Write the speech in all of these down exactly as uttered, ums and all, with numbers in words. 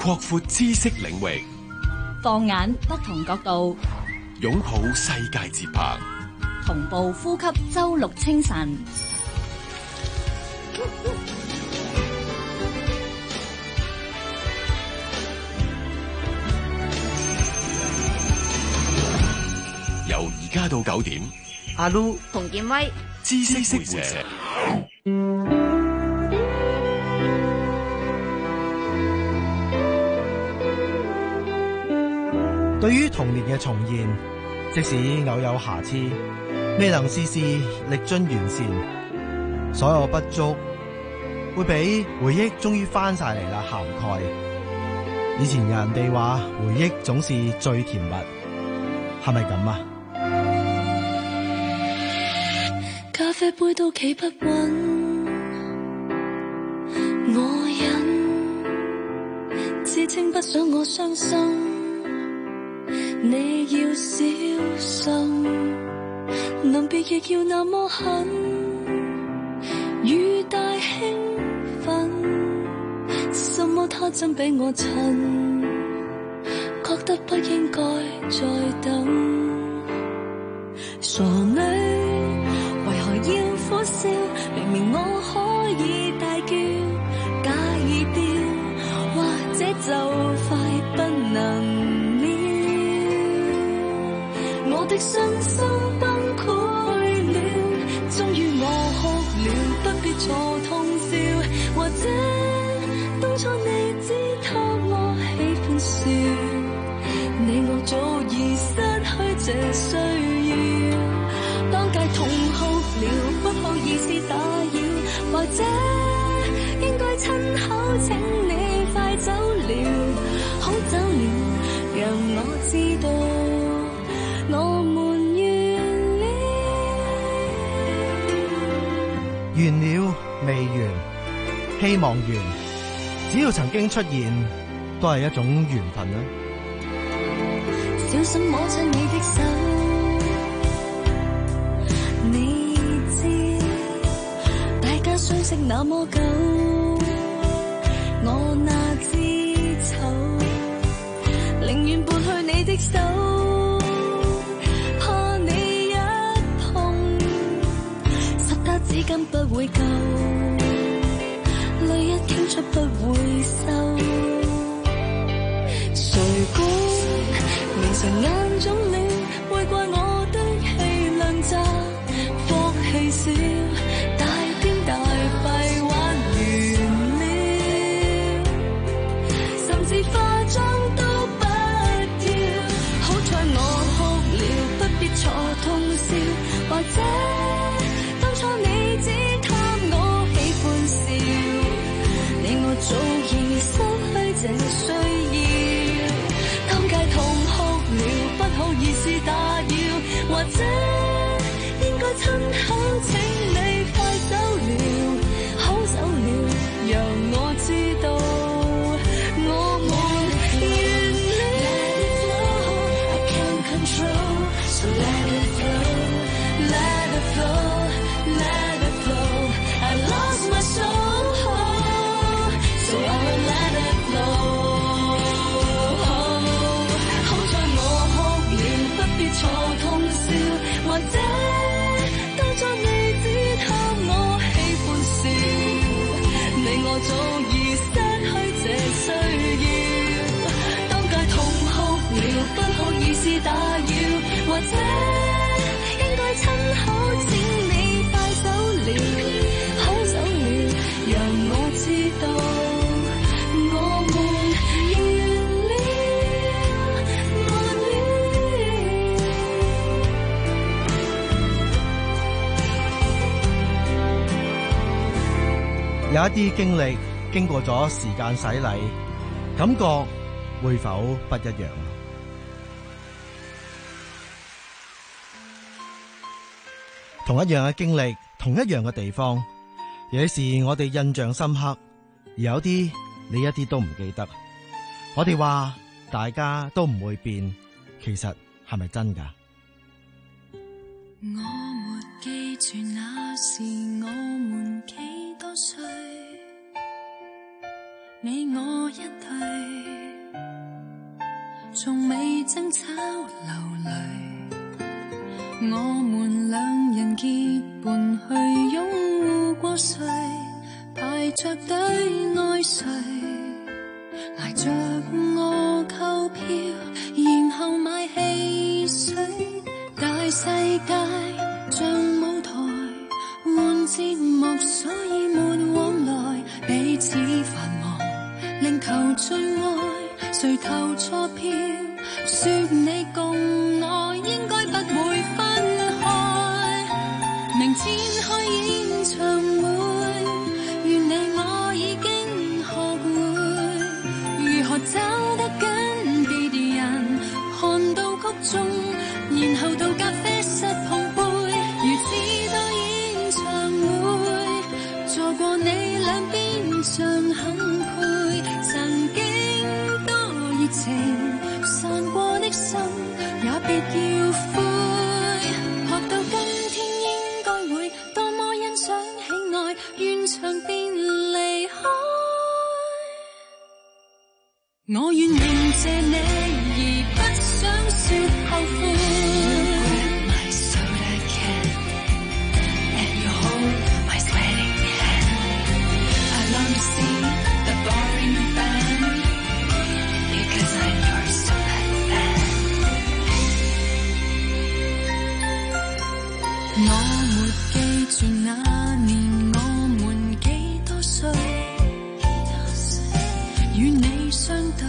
擴闊知識領域， 放眼不同角度， 擁抱世界節拍， 同步呼吸周六清晨。 由而家到九點， 阿 Lu、 馮建威， 知識會社。 對於童年嘅重現，即使偶有瑕疵，未能事事力臻完善，所有不足會俾回憶終於翻晒嚟啦，涵蓋。以前人哋話回憶總是最甜蜜，係咪咁啊？ 咖啡杯都企不穩，我忍，自稱不想我傷心。你要小心，臨別亦要那麼狠，雨大興奮，什麼他真比我襯，覺得不應該再等。傻女為何要苦笑？明明我可以大叫，介意掉，或者就快不能。我的身心崩潰了，終於我哭了，不必坐通宵。或者當初你只給我喜歡笑，你我早已失去這需要。當街痛哭了，不好意思打擾，或者應該親口請你快走了，好走了，讓我知道。我們完了， 完了未完，希望完，只要曾經出現，都係一種緣分啦。 小心摸親你的手，你知大家相識那麼久，我那知醜，寧願撥去你的手。紙巾不會夠，淚一傾出不會收。誰管明晨眼腫了，會怪我的氣量窄，福氣少，大癲大閉玩完了，甚至化妝都不要。好彩我哭了，不必坐通宵，或者早已失去這需要，當街痛哭了，不好意思打擾，或者應該親口請你快走了，好走了，讓我知道我們完了。I can't control, so let it flow, let it flow, let it flow. I lost my soul.So I will let it flow。 好在我哭了，不必坐通宵，或者當初你只貪我喜歡笑，你我早已失去這需要。當街痛哭了，不好意思打擾，或者應該親口請你快走了，好走了，讓我知道。 有一啲經歷經過咗時間洗禮，感覺會否不一樣？同一樣嘅經歷，同一樣嘅地方，有啲事我哋印象深刻，而有啲你一啲都唔記得。我哋話大家都唔會變，其實係咪真㗎？ 我沒記住那時我們幾多歲， 你我一對，從未爭吵流淚，我們兩人結伴去擁護過誰，排着隊愛誰，挨着我購票，然後買汽水，大世界像舞台換節目，所以沒往來，彼此繁忙另求最愛，誰投錯票，說你共我應該不會分開，明天開演唱會，願你我已經學會如何找得緊別人，看到曲終，然後到咖啡室碰杯，如此多演唱會，坐過你兩邊像很配，曾經多熱情散過的心也別要灰，學到今天應該會多麼欣賞喜愛，完場便離開，我願明謝你而不想說後悔。我沒記住那年我們幾多歲，與你相對，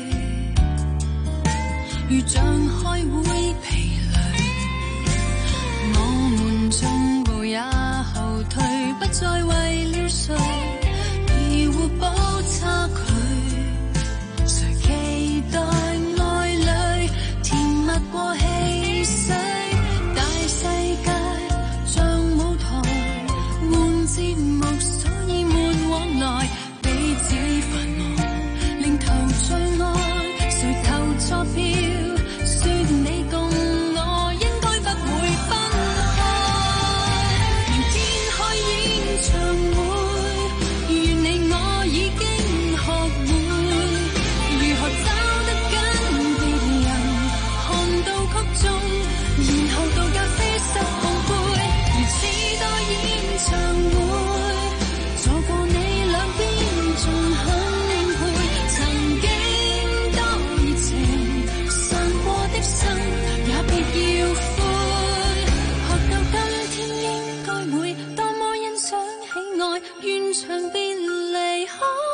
如像開會疲累，我們進步也後退，不再為了誰而互補差距，誰期待愛侶甜蜜過汽水，大世界像舞台換節目，所以沒往來，彼此繁忙另求最愛，誰投錯票，說你共我應該不會分開，明天開演唱會，願你我已經學會如何找得緊別人，看到曲終，然後到咖啡室碰杯，如此多演唱會，坐過你兩邊仲很配，曾經多熱情散過的心也別要灰，學到今天應該會多麼欣賞喜愛，完場便離開，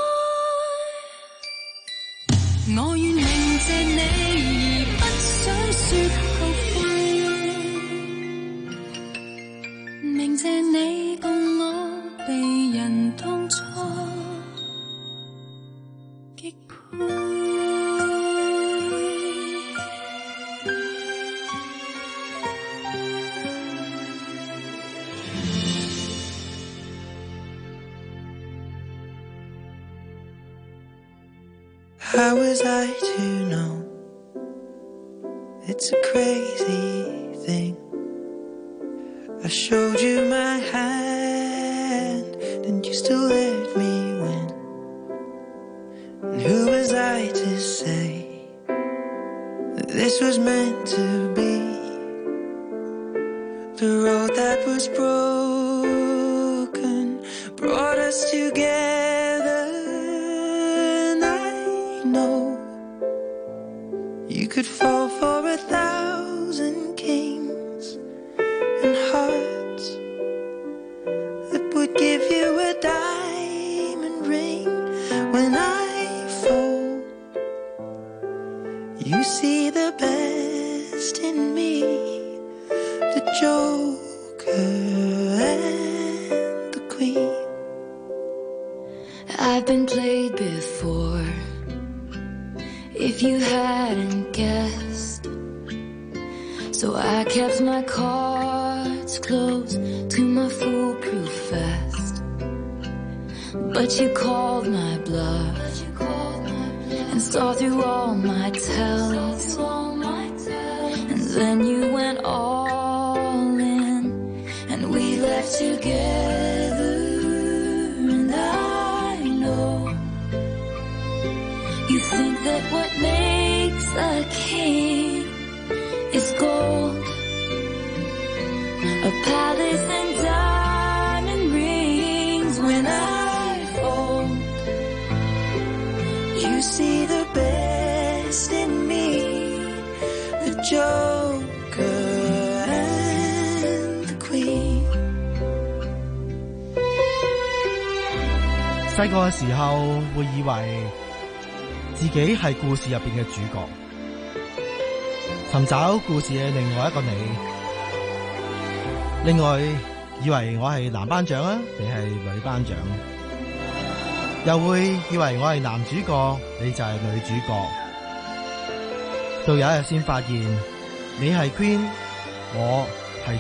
我願明謝你而不想說後悔，明謝你共我被人當初擊配。 How was I to know? It's a crazy thing. I showed you my hand, and you still let me win. And who was I to say that this was meant to be? The road that was broken brought us together, and I know you could fall for a thousand kings and hearts that would give you a diamond ring. When I fall, you see the best in me, the Joker and the Queen. I've been played before, if you hadn't guessed, so I kept my cards close to my foolproof vest. But you called my bluff and saw through all my tells, and then you went all in, and we left together. And I know 細個嘅時候會以為自己係故事入邊嘅主角，尋找故事嘅另外一個你。另外以為我係男班長啊，你係女班長，又會以為我係男主角，你就係女主角。到有一日先發現，你係 Queen， 我係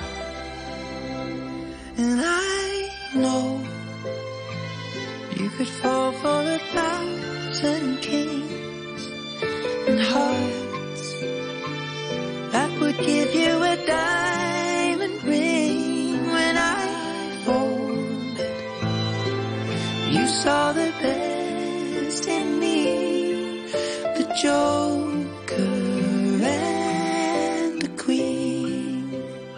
Joker。And I know you could fall for a thousand kings and hearts that would give you a diamond ring. When I folded, you saw the best in me, the Joker and the Queen,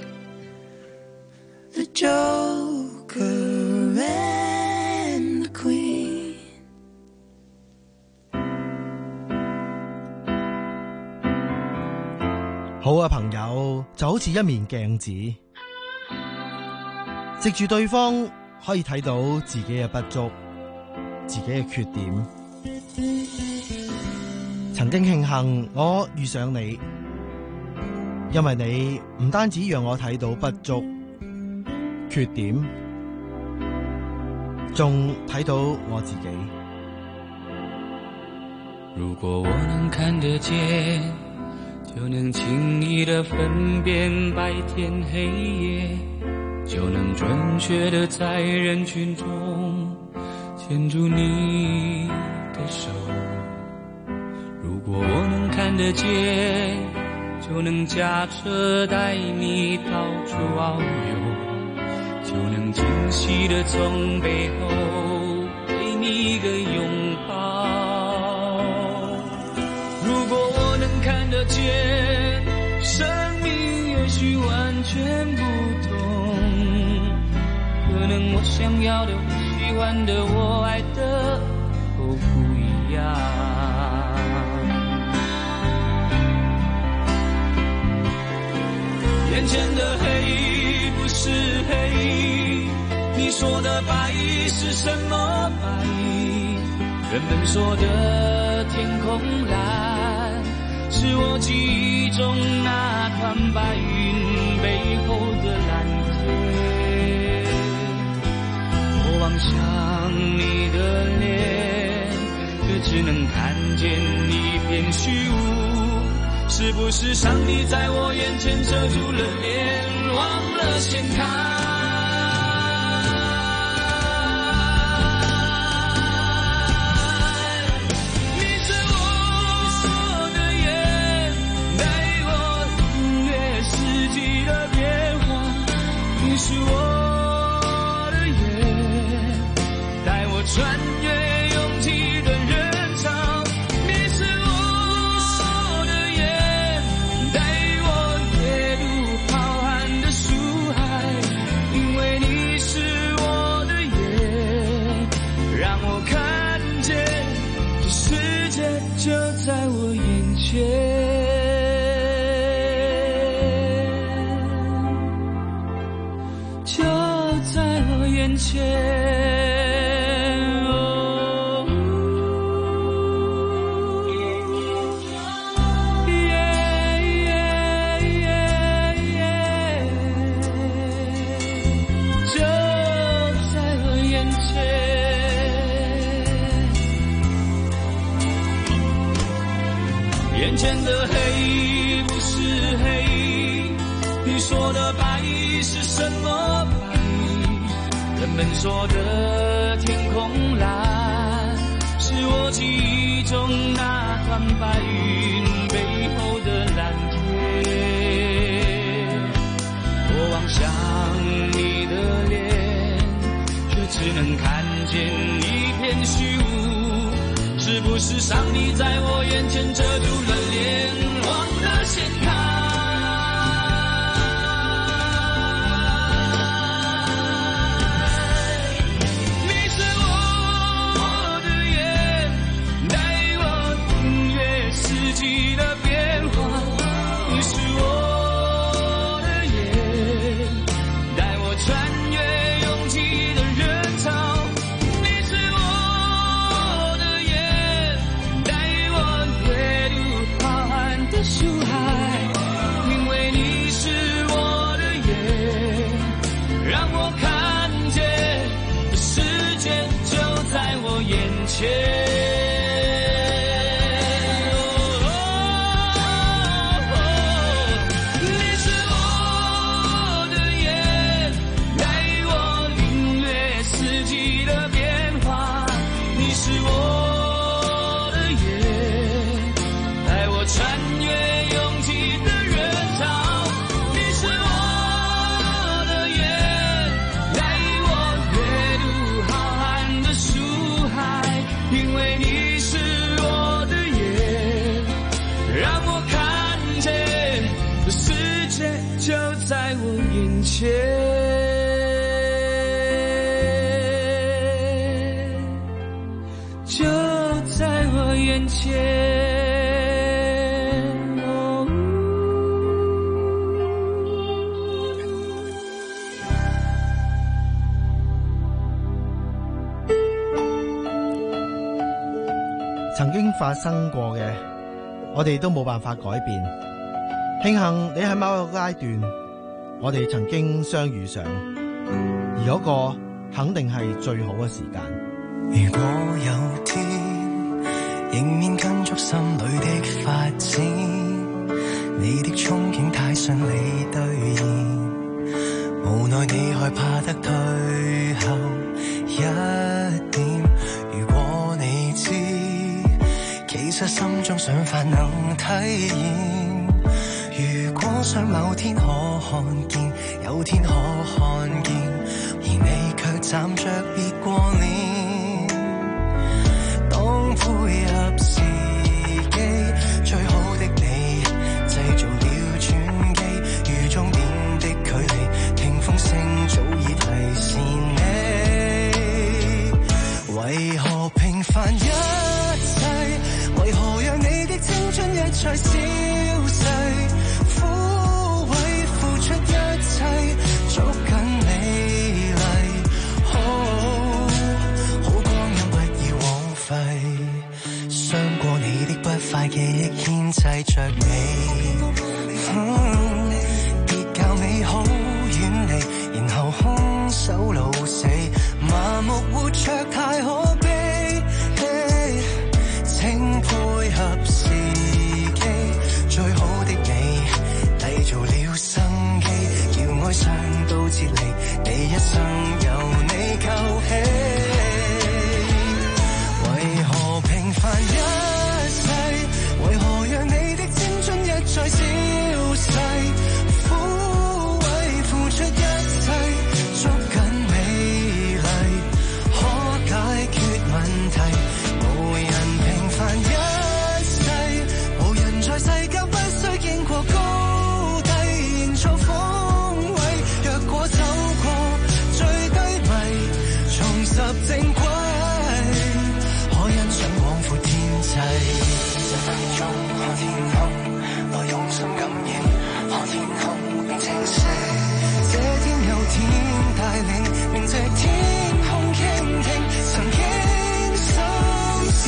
the Joker and the Queen。 好嘅朋友就好似一面鏡子，藉住對方可以睇到自己嘅不足，自己嘅缺點。曾經慶幸我遇上你，因為你唔單止讓我睇到不足、缺點，仲睇到我自己。 如果我能看得見，就能輕易地分辨白天黑夜，就能準確地在人群中牽住你的手。如果我能看得見，就能駕車帶你到處遨遊，就能驚喜地從背後給你一個擁抱。如果我能看得見，生命也許完全不同，可能我想要的、我喜歡的、我愛的都不一樣。眼前的黑不是黑，你說的白是什麼白？人們說的天空藍，是我記憶中那團白雲背後的藍天。我望向你的臉，卻只能看見一片虛無，是不是上帝在我眼前遮住了臉，忘了掀開？是我的眼，帶我穿越擁擠的人潮。你是我的眼，帶我閱讀浩瀚的書海。因為你是我的眼，讓我看見這世界就在我眼前。眼前，哦，耶耶耶耶，就在我眼前。眼前的黑不是黑，你說的白是什麼白？人們說的天空藍，是我記憶中那團白雲背後的藍天。我望向你的臉，卻只能看見一片虛無，是不是上帝在我眼前遮住了臉，忘了掀開？穿越擁擠的人潮，你是我面前。哦曾經發生過嘅，我哋都冇辦法改變。慶幸你喺某個階段，我哋曾經相遇上，而嗰個肯定係最好嘅時間。 如果有天迎面跟足心裏的發展，你的憧憬太順利兌現，無奈你害怕得退後一點。如果你知其實心中想法能體現，如果想某天可看見，有天可看見，而你卻站着別過臉。當配合時機，最好的你製造了轉機，與終點的距離，聽風聲早已提示你。為何平凡一切？為何讓你的青春一再消逝？枯萎付出一切，捉緊美麗。好，好光陰不要枉費，傷過你的不快記憶牽制着你。嗯，別教美好遠離，然後空手老死，麻木活着太可悲。請配合時機，最好的你締造了生機，叫哀傷都撤離，你一生由你救起。為何平凡一世？為何讓你的青春一再消逝？枯萎付出一切，捉緊美麗，可解決問題。無人平凡一世，無人在世間不需經過高低，營造風位。若果走過最低迷，重拾正軌，可欣賞廣闊天際。一分鐘看天空，來用心感應，看天空並清晰。這天有天帶領，令這天空傾聽曾經心聲。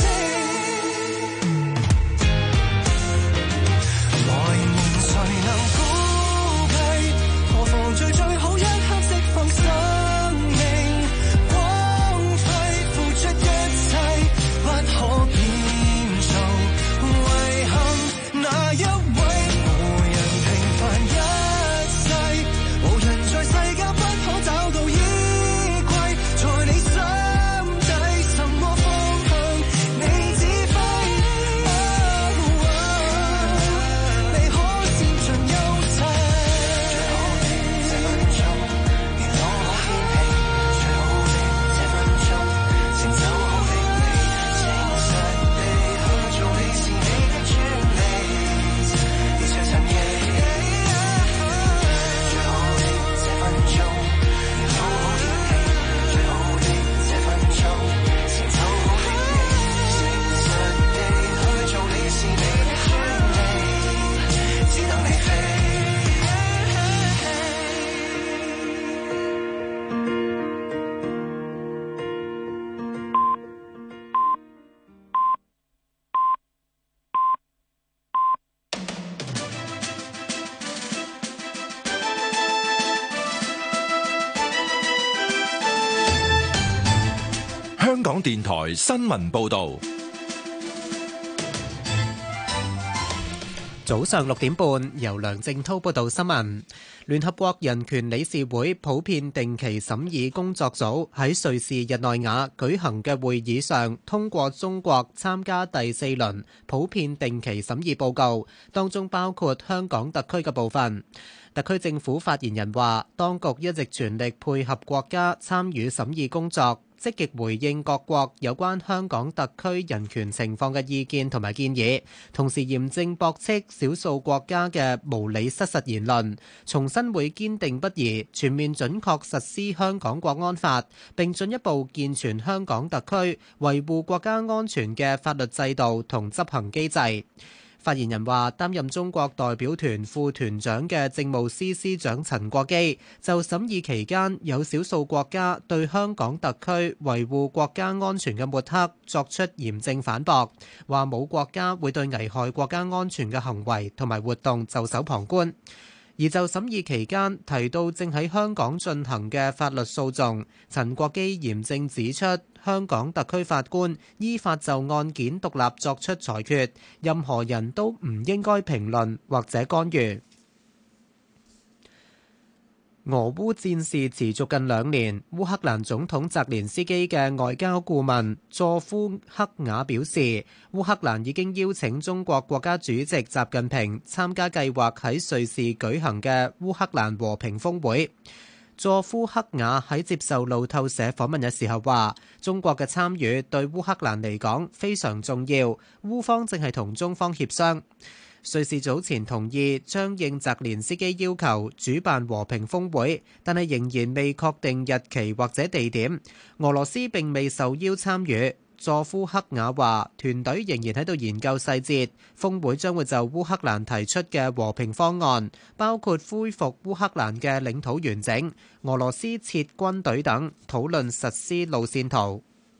來年誰能估計，何妨最最好一刻釋放生命，光輝付出一切，不可變做遺憾。哪一位？無人平凡一世，無人在世間不可找到依歸，在你心底什麼方向你指揮？哦哦你可佔盡優勢。最好的這分鐘，連我可牽起；最好的這分鐘，成就好的你。誠實地去做你是你的專利，你最珍貴。最好的這分鐘，連我可牽起；最好的這分鐘，成就好的你。誠實地去做你是你的專利，只等你飛。 香港電台新聞報道。 早上六點半，由梁正滔報道新聞。聯合國人權理事會普遍定期審議工作組喺瑞士日內瓦舉行嘅會議上，通過中國參加第四輪普遍定期審議報告，當中包括香港特區嘅部分。特區政府發言人話，當局一直全力配合國家參與審議工作， 積極回應各國有關香港特區人權情況嘅意見同埋建議，同時嚴正駁斥少數國家嘅無理失實言論，重申會堅定不移全面準確實施香港國安法，並進一步健全香港特區維護國家安全嘅法律制度同執行機制。發言人話，擔任中國代表團副團長嘅政務司司長陳國基就審議期間有少數國家對香港特區維護國家安全嘅抹黑作出嚴正反駁，話冇國家會對危害國家安全嘅行為同埋活動袖手旁觀。而就審議期間提到正喺香港進行嘅法律訴訟，陳國基嚴正指出，香港特區法官依法就案件獨立作出裁決，任何人都唔應該評論或者干預。俄烏戰事持續近兩年，烏克蘭總統澤連斯基嘅外交顧問佐夫克雅表示，烏克蘭已經邀請中國國家主席習近平參加計劃喺瑞士舉行嘅烏克蘭和平峰會。佐夫克雅喺接受路透社訪問嘅時候話，中國嘅參與對烏克蘭嚟講非常重要，烏方正係同中方協商。瑞士早前同意將應澤連斯基要求主辦和平峰會，但係仍然未確定日期或者地點。俄羅斯並未受邀參與。佐夫克雅話，團隊仍然喺度研究細節，峰會將會就烏克蘭提出嘅和平方案，包括恢復烏克蘭嘅領土完整、俄羅斯撤軍隊等，討論實施路線圖。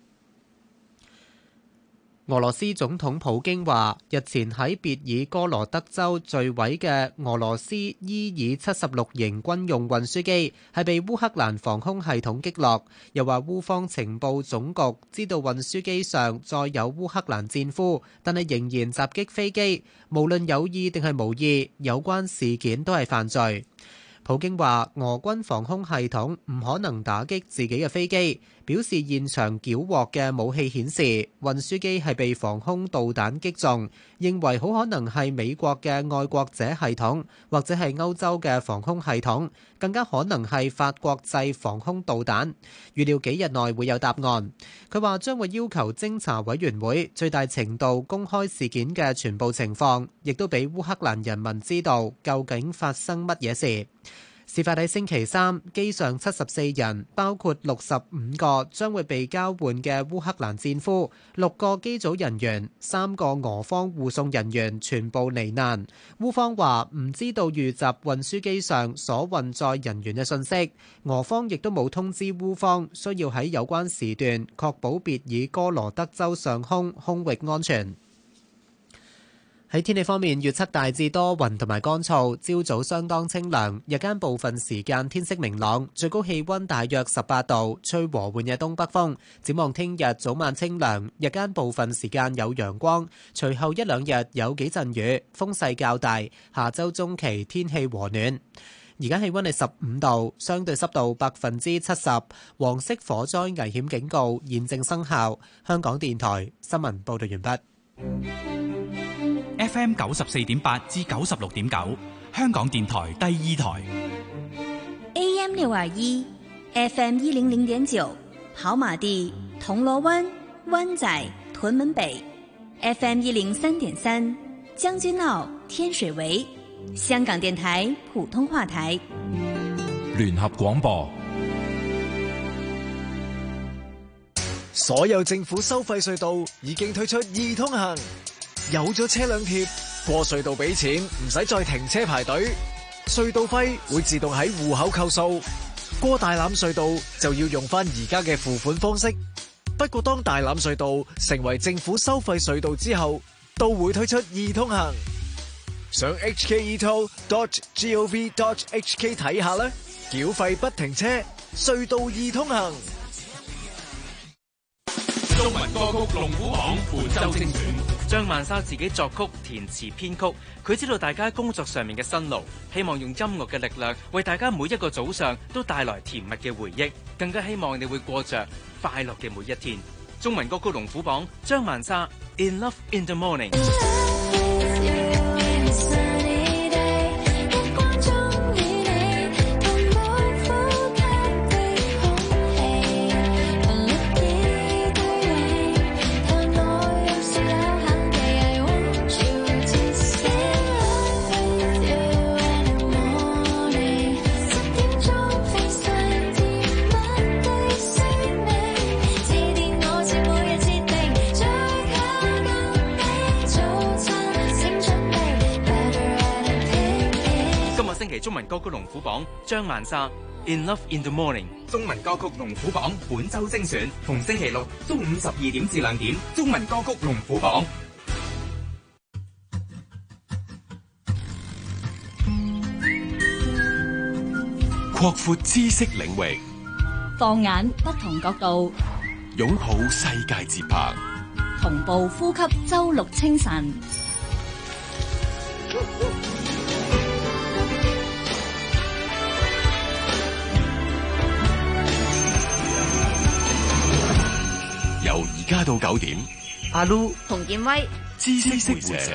俄羅斯總統普京話，日前喺別爾哥羅德州墜毀嘅俄羅斯伊爾七十六型軍用運輸機係被烏克蘭防空系統擊落，又話烏方情報總局知道運輸機上載有烏克蘭戰俘，但係仍然襲擊飛機，無論有意定係無意，有關事件都係犯罪。普京話，俄軍防空系統唔可能打擊自己嘅飛機，表示現場繳獲嘅武器顯示運輸機係被防空導彈擊中，認為好可能係美國嘅愛國者系統，或者係歐洲嘅防空系統，更加可能係法國製防空導彈。預料幾日內會有答案。佢話將會要求偵查委員會最大程度公開事件嘅全部情況，亦都俾烏克蘭人民知道究竟發生乜嘢事。事發喺星期三，機上七十四人，包括六十五個將會被交換嘅烏克蘭戰俘，六個機組人員，三個俄方護送人員全部罹難。烏方話唔知道遇襲運輸機上所運載人員嘅信息，俄方亦都冇通知烏方需要喺有關時段確保別爾哥羅德州上空空域安全。喺天氣方面，預測大致多雲同埋乾燥，朝早相當清涼，日間部分時間天色明朗，最高氣溫大約十八度，吹和緩嘅東北風。展望聽日早晚清涼，日間部分時間有陽光，隨後一兩日有幾陣雨，風勢較大。下周中期天氣和暖。而家氣溫係十五度，相對濕度百分之七十，黃色火災危險警告現正生效。香港電台新聞報道完畢。 F M 九十四點八至九十六點九，香港電台第二台。 A M 六二一 ，F M 一零零點九，跑馬地、銅鑼灣、灣仔、屯門北 ，F M 一零三點三，將軍澳、天水圍，香港電台普通話台。 聯合廣播。 所有政府收費隧道已經推出易通行。有咗車輛貼，過隧道俾錢，唔使再停車排隊，隧道費會自動喺戶口扣數。過大欖隧道就要用翻而家嘅付款方式。不過當大欖隧道成為政府收費隧道之後，都會推出易通行。上 h k e toll dot gov dot h k 睇下啦，繳費不停車，隧道易通行。 中文歌曲龍虎榜本周精選，張曼莎自己作曲、填詞、編曲，佢知道大家工作上面嘅辛勞，希望用音樂嘅力量為大家每一個早上都帶來甜蜜嘅回憶，更加希望你會過着快樂嘅每一天。中文歌曲龍虎榜，張曼莎 In Love in the Morning。 虎榜張曼莎 In Love in the Morning。 中文歌曲龍虎榜本周精選，逢星期六中午十二點至兩點，中文歌曲龍虎榜。 擴闊知識領域， 放眼不同角度， 擁抱世界節拍， 同步呼吸周六清晨。 由而家到九點， 阿 Lu 洪建威， 知識會社。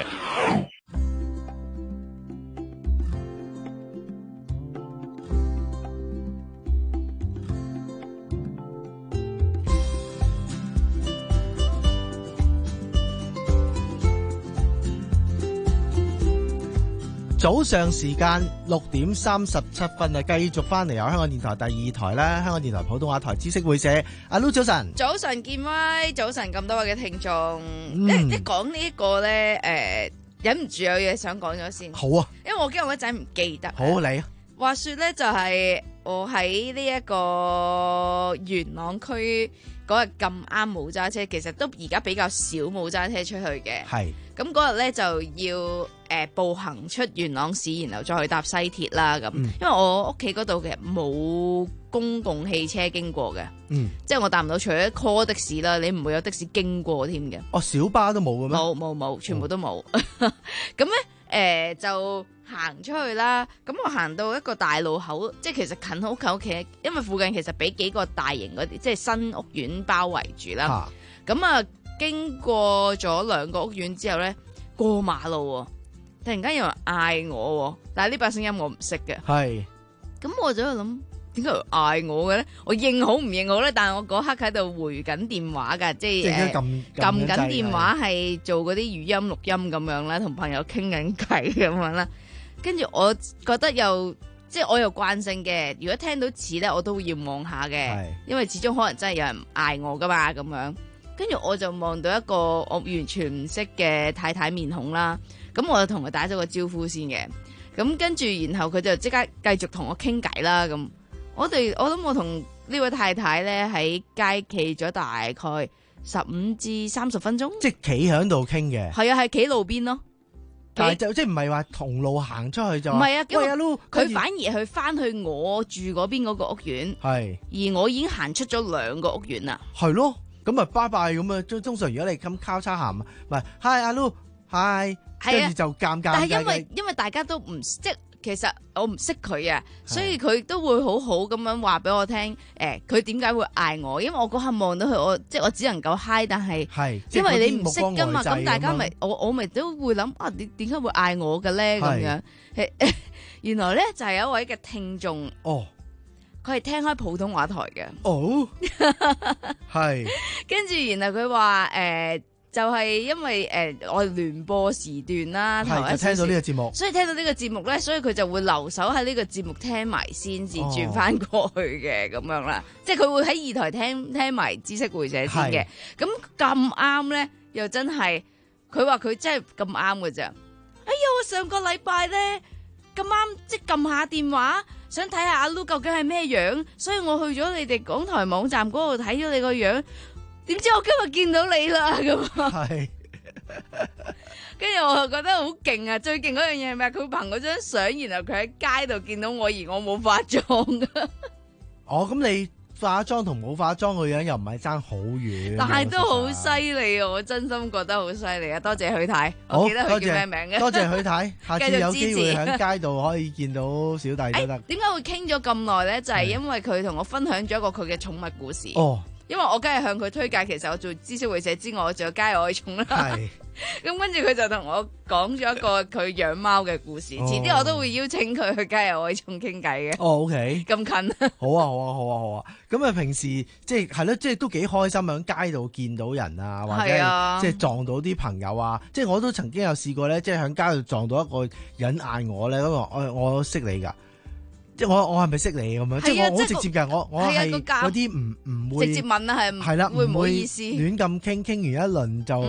早上時間六點三十七分啊，繼續翻嚟由香港電台第二台啦，香港電台普通話台知識會社。阿 Lu 早晨， 早晨健威，早晨咁多位嘅聽眾， 嗯、 一一講呢一個咧，誒、呃，忍唔住有嘢想講咗先。 好啊，因為我驚我一陣唔記得。 好嚟啊！ 話說咧，就係、是、我喺呢一個元朗區嗰日咁啱冇揸車，其實都而家比較少冇揸車出去嘅。 係。咁嗰日咧就要誒、呃、步行出元朗市，然後再去搭西鐵啦咁。嗯、因為我屋企嗰度其實冇公共汽車經過嘅，嗯、即係我搭唔到，除咗 call 的士啦，你唔會有的士經過添嘅。 哦，小巴都冇嘅咩？ 冇冇冇，全部都冇。咁咧誒就行出去啦。咁我行到一個大路口，即係其實近好近屋企，因為附近其實俾幾個大型嗰啲即係新屋苑包圍住啦。咁啊〜經過咗兩個屋苑之後咧，過馬路喎，突然間有人嗌我，但係呢把聲音我唔識嘅。係，咁我就喺度諗，點解嗌我嘅咧？我應好唔應好咧？但係我嗰刻喺度回緊電話㗎，即係撳撳緊電話係做嗰啲語音錄音咁樣啦，同朋友傾緊偈咁樣啦。跟住我覺得又即係我有慣性嘅，如果聽到似咧，我都要望下嘅，因為始終可能真係有人嗌我㗎嘛咁樣。跟住我就望到一個我完全唔識嘅太太面孔啦，咁我就同佢打咗個招呼先嘅，咁跟住然後佢就即刻繼續同我傾偈啦，咁我哋我諗我同呢位太太咧喺街企咗大概十五至三十分鐘， 即係企喺度傾嘅， 係啊，係企路邊咯， 但係就即係唔係話同路行出去就唔係啊， 喂阿 Lu， 佢反而去翻去我住嗰邊嗰個屋苑，係，而我已經行出咗兩個屋苑啦， 係咯。咁咪拜拜咁啊！通通常如果你咁交叉行，唔係 Hi 阿 Lu，Hi，跟住就尷尬。 但係因為因為大家都唔即係其實我唔識佢啊，所以佢都會好好咁樣話俾我聽。誒，佢點解會嗌我？因為我嗰刻望到佢，我即係我只能夠 Hi，但係係因為你唔識噶嘛，咁大家咪我我咪都會諗啊，點點解會嗌我嘅咧？咁樣原來咧就係有一位嘅聽眾哦。佢係聽開普通話台嘅，哦，係，跟住然後佢話誒，就係、是、因為誒、呃、我聯播時段啦，係就聽到呢個節目，所以聽到呢個節目咧，所以佢就會留守喺呢個節目聽埋先至轉翻過去嘅咁、哦、樣啦，即係佢會喺二台聽聽埋知識會社先嘅，咁咁啱咧，又真係佢話佢真係咁啱嘅咋，哎呀，我上個禮拜咧咁啱即係撳下電話。想睇下阿 Lu 究竟係咩樣，所以我去咗你哋港台網站嗰度睇咗你個樣，點知我今日見到你啦咁。係，跟住我就覺得好勁啊！最勁嗰樣嘢係咩？佢憑嗰張相，然後佢喺街度見到我，而我冇化妝噶。哦，咁你化妝同冇化妝個樣又唔係爭好遠，但係都好犀利啊！我真心覺得好犀利啊！多謝許太，我記得佢叫咩名嘅？多謝許太，下次有機會喺街度可以見到小弟都得。點解會傾咗咁耐咧？就係、是、因為佢同我分享咗一個佢嘅寵物故事。哦，因為我梗係向佢推介，其實我做知識會社之外，我仲有街外寵啦。係。咁跟住佢就同我講咗一個佢養貓嘅故事，遲啲、哦、我都會邀請佢去加入愛寵傾偈嘅。哦 ，OK，咁近。好啊，好啊，好啊，好啊。咁啊，平時即係係咯，即係都幾開心喺街度見到人啊，或者係即係撞到啲朋友啊。即係我都曾經有試過咧，即係喺街度撞到一個人嗌我咧，咁我我識你噶。即係我我係咪識你咁樣？即係我好直接嘅，我我係嗰啲唔唔會直接問啊，係係啦，會唔會意思亂咁傾傾完一輪就。嗯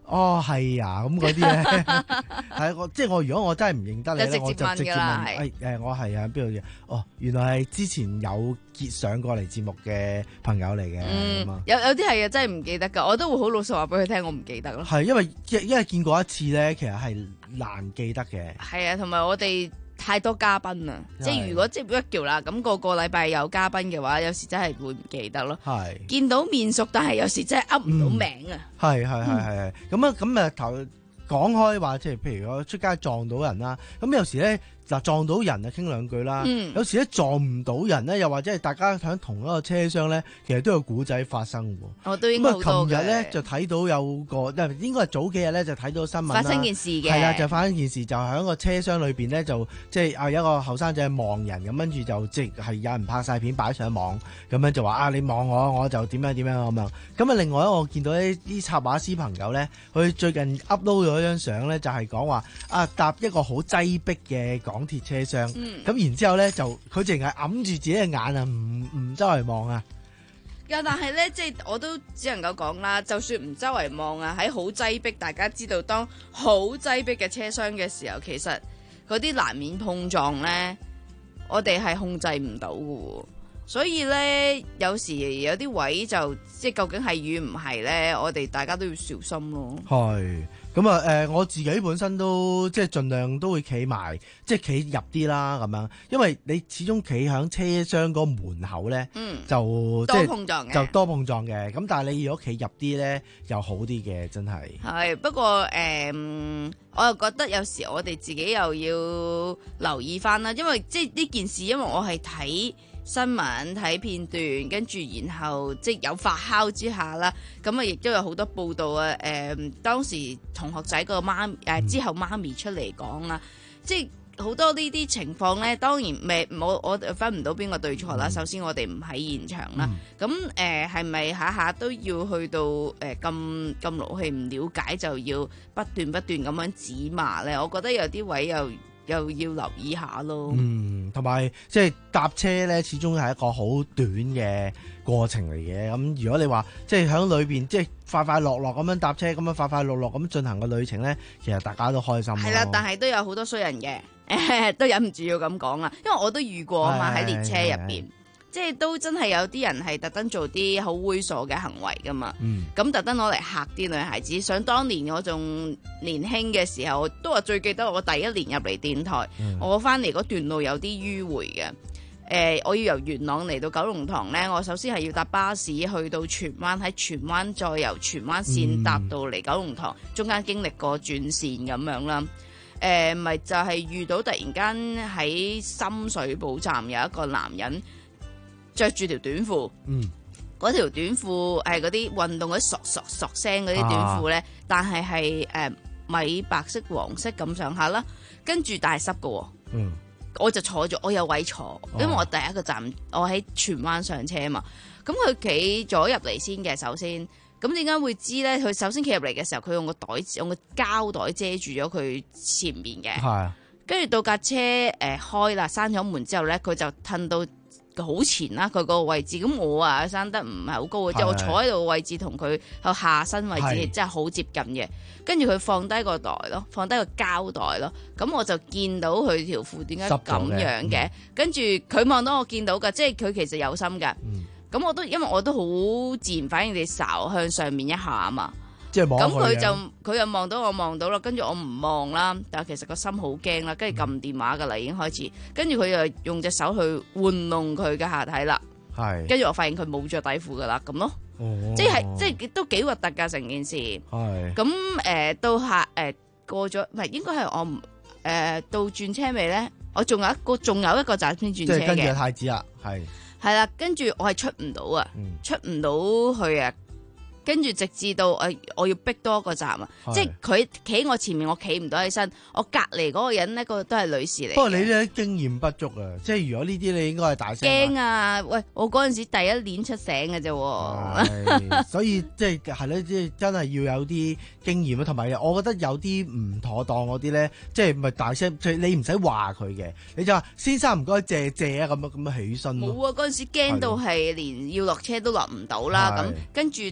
哦，係啊，咁嗰啲咧，係我即係我如果我真係唔認得你咧，我就直接問，誒誒，我係啊邊度嘅？哦，原來係之前有結上過嚟節目嘅朋友嚟嘅。 嗯，有有啲係啊，真係唔記得㗎，我都會好老實話俾佢聽，我唔記得咯。 係因為因因為見過一次咧，其實係難記得嘅。 係啊，同埋我哋太多嘉賓啦，即係如果即係一叫啦，咁個個禮拜有嘉賓嘅話，有時真係會唔記得咯。係見到面熟，但係有時真係噏唔到名啊。係係係係，咁啊咁啊頭講開話，即係譬如我出街撞到人啦，咁有時咧。嗱撞到人啊，傾兩句啦。嗯、有時咧撞唔到人咧，又或者係大家喺同一個車廂咧，其實都有古仔發生喎。 我都應該好多嘅。 咁啊，琴日咧就睇到有個，應該係早幾日咧就睇到新聞啦。 發生件事嘅。係啦，就發生件事，就喺個車廂裏邊咧，就即係啊有一個後生仔望人咁，跟住就即係有人拍晒片擺上網，咁樣就話啊你望我，我就點樣點樣咁樣。咁啊，另外一我見到啲啲插畫師朋友咧，佢最近 upload 咗張相咧，就係講話啊搭一個好擠迫嘅港鐵車廂，咁、嗯、然之後咧就佢淨係揞住自己嘅眼啊，唔唔周圍望啊。 但係咧，即係我都只能夠講啦，就算唔周圍望啊，喺好擠迫，大家知道當好擠迫嘅車廂嘅時候，其實嗰啲難免碰撞咧，我哋係控制唔到嘅。所以咧，有時有啲位就即係究竟係與唔係咧，我哋大家都要小心咯。係。咁啊，誒、呃，我自己本身都即係盡量都會企埋，即係企入啲啦，咁樣，因為你始終企喺車廂個門口咧，嗯，就多碰撞嘅，就多碰撞嘅。咁但係你如果企入啲咧，又好啲嘅，真係。係，不過誒、呃，我又覺得有時我哋自己又要留意翻啦，因為即係呢件事，因為我係睇新聞睇片段，跟住然後即係有發酵之下啦，咁啊亦都有好多報道啊。誒、呃，當時同學仔個媽誒之後媽咪出嚟講啦，即係好多呢啲情況咧。當然未我我分唔到邊個對錯啦。嗯、首先我哋唔喺現場啦，咁誒係咪下下都要去到誒咁咁勞氣唔了解就要不斷不斷咁樣指罵咧？我覺得有啲位又。又要留意下咯。嗯，同埋即係搭車咧，始終係一個好短嘅過程嚟嘅。咁如果你話即係喺裏邊，即係快快樂樂咁樣搭車，咁樣快快樂樂咁進行個旅程咧，其實大家都開心。係啦，但係都有好多衰人嘅，都忍唔住要咁講啊。因為我都遇過啊嘛，喺列車入邊。即係都真係有啲人係特登做啲好猥瑣嘅行為噶嘛，咁、嗯、特登攞嚟嚇啲女孩子。想當年我仲年輕嘅時候，都話最記得我第一年入嚟電台，嗯、我翻嚟嗰段路有啲迂迴嘅。誒、呃，我要由元朗嚟到九龍塘呢，我首先係要搭巴士去到荃灣，喺荃灣再由荃灣線搭到嚟九龍塘，嗯、中間經歷過轉線咁樣啦。誒、呃，咪就係、是、遇到突然間喺深水埗站有一個男人。着住條短褲，嗰條、嗯、短褲係嗰啲運動嗰啲索索索聲嗰啲短褲咧，啊、但係係誒米白色黃色咁上下啦，跟住大濕嘅，嗯、我就坐咗，我有位坐，因為我第一個站我喺荃灣上車啊嘛，咁佢企咗入嚟先嘅，首先，咁點解會知咧？佢首先企入嚟嘅時候，佢用個袋用個膠袋遮住咗佢前面嘅，跟住到架車誒、呃、開啦，閂咗門之後咧，佢就褪到好前啦，佢個位置，咁我啊生得唔係好高嘅，即係我坐喺度位置同佢個下身位置真係好接近嘅。跟住佢放低個袋咯，放低個膠袋咯，咁我就見到佢條褲點解咁樣嘅。嗯、跟住佢望到我見到㗎，即係佢其實有心㗎。咁、嗯、我都因為我都好自然反應地睄向上面一下啊嘛。即係望佢。咁佢就佢又望到我望到啦，跟住我唔望啦，但係其實個心好驚啦，跟住撳電話噶啦，已經開始，跟住佢又用隻手去玩弄佢嘅下體啦，係，跟住我發現佢冇着底褲噶啦，咁咯，哦、即係即係都幾核突噶成件事，係，咁誒、呃、到下誒、呃、過咗，唔係應該係我唔誒、呃、到轉車尾咧，我仲有一個仲有一個站先轉車嘅，即係跟住太子啦，係，係啦，跟住我係出唔到啊，嗯、出唔到去啊。跟住直至到誒，我要逼多一個站啊！是即係佢企我前面，我企唔到起身。我隔離嗰個人呢，個都係女士嚟。不過你呢經驗不足啊！即係如果呢啲你應該係大聲。驚啊！喂，我嗰陣時第一年出醒嘅啫，所以即係係咧，即係真係要有啲經驗啊！同埋我覺得有啲唔妥當嗰啲咧，即係唔係大聲，即係你唔使話佢嘅，你就話先生唔該借借啊咁樣咁樣起身。冇啊！嗰陣時驚到係連要落車都落唔到啦。咁跟住到太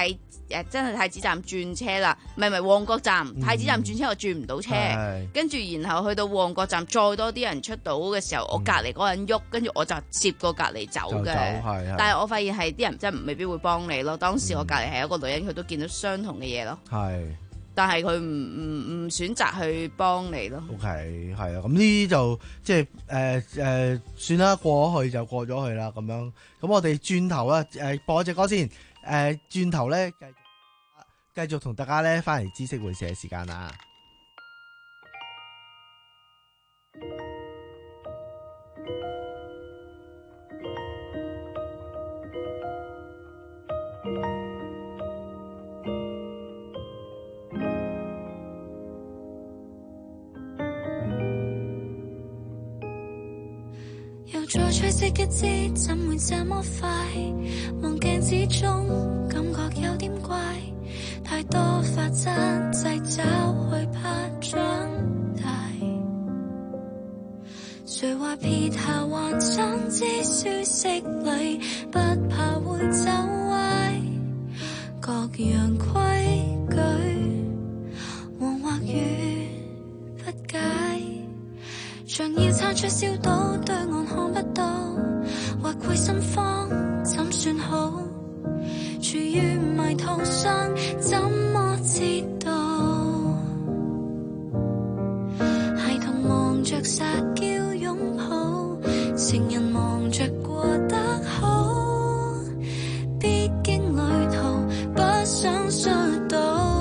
太誒、呃、真係太子站轉車啦，唔係唔係旺角站、嗯、太子站轉車我轉唔到車，跟住然後去到旺角站再多啲人出到嘅時候，嗯、我隔離嗰個人喐，跟住我就攝過隔離走嘅。但係我發現係啲人真係未必會幫你咯。當時我隔離係一個女人，佢都見到相同嘅嘢咯。係。但係佢唔唔唔選擇去幫你咯。OK， 係啊，咁呢啲就即係誒誒，算啦，過咗去就過咗去啦，咁樣。咁我哋轉頭啦，誒、呃、播隻歌先，誒、呃、轉頭咧繼續繼續同大家咧翻嚟知識會社嘅時間啦。 再吹熄一支，怎會這麼快？望鏡子中，感覺有點怪，太多法則掣肘，害怕長大。誰話撇下幻想之舒適裏，不怕會走歪？各樣規矩，黃或雨不解。像要撐出小島，對岸看不到，或攰心慌，怎算好？處於迷途上，怎麼知道？孩童忙着撒嬌擁抱，成人忙着過得好，必經旅途，不想摔倒。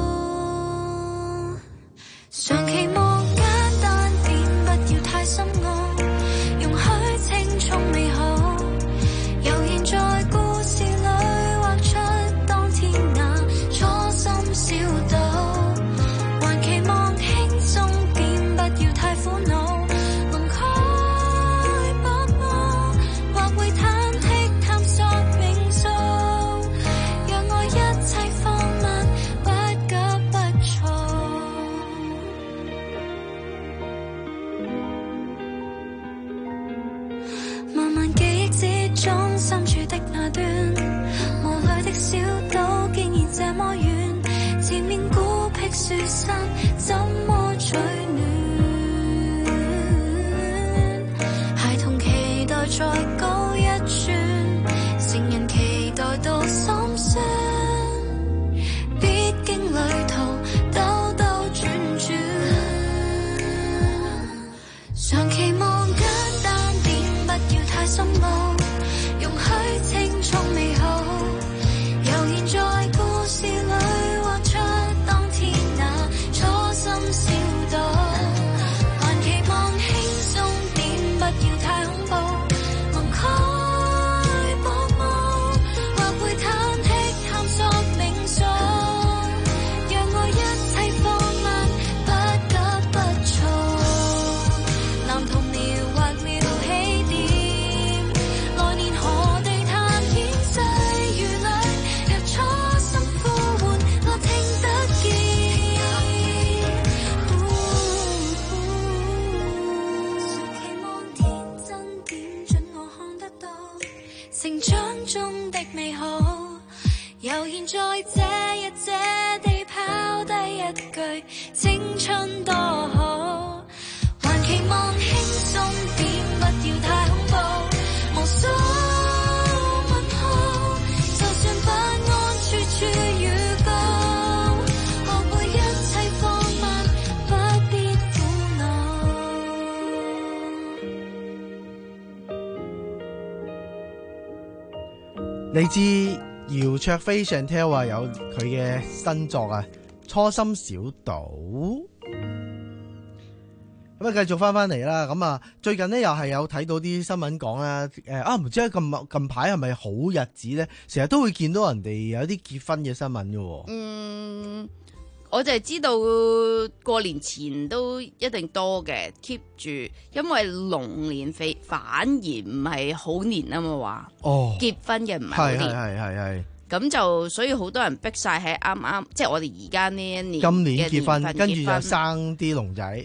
常期望簡單點，不要太深奧，容許青蔥美好，悠然在故事裏畫出當天那初心小島，還期望輕鬆點，不要太苦惱，能開薄霧，或會忐忑探索命數，讓愛一切放慢，不急不躁。漫漫記憶之中，深處的那端，無慮的小島竟然這麼遠，前面孤僻樹山怎麼取暖？孩童期待再高一寸，成人期待到心酸，必經旅途兜兜轉轉，常期望簡單點，不要太深奧，容許青蔥美好，悠然在故事裏畫出當天那初心小島，還期望輕鬆點，不要太恐怖，能開薄霧，或會忐忑探索命數，讓愛一切放慢，不急不躁。藍圖描畫了起點，來年何地探險際遇裏，若初心呼喚，我聽得見。誰期望天真點，准我看得到成長中的美好，悠然在這一這地拋低一句青春多好，還期望輕鬆點，不要太恐怖，無數問號，就算不安處處預告，學會一切放慢，不必苦惱。 你知姚焯菲 Chantel 話有佢嘅新作啊，初心小島。咁啊，繼續翻翻嚟啦。咁啊，最近呢又係有睇到啲新聞講啦，誒啊，唔知近近排係咪好日子咧？成日都會見到人哋有啲結婚嘅新聞嘅。 嗯，我就係知道過年前都一定多嘅 keep 住，因為龍年非反而唔係好年啊嘛話。哦，結婚嘅唔係好年。係係係係。咁就所以好多人逼晒喺啱啱，即係我哋而家呢一年。 今年結婚，跟住就生啲龍仔。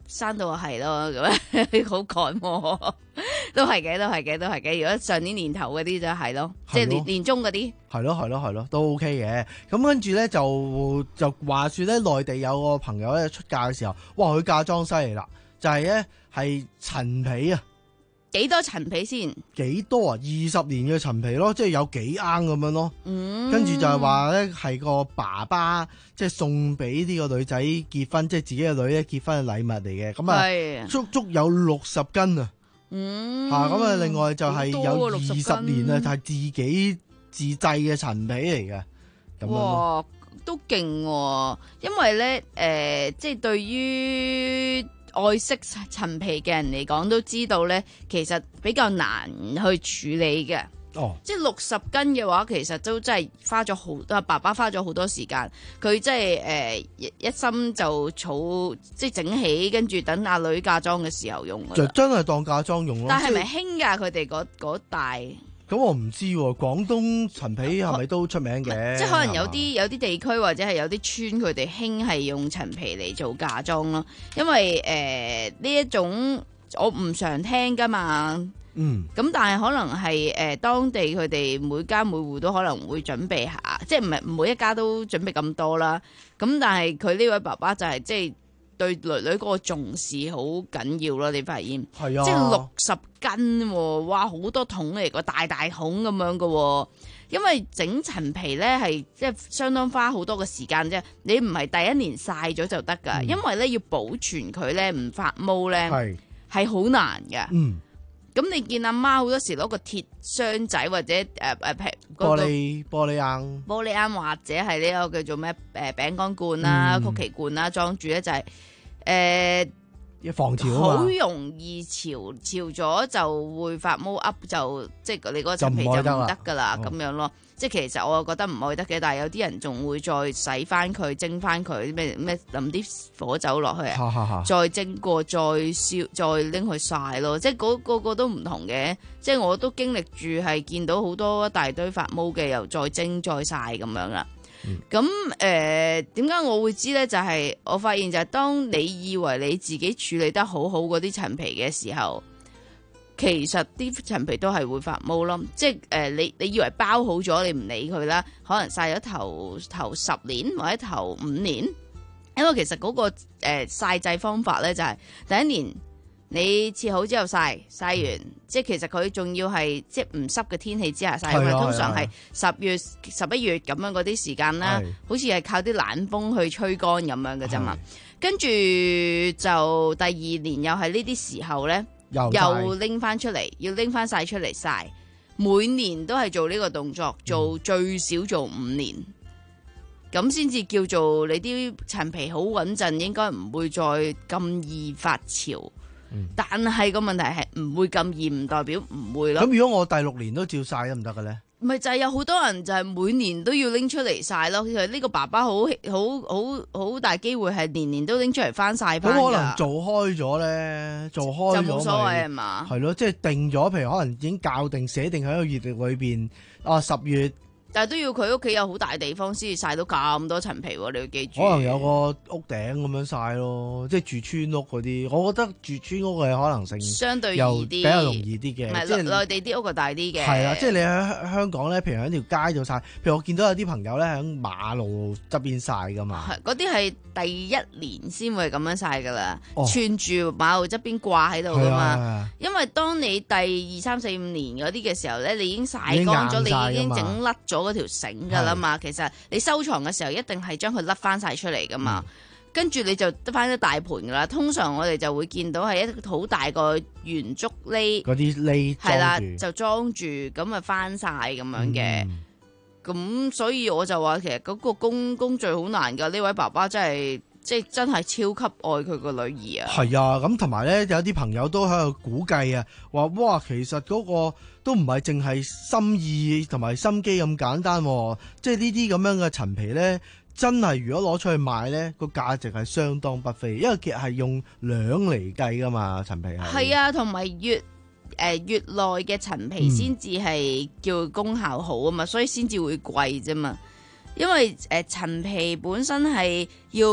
生到係咯，咁好趕喎，都係嘅，都係嘅，都係嘅。如果上年年頭嗰啲就係咯，即係年年中嗰啲， 係咯係咯係咯，都 OK 嘅。咁跟住咧就就話説咧，內地有個朋友咧出嫁嘅時候，哇！佢嫁妝犀利啦，就係咧係陳皮啊。 幾多陳皮先？ 幾多啊？二十年嘅陳皮咯，即係有幾罌咁樣咯。 嗯， 跟住就係話咧，係個爸爸即係送俾呢個女仔結婚，即係自己嘅女咧結婚嘅禮物嚟嘅。咁啊，足足有六十斤啊。 嗯， 嚇咁啊，另外就係有二十年啊，就係自己自製嘅陳皮嚟嘅。咁哇，都勁喎！因為咧，誒、呃，即係對於愛惜陳皮嘅人嚟講，都知道咧，其實比較難去處理嘅。 哦， 即係六十斤嘅話，其實都真係花咗好多，爸爸花咗好多時間。佢即係誒一一心就儲，即係整起，跟住等阿女嫁妝嘅時候用。 就真係當嫁妝用咯。 但係咪興㗎？佢哋嗰嗰代？ 咁我唔知喎，廣東陳皮係咪都出名嘅？ 即係可能有啲有啲地區或者係有啲村，佢哋興係用陳皮嚟做嫁妝咯。因為誒呢、呃、一種我唔常聽噶嘛。 嗯。咁但係可能係誒、呃、當地佢哋每家每戶都可能會準備下，即係唔係每一家都準備咁多啦。咁但係佢呢位爸爸就係、是、即係。對女女嗰個重視好緊要咯，你發現？ 係啊， 即係六十斤喎，哇，好多桶嚟個，大大桶咁樣嘅喎。因為整陳皮咧係即係相當花好多嘅時間啫，你唔係第一年曬咗就得㗎，嗯、因為咧要保存佢咧唔發毛咧係係好難嘅。嗯。咁你見阿媽好多時攞個鐵箱仔或者誒誒皮玻璃玻璃罌玻璃罌或者係呢個叫做咩誒餅乾罐啦、嗯、曲奇罐啦裝住咧就係、是、誒。呃防潮好容易潮潮咗就會發毛噏，就即係你嗰個陳皮就唔得噶啦咁樣咯。即係其實我覺得唔愛得嘅，但係有啲人仲會再洗翻佢、蒸翻佢，咩咩淋啲火酒落去啊，再蒸過、再燒、再拎去曬咯。即係嗰個個都唔同嘅。即係我都經歷住係見到好多一大堆發毛嘅，又再蒸再曬咁樣啦。咁誒點解我會知呢？就係、是、我發現就係當你以為你自己處理得好好嗰啲陳皮嘅時候，其實啲陳皮都係會發毛咯。即係誒、呃、你你以為包好咗，你唔理佢啦，可能曬咗頭頭十年或者頭五年，因為其實嗰、那個誒、呃、曬製方法呢，就係、是、第一年。你切好之後曬曬完，即係其實佢仲要係即係唔濕嘅天氣之下曬，因為通常係十月十一月咁樣嗰啲時間啦，好似係靠啲冷風去吹乾咁樣嘅啫嘛。跟住就第二年又係呢啲時候咧，又拎翻出嚟，要拎翻曬出嚟曬。每年都係做呢個動作，做最少做五年，咁先至叫做你啲陳皮好穩陣，應該唔會再咁易發潮。但係個問題係唔會咁嚴，唔代表唔會咯。 咁如果我第六年都照曬得唔得嘅咧？ 咪就係有好多人就係每年都要拎出嚟曬咯。其實呢個爸爸好好好好大機會係年年都拎出嚟翻曬翻㗎。 咁可能做開咗咧，做開咗就冇所謂係嘛？ 係咯，即係定咗，譬如可能已經校定寫定喺個月曆裏邊啊，十月。 但係都要佢屋企有好大地方先至曬到咁多陳皮喎，你要記住。 可能有個屋頂咁樣曬咯，即係住村屋嗰啲。我覺得住村屋嘅可能性相對易啲，比較容易啲嘅。 唔係，即係內地啲屋就大啲嘅。 係啦，即係你喺香港咧，譬如喺條街度曬，譬如我見到有啲朋友咧喺馬路側邊曬噶嘛。 嗰啲係第一年先會咁樣曬噶啦， 哦、 串住馬路側邊掛喺度噶嘛。 啊、 因為當你第二三四五年嗰啲嘅時候咧，你已經曬乾咗，你已經整甩咗嗰條繩噶啦嘛。其實你收藏嘅時候一定係將佢甩翻晒出嚟噶嘛。嗯、跟住你就得翻一大盤噶啦。通常我哋就會見到係一個好大個圓竹籬， 嗰啲籬係啦，就裝住咁啊翻晒咁樣嘅。咁、嗯、所以我就話其實嗰個工工序好難噶。呢位爸爸真係即係真係超級愛佢個女兒啊。 係啊，咁同埋咧有啲朋友都喺度估計啊，話哇其實嗰個都唔係淨係心意同埋心機咁簡單，即係呢啲咁樣嘅陳皮咧，真係如果攞出去賣咧，個價值係相當不菲，因為其實係用兩嚟計噶嘛，陳皮係。 係啊，同埋越誒越耐嘅陳皮先至係叫功效好啊嘛，嗯、所以先至會貴啫嘛。因為誒陳皮本身係要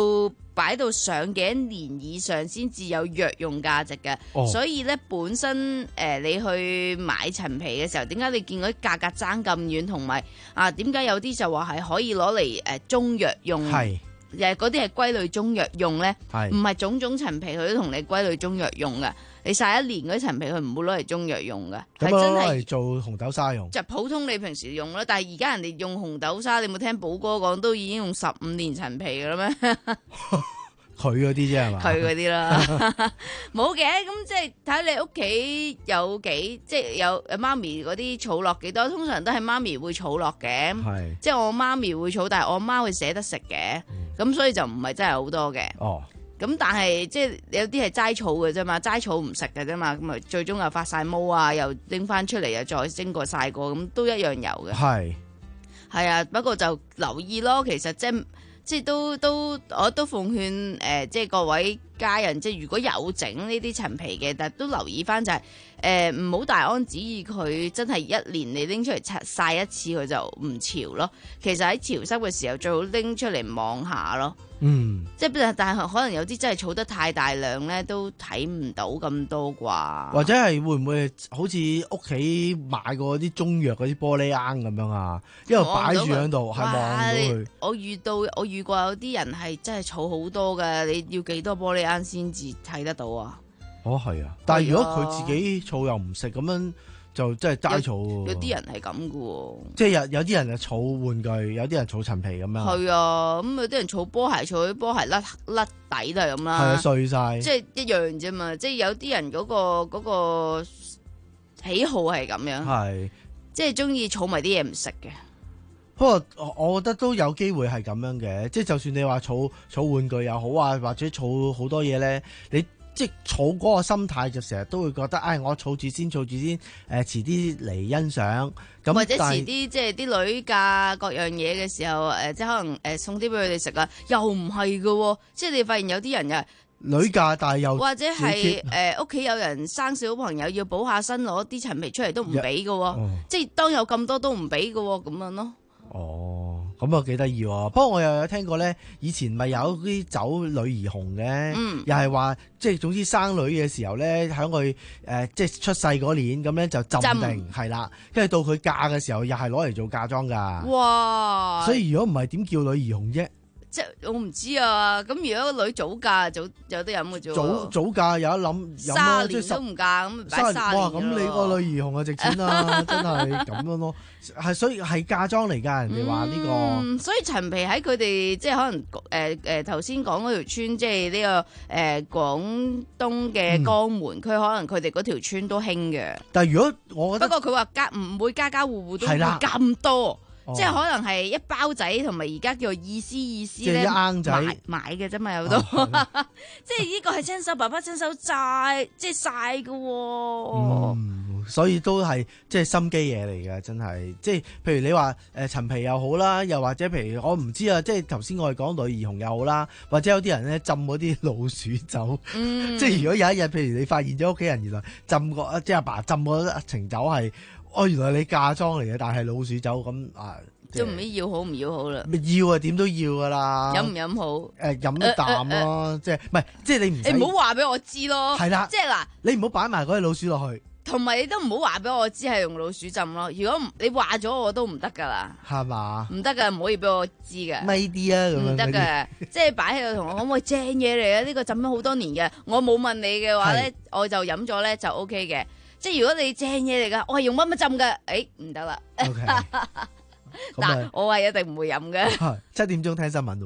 擺到上幾多年以上先至有藥用價值嘅。 哦、 所以咧本身誒、呃、你去買陳皮嘅時候，點解你見嗰啲價格爭咁遠，同埋啊點解有啲就話係可以攞嚟誒中藥用？ 係。 誒嗰啲係歸類中藥用咧，唔係係種種陳皮佢都同你歸類中藥用嘅。你曬一年嗰啲陳皮佢唔會攞嚟中藥用嘅，係咁真係攞嚟做紅豆沙用。 就普通你平時用啦。但係而家人哋用紅豆沙，你冇聽寶哥講都已經用十五年陳皮嘅啦咩？ 佢嗰啲啫係嘛？ 佢嗰啲啦，冇嘅。咁即係睇你屋企有幾，即係有媽咪嗰啲儲落幾多，通常都係媽咪會儲落嘅。 係， 即係我媽咪會儲，但係我媽會捨得食嘅，咁、嗯、所以就唔係真係好多嘅。 哦， 咁但係即係有啲係齋儲嘅啫嘛，齋儲唔食嘅啫嘛，咁啊最終又發晒毛啊，又拎翻出嚟又再蒸過曬過，咁都一樣有嘅。 係， 係啊，不過就留意咯，其實即係。即係都都，我都奉勸誒、呃，即係各位家人，即係如果有整呢啲陳皮嘅，但係都留意翻就係誒唔好大安旨意佢真係一年你拎出嚟曬一次佢就唔潮咯。其實喺潮濕嘅時候最好拎出嚟望下咯。 嗯， 即係但係可能有啲真係儲得太大量咧，都睇唔到咁多啩。 或者係會唔會好似屋企買過啲中藥嗰啲玻璃罌咁樣啊？因為擺住喺度係望到佢。 我遇到我遇過有啲人係真係儲好多㗎，你要幾多玻璃罌先至睇得到啊？ 哦，係啊，但係如果佢自己儲又唔食咁樣。就真係齋儲， 有啲人係咁嘅喎， 即係有有啲人就儲玩具，有啲人儲陳皮咁樣。係啊，咁有啲人儲波鞋，儲啲波鞋甩甩底都係咁啦。 係啊，碎晒。 即係一樣啫嘛，即係有啲人嗰個嗰個喜好係咁樣， 係即係中意儲埋啲嘢唔食嘅。 不過我覺得都有機會係咁樣嘅，即係就算你話儲儲玩具又好啊，或者儲好多嘢咧，你。即係儲嗰個心態就成日都會覺得，唉、哎，我儲住先，儲住先，誒、呃，遲啲嚟欣賞。咁或者遲啲即係啲女嫁各樣嘢嘅時候，誒、呃，即係可能誒送啲俾佢哋食啊，又唔係㗎，即係你發現有啲人又女嫁但係又或者係誒屋企有人生小朋友要補下身，攞啲陳皮出嚟都唔俾㗎， 哦、 即係當有咁多都唔俾㗎咁樣咯。 哦，咁啊幾得意喎！不過我又有聽過咧，以前咪有啲走女兒紅嘅， 嗯、又係話即係總之生女嘅時候咧，喺佢誒即係出世嗰年咁咧就浸定係啦，跟住到佢嫁嘅時候又係攞嚟做嫁妝㗎。 哇！ 所以如果唔係點叫女兒紅啫？ 即係我唔知啊，咁如果個女早嫁早有得飲嘅啫。 早早嫁有得諗， 三年都唔嫁咁擺三年。 哇！咁你個女兒紅啊值錢啦，真係咁樣咯。係所以係嫁妝嚟㗎，人哋話呢個。 嗯，所以陳皮喺佢哋即係可能誒誒頭先講嗰條村，即係呢個誒廣東嘅江門區，可能佢哋嗰條村都興嘅。 但係如果我覺得， 不過佢話家唔會家家戶戶都會咁多。即係可能係一包仔，同埋而家叫做意思意思咧， 即係一罌仔買買嘅啫嘛，有都，即係呢個係親手爸爸親手摘，即係曬嘅。 嗯，所以都係即係心機嘢嚟嘅，真係。即係譬如你話誒陳皮又好啦，又或者譬如我唔知啊，即係頭先我哋講女兒紅又好啦，或者有啲人咧浸嗰啲老鼠酒， 嗯、 即係如果有一日譬如你發現咗屋企人原來浸過，即係阿爸浸過一程酒係。哦，原來你嫁妝嚟嘅，但係老鼠酒咁啊， 都唔知要好唔要好啦。 要啊，點都要噶啦。 飲唔飲好？ 誒、呃，飲一啖咯，呃呃、即係唔係？即係你唔你唔好話俾我知咯。 係啦， 即係嗱， 你唔好擺埋嗰隻老鼠落去。 同埋你都唔好話俾我知係用老鼠浸咯。如果你話咗我都唔得噶啦。 係嘛？ 唔得噶，唔可以俾我知噶。 咪啲啊，咁樣唔得噶，即係擺喺度同我講，喂，正嘢嚟啊！呢個浸咗好多年嘅，我冇問你嘅話咧，我就飲咗咧就 O K 嘅。即係如果你正嘢嚟噶，我係用乜乜浸嘅，誒唔得啦。 Okay. 但我係一定唔會飲嘅。 七點鐘聽新聞咯。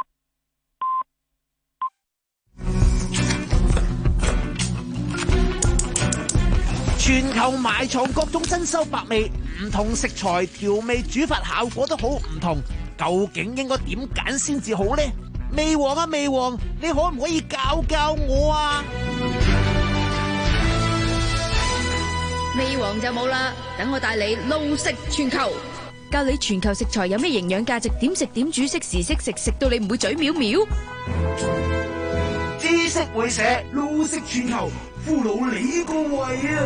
全球埋藏各種珍饈百味，唔同食材調味煮法效果都好唔同，究竟應該點揀先至好呢？味王啊味王，你可唔可以教教我啊？ 味王就冇啦，等我帶你路食全球，教你全球食材有咩營養價值，點食點煮，適時適食，食到你唔會嘴藐藐。 知識會社路食全球，俘虜你個胃啊！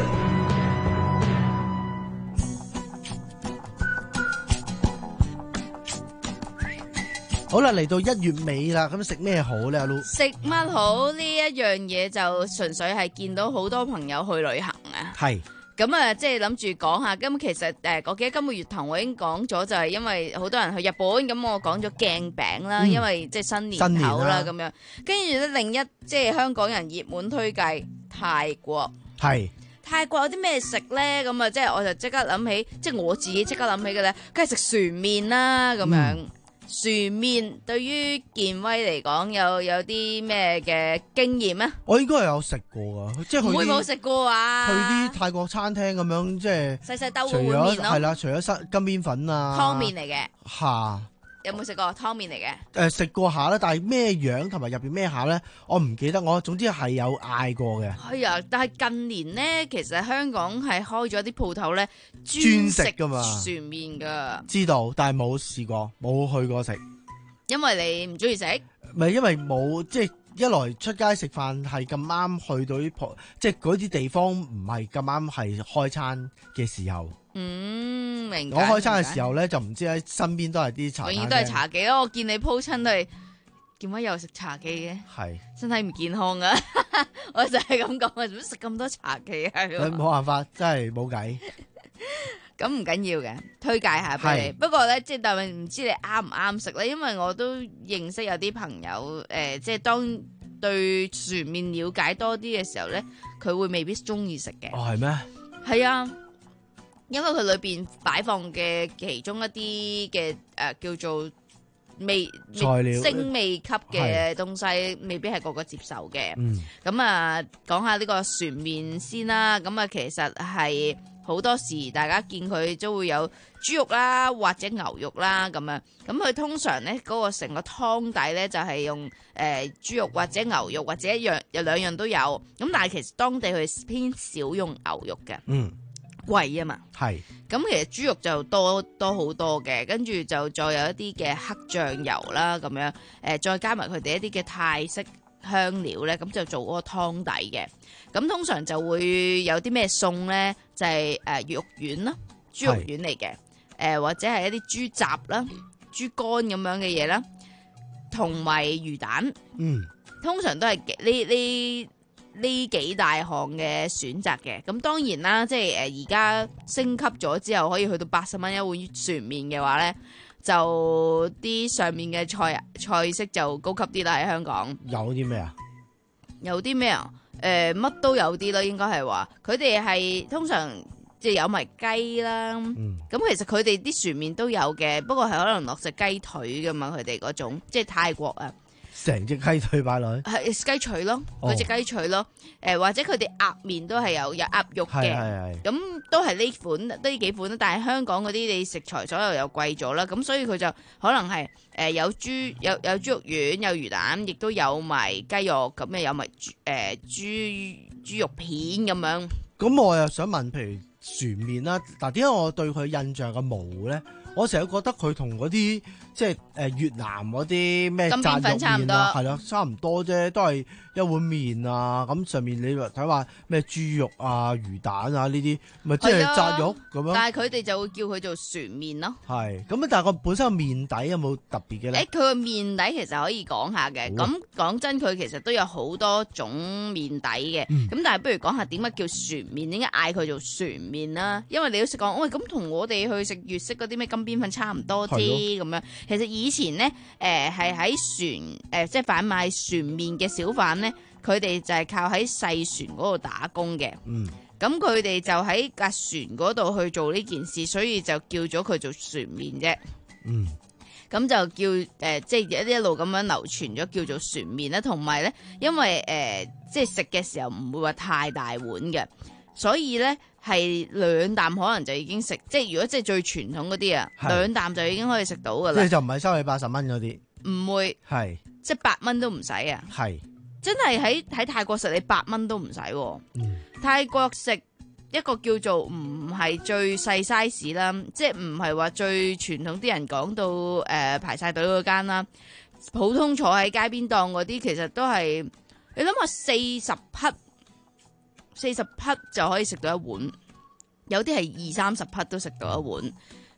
好啦，嚟到一月尾啦，咁食咩好咧？阿 Lu 食乜好呢一樣嘢就純粹係見到好多朋友去旅行啊。 係。 咁啊，即係諗住講下。咁其實誒，我記得今個月頭我已經講咗，就係因為好多人去日本，咁我講咗鏡餅啦，嗯、因為即係新年頭啦咁樣。跟住咧，另一即係香港人熱門推介泰國。係。泰國有啲咩食咧？咁啊，即係我就即刻諗起，即係我自己即刻諗起嘅咧，梗係食船麵啦咁樣。嗯船麵對於健威嚟講有有啲咩嘅經驗咩？ 我應該係有食過噶，即係會冇食過啊？ 去啲泰國餐廳咁樣，即係細細兜嘅碗麵咯。 係啦，除咗金邊粉啊， 湯麵嚟嘅。 嚇！ 有冇食過湯麵嚟嘅？ 誒食過下啦，但係咩樣同埋入邊咩餡咧，我唔記得。我總之係有嗌過嘅。係啊， 但係近年咧，其實香港係開咗啲鋪頭咧，專食㗎嘛，船麵㗎。知道，但係冇試過，冇去過食。因為你唔中意食？唔係因為冇，即係一來出街食飯係咁啱去到啲鋪，即係嗰啲地方唔係咁啱係開餐嘅時候。嗯，明白。我開餐嘅時候咧，就唔知喺身邊都係啲茶，永遠都係茶記咯。我見你鋪親都係，點解又食茶記嘅？係身體唔健康啊！我就係咁講啊，做乜食咁多茶記啊？冇辦法，真係冇計。咁唔緊要嘅，推介下俾你。不過咧，即係但係唔知你啱唔啱食咧，因為我都認識有啲朋友，誒、呃，即係當對船麵了解多啲嘅時候咧，佢會未必中意食嘅。哦，係咩？係啊。因為佢裏邊擺放嘅其中一啲嘅誒叫做味材料精味級嘅東西，未必係個個接受嘅。咁啊、嗯，講下呢個船麵先啦。咁啊，其實係好多時大家見佢都會有豬肉啦，或者牛肉啦咁樣。咁佢通常咧嗰、嗰個成個湯底咧就係用誒、呃、豬肉或者牛肉或者一樣有兩樣都有。咁但係其實當地佢偏少用牛肉嘅。嗯。貴啊嘛，係咁其實豬肉就多多好多嘅，跟住就再有一啲嘅黑醬油啦，咁樣誒，再加埋佢哋一啲嘅泰式香料咧，咁就做嗰個湯底嘅。咁通常就會有啲咩餸咧，就係誒魚肉丸啦，豬肉丸嚟嘅，誒或者係一啲豬雜啦、豬肝咁樣嘅嘢啦，同埋魚蛋。嗯，通常都係呢呢。呢幾大項嘅選擇嘅，咁當然啦，即係誒而家升級咗之後，可以去到八十蚊一碗船麵嘅話咧，就啲上面嘅菜菜式就高級啲啦。喺香港有啲咩啊？有啲咩啊？誒、呃、乜都有啲啦，應該係話佢哋係通常即係有埋雞啦。咁、嗯、其實佢哋啲船麵都有嘅，不過係可能落隻雞腿噶嘛，佢哋嗰種即係泰國啊。成隻雞腿擺落去，係雞腿咯，嗰隻雞腿咯，誒或者佢哋鴨麵都係有有鴨肉嘅，咁都係呢款都呢幾款啦。但係香港嗰啲你食材所有又貴咗啦，咁所以佢就可能係誒有豬有有豬肉丸，有魚蛋，亦都有埋雞肉，咁誒有埋誒豬豬肉片咁樣。咁我又想問，譬如船麵啦，嗱點解我對佢印象嘅模糊咧？我成日覺得佢同嗰啲即係誒越南嗰啲咩炸肉麵啊，係咯，差唔多啫，都係一碗麵啊。咁上面你睇話咩豬肉啊、魚蛋啊呢啲，咪即係炸肉咁樣。但係佢哋就會叫佢做船麵咯。係咁，但係個本身個麵底有冇特別嘅咧？誒，佢個麵底其實可以講下嘅。咁講真，佢其實都有好多種麵底嘅。咁、嗯、但係不如講下點解叫船麵？點解嗌佢做船麵啦？因為你都識講，喂，咁同我哋去食粵式嗰啲咩金邊粉差唔多啫，咁樣。其實以前咧，誒係喺船，誒、呃、即係販賣船麵嘅小販咧，佢哋就係靠喺細船嗰度打工嘅。嗯，咁佢哋就喺架船嗰度去做呢件事，所以就叫咗佢做船麵啫。嗯，咁就叫誒、呃，即係一一路咁樣流傳咗，叫做船麵啦。同埋咧，因為誒、呃，即係食嘅時候唔會話太大碗嘅。所以咧係兩啖可能就已經食，即係如果即係最傳統嗰啲啊，兩啖就已經可以食到噶啦。即係就唔係收你八十蚊嗰啲，唔會係即係八蚊都唔使啊。係真係喺喺泰國食你八蚊都唔使。嗯，泰國食一個叫做唔係最細 size 啦，即係唔係話最傳統啲人講到誒、呃、排晒隊嗰間啦，普通坐喺街邊檔嗰啲其實都係你諗下四十匹。四十匹就可以食到一碗，有啲係二三十匹都食到一碗。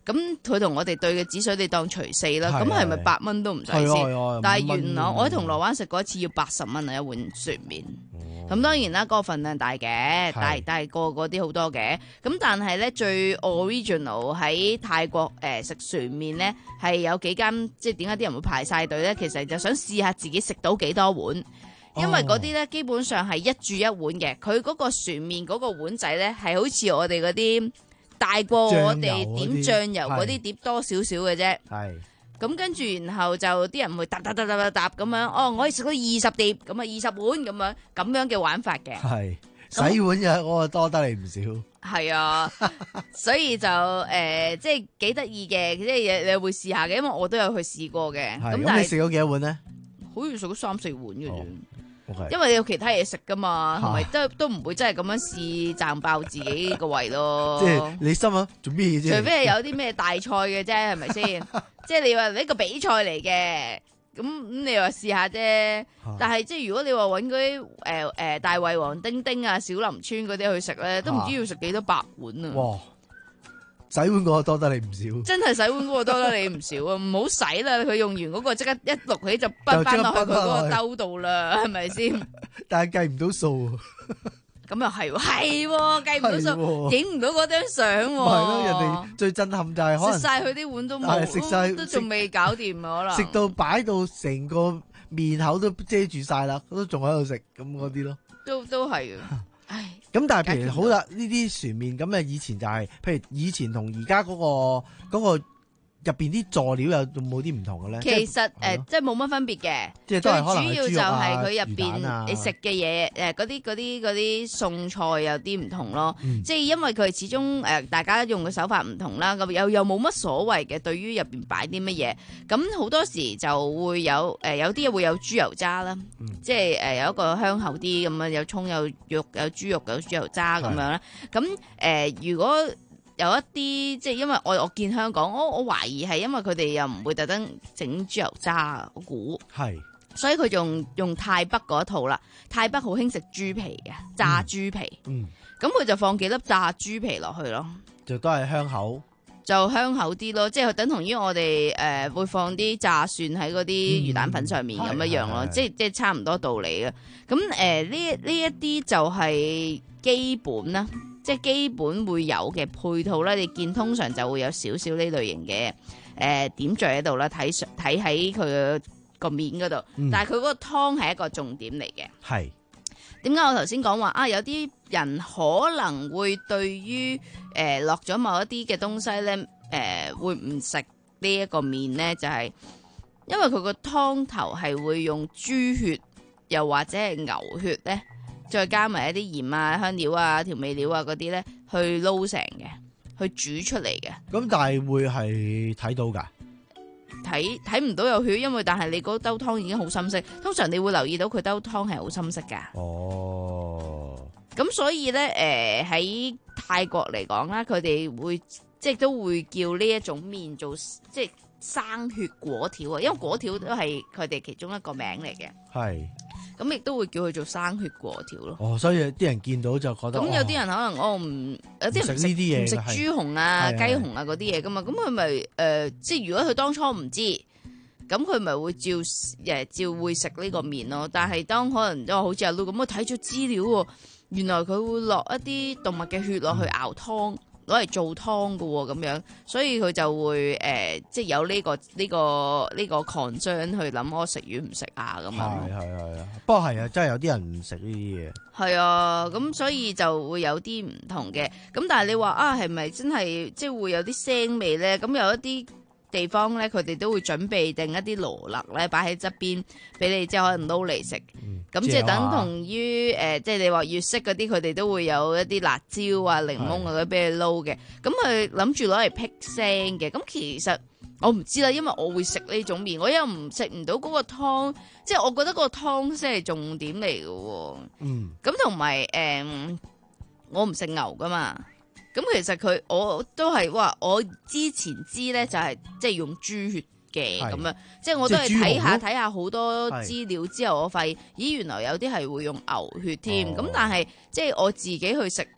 咁佢同我哋對嘅止水你當除四啦，咁係咪八蚊都唔使係先？ 啊但係原來我喺銅鑼灣食過一次要八十蚊啊一碗船麵。咁當然啦，嗰個份量大嘅，大大過嗰啲好多嘅。咁但係咧最 original 喺泰國誒食船麵咧，係有幾間，即係點解啲人會排晒隊咧？其實就想試下自己食到幾多碗，因為嗰啲咧基本上係一注一碗嘅。佢嗰個船麵嗰個碗仔咧係好似我哋嗰啲大過我哋點醬油嗰啲碟多少少嘅啫。係。咁跟住，然後就啲人會搭搭搭搭搭搭咁樣，哦，我可以食到二十碟，咁啊二十碗咁樣，咁樣嘅玩法嘅。係洗碗嘅，我啊多得你唔少。 係啊，所以就誒、呃，即係幾得意嘅，即係你會試下嘅，因為我都有去試過嘅。咁咁你食咗幾多碗咧？ 好似食咗三四碗嘅啫。哦 Okay. 因為你有其他嘢食噶嘛，同埋都都唔會真係咁樣試賺爆自己個胃咯。 即係你心諗做咩啫？ 除非係有啲咩大賽嘅啫，係咪先？即係你話呢個比賽嚟嘅，咁咁你話試下啫。但係即係如果你話搵嗰啲誒誒大胃王丁丁啊、小林村嗰啲去食咧，都唔知要食幾多百碗啊！ 哇！洗碗嗰個多得你唔少， 真係洗碗嗰個多得你唔少啊！唔好洗啦，佢用完嗰個即刻一淥起就滗翻落去佢嗰個兜度啦，係咪先？ 但係計唔到數， 咁又係喎，係計唔到數，影唔到嗰張相喎。 係咯，人哋最震撼就係可能食晒佢啲碗都冇， 食晒都仲未搞掂啊！可能食到擺到成個面口都遮住晒啦，都仲喺度食咁嗰啲咯， 都都係嘅。唉， 咁但係譬如好啦，呢啲船麵咁啊，以前就係、是，譬如以前同而家嗰個嗰、嗰個入邊啲佐料有冇啲唔同嘅咧？ 其實誒，即係冇乜分別嘅。 即係都係可能係豬肉啊、 最主要就係佢入邊魚蛋啊你食嘅嘢，誒嗰啲嗰啲嗰啲餸菜有啲唔同咯。 嗯、 即係因為佢始終誒大家用嘅手法唔同啦，咁又又冇乜所謂嘅。對於入邊擺啲乜嘢，咁好多時就會有誒有啲嘢會有豬油渣啦， 嗯、 即係誒有一個香口啲咁樣，有葱有肉有豬肉有豬油渣咁樣啦。咁誒、呃、如果有一啲即係因為我我見香港，我我懷疑係因為佢哋又唔會特登整豬油渣，我估係， 所以佢仲用泰北嗰一套啦。泰北好興食豬皮嘅，炸豬皮， 嗯， 咁佢就放幾粒炸豬皮落去咯， 就都係香口， 就香口啲咯，即係等同於我哋誒、呃、會放啲炸蒜喺嗰啲魚蛋粉上面咁、嗯、樣樣咯，即係即係差唔多道理嘅。咁誒呢呢一啲就係基本啦。即係基本會有嘅配套咧，你見通常就會有少少呢類型嘅誒、呃、點綴喺度啦，睇上睇喺佢個面嗰度，嗯、但係佢嗰個湯係一個重點嚟嘅。係點解我頭先講話啊？有啲人可能會對於誒落咗某一啲嘅東西咧，誒、呃、會唔食呢一個麵咧？就係、是、因為佢個湯頭係會用豬血又或者係牛血咧。再加埋一啲鹽啊、香料啊、調味料啊嗰啲咧，去撈成嘅，去煮出嚟嘅。咁但係會係睇到㗎？ 睇睇唔到有血，因為但係你嗰兜湯已經好深色。通常你會留意到佢兜湯係好深色㗎。哦。咁所以咧，誒、呃、喺泰國嚟講啦，佢哋會即係都會叫呢一種麵做即係生血粿條啊，因為粿條都係佢哋其中一個名嚟嘅。係。咁亦都會叫佢做生血粿條咯。哦，所以啲人見到就覺得。咁有啲人可能我唔、哦、有啲人唔食呢啲嘢，唔食豬紅啊、雞紅啊嗰啲嘢噶嘛。咁佢咪誒，即係如果佢當初唔知，咁佢咪會照誒照會食呢個麵咯。但係當可能都好似阿 Lu 咁，我睇咗資料喎，原來佢會落一啲動物嘅血落去熬湯。嗯攞嚟做湯㗎喎，咁樣，所以佢就會誒、呃，即係有呢、呢個呢、呢個呢、呢個 concern 去諗，我食魚唔食啊咁樣。係係係啊，不過係啊，真係有啲人唔食呢啲嘢。係啊，咁所以就會有啲唔同嘅。咁但係你話啊，係咪真係即係會有啲腥味咧？咁有一啲地方咧，佢哋都會準備定一啲羅勒咧，擺喺側邊俾你，即係可能撈嚟食。咁、嗯、即係等同於誒、呃，即係你話粵式嗰啲，佢哋都會有一啲辣椒啊、檸檬啊嗰啲俾你撈嘅。咁佢諗住攞嚟辟腥嘅。咁其實我唔知啦，因為我會食呢種麵，我又唔食唔到嗰個湯，即係我覺得嗰個湯先係重點嚟嘅。嗯。咁同埋誒，我唔食牛噶嘛。咁其實佢我都係話，我之前知咧就係即係用豬血嘅咁樣，即係我都係睇下睇下好多資料之後，我發現咦原來有啲係會用牛血添。咁、哦、但係即係我自己去食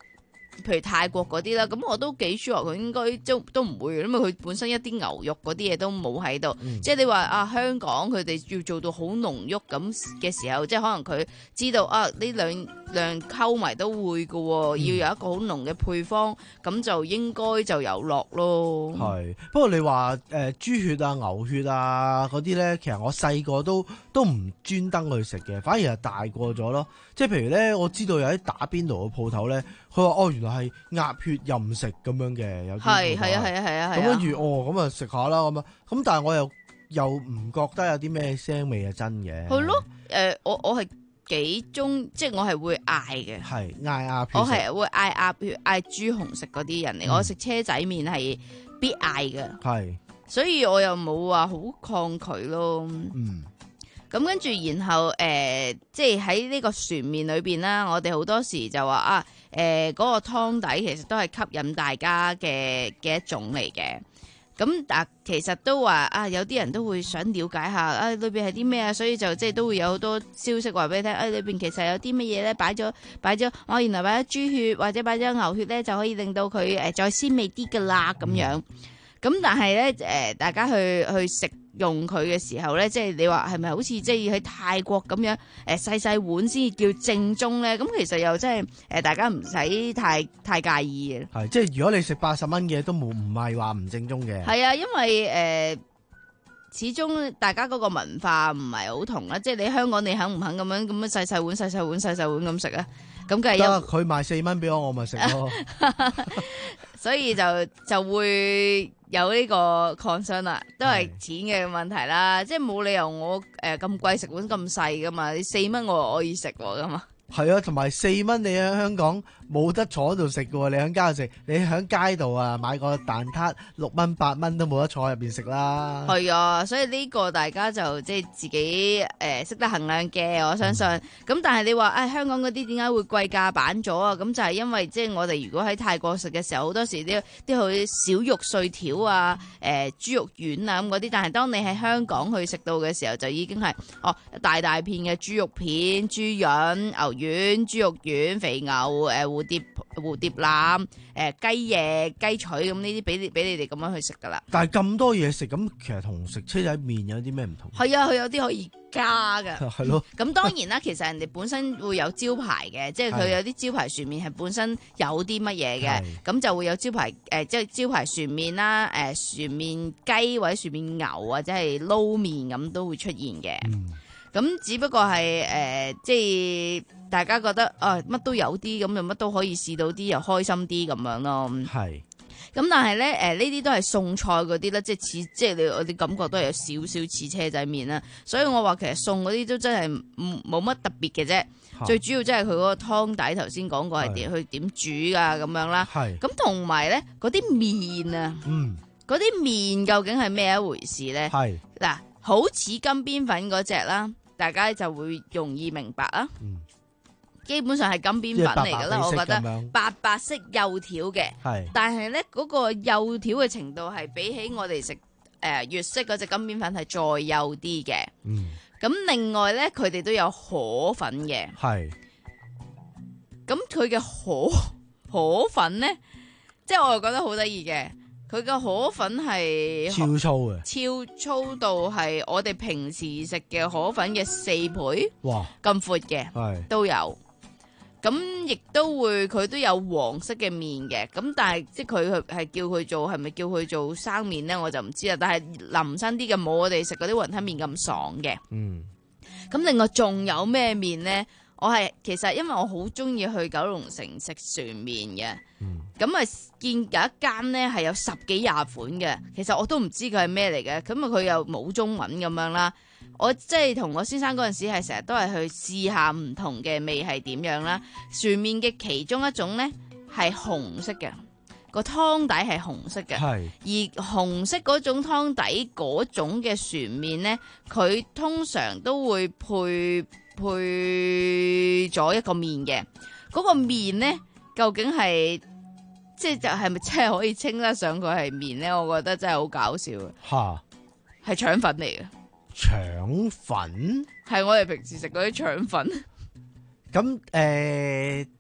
譬如泰國嗰啲啦，咁我都幾 sure 佢應該都都唔會，因為佢本身一啲牛肉嗰啲嘢都冇喺度。 嗯、 即係你話啊，香港佢哋要做到好濃郁咁嘅時候，即係可能佢知道啊，呢兩兩溝埋都會嘅喎，嗯、要有一個好濃嘅配方，咁就應該就有落咯。 係，不過你話誒、呃、豬血啊、牛血啊嗰啲咧，其實我細個都都唔專登去食嘅，反而係大個咗咯。即係譬如咧，我知道有啲打邊爐嘅鋪頭咧，佢話哦，原來係鴨血任食咁樣嘅，有啲係係啊係啊係啊係啊。 咁跟住哦，咁啊食下啦咁啊，咁但係我又又唔覺得有啲咩腥味係真嘅。 係咯，誒、呃、我我係幾中，即係我係會嗌嘅。 係嗌鴨血。 我係會嗌鴨血、嗌豬紅食嗰啲人嚟，嗯、我食車仔麵係必嗌嘅。係，所以我又冇話好抗拒咯。嗯。咁跟住，然後誒、呃，即係喺呢個船麵裏邊啦，我哋好多時就話啊，誒、呃、嗰、那個湯底其實都係吸引大家嘅嘅一種嚟嘅。咁但其實都話啊，有啲人都會想了解下啊，裏邊係啲咩啊，所以就即係都會有好多消息話俾你聽。啊，裏邊其實有啲乜嘢咧，擺咗擺咗，我、哦、原來擺咗豬血或者擺咗牛血咧，就可以令到佢誒、呃、再鮮味啲噶啦咁樣。咁但係咧誒，大家去去食用佢嘅時候咧，即係你話係咪好似即係要喺泰國咁樣誒細細碗先叫正宗咧？咁其實又真係誒，大家唔使太太介意嘅。 係，即係如果你食八十蚊嘅都冇，唔係話唔正宗嘅。 係啊，因為誒、呃，始終大家嗰個文化唔係好同啦。即係你香港，你肯唔肯咁樣咁樣細細碗、細細碗、細細碗咁食啊？咁梗係得佢賣四蚊俾我，我咪食咯。 所以就就會有呢個 concern 啦，都係錢嘅問題啦。即係冇理由我誒咁貴食碗咁細噶嘛，你四蚊我可以食噶嘛。 係啊，同埋四蚊你喺香港冇得坐喺度食嘅喎，你喺街度食，你喺街度啊買個蛋撻六蚊八蚊都冇得坐喺入邊食啦。 係啊，所以呢個大家就即係自己誒識得衡量嘅，我相信。咁、嗯、但係你話誒、哎、香港嗰啲點解會貴價版咗啊？咁就係因為即係我哋如果喺泰國食嘅時候，好多時啲啲好小肉碎條啊、誒、呃、豬肉丸啊咁嗰啲，但係當你喺香港去食到嘅時候，就已經係哦大大片嘅豬肉片、豬潤、牛丸、豬肉丸、肥牛、誒、呃、蝴蝶蝴蝶腩、誒、呃、雞翼、雞腿咁呢啲，俾你俾你哋咁樣去食噶啦。 但係咁多嘢食，咁其實同食車仔麵有啲咩唔同？ 係啊，佢有啲可以加噶。 係咯。 咁當然啦，其實人哋本身會有招牌嘅，即係佢有啲招牌船麵係本身有啲乜嘢嘅，咁就會有招牌誒、呃，即係招牌船麵啦，誒、呃、船麵雞或者船麵牛或者係撈麵咁都會出現嘅。嗯。咁只不過係誒、呃，即係大家覺得啊，乜都有啲，咁就乜都可以試到啲，又開心啲咁樣咯。係。咁但係咧，誒、呃、呢啲都係餸菜嗰啲咧，即係似，即係你我哋感覺都係有少少似車仔麵啦。所以我話其實餸嗰啲都真係冇乜特別嘅啫。最主要即係佢嗰個湯底，頭先講過係點去點煮啊咁樣啦。係。咁同埋咧嗰啲麵啊，嗯，嗰啲麵究竟係咩一回事咧？係。嗱，好似金邊粉嗰隻啦。大家就會容易明白啊！嗯、基本上係金邊粉嚟噶啦，白白我覺得白白色幼條嘅，是但係咧嗰個幼條嘅程度係比起我哋食誒粵式嗰隻金邊粉係再幼啲嘅。咁、嗯、另外咧，佢哋都有河粉嘅。係咁佢嘅河河粉咧，即係我又覺得好得意嘅。佢嘅河粉係超粗嘅， 超粗到係我哋平時食嘅河粉嘅四倍，哇咁闊嘅，係都有。咁亦都會佢都有黃色嘅麵嘅，咁但係即係佢係叫佢做係咪叫佢做生麵咧？我就唔知啦。但係腍身啲嘅冇我哋食嗰啲雲吞麵咁爽嘅。嗯。咁另外仲有咩麵咧？我係其實因為我好中意去九龍城食船麵嘅，咁啊、嗯、見有一間咧係有十幾廿款嘅，其實我都唔知佢係咩嚟嘅，咁啊佢又冇中文咁樣啦。我即係同我先生嗰陣時係成日都係去試下唔同嘅味係點樣啦。船麵嘅其中一種咧係紅色嘅，個湯底係紅色嘅，是而紅色嗰種湯底嗰種嘅船麵咧，佢通常都會配。配咗一個麵嘅，嗰、那個麵咧究竟係即係就係咪真係可以稱得上佢係麵咧？我覺得真係好搞笑啊！吓，係腸粉嚟嘅， 腸粉係我哋平時食嗰啲腸粉。 咁誒，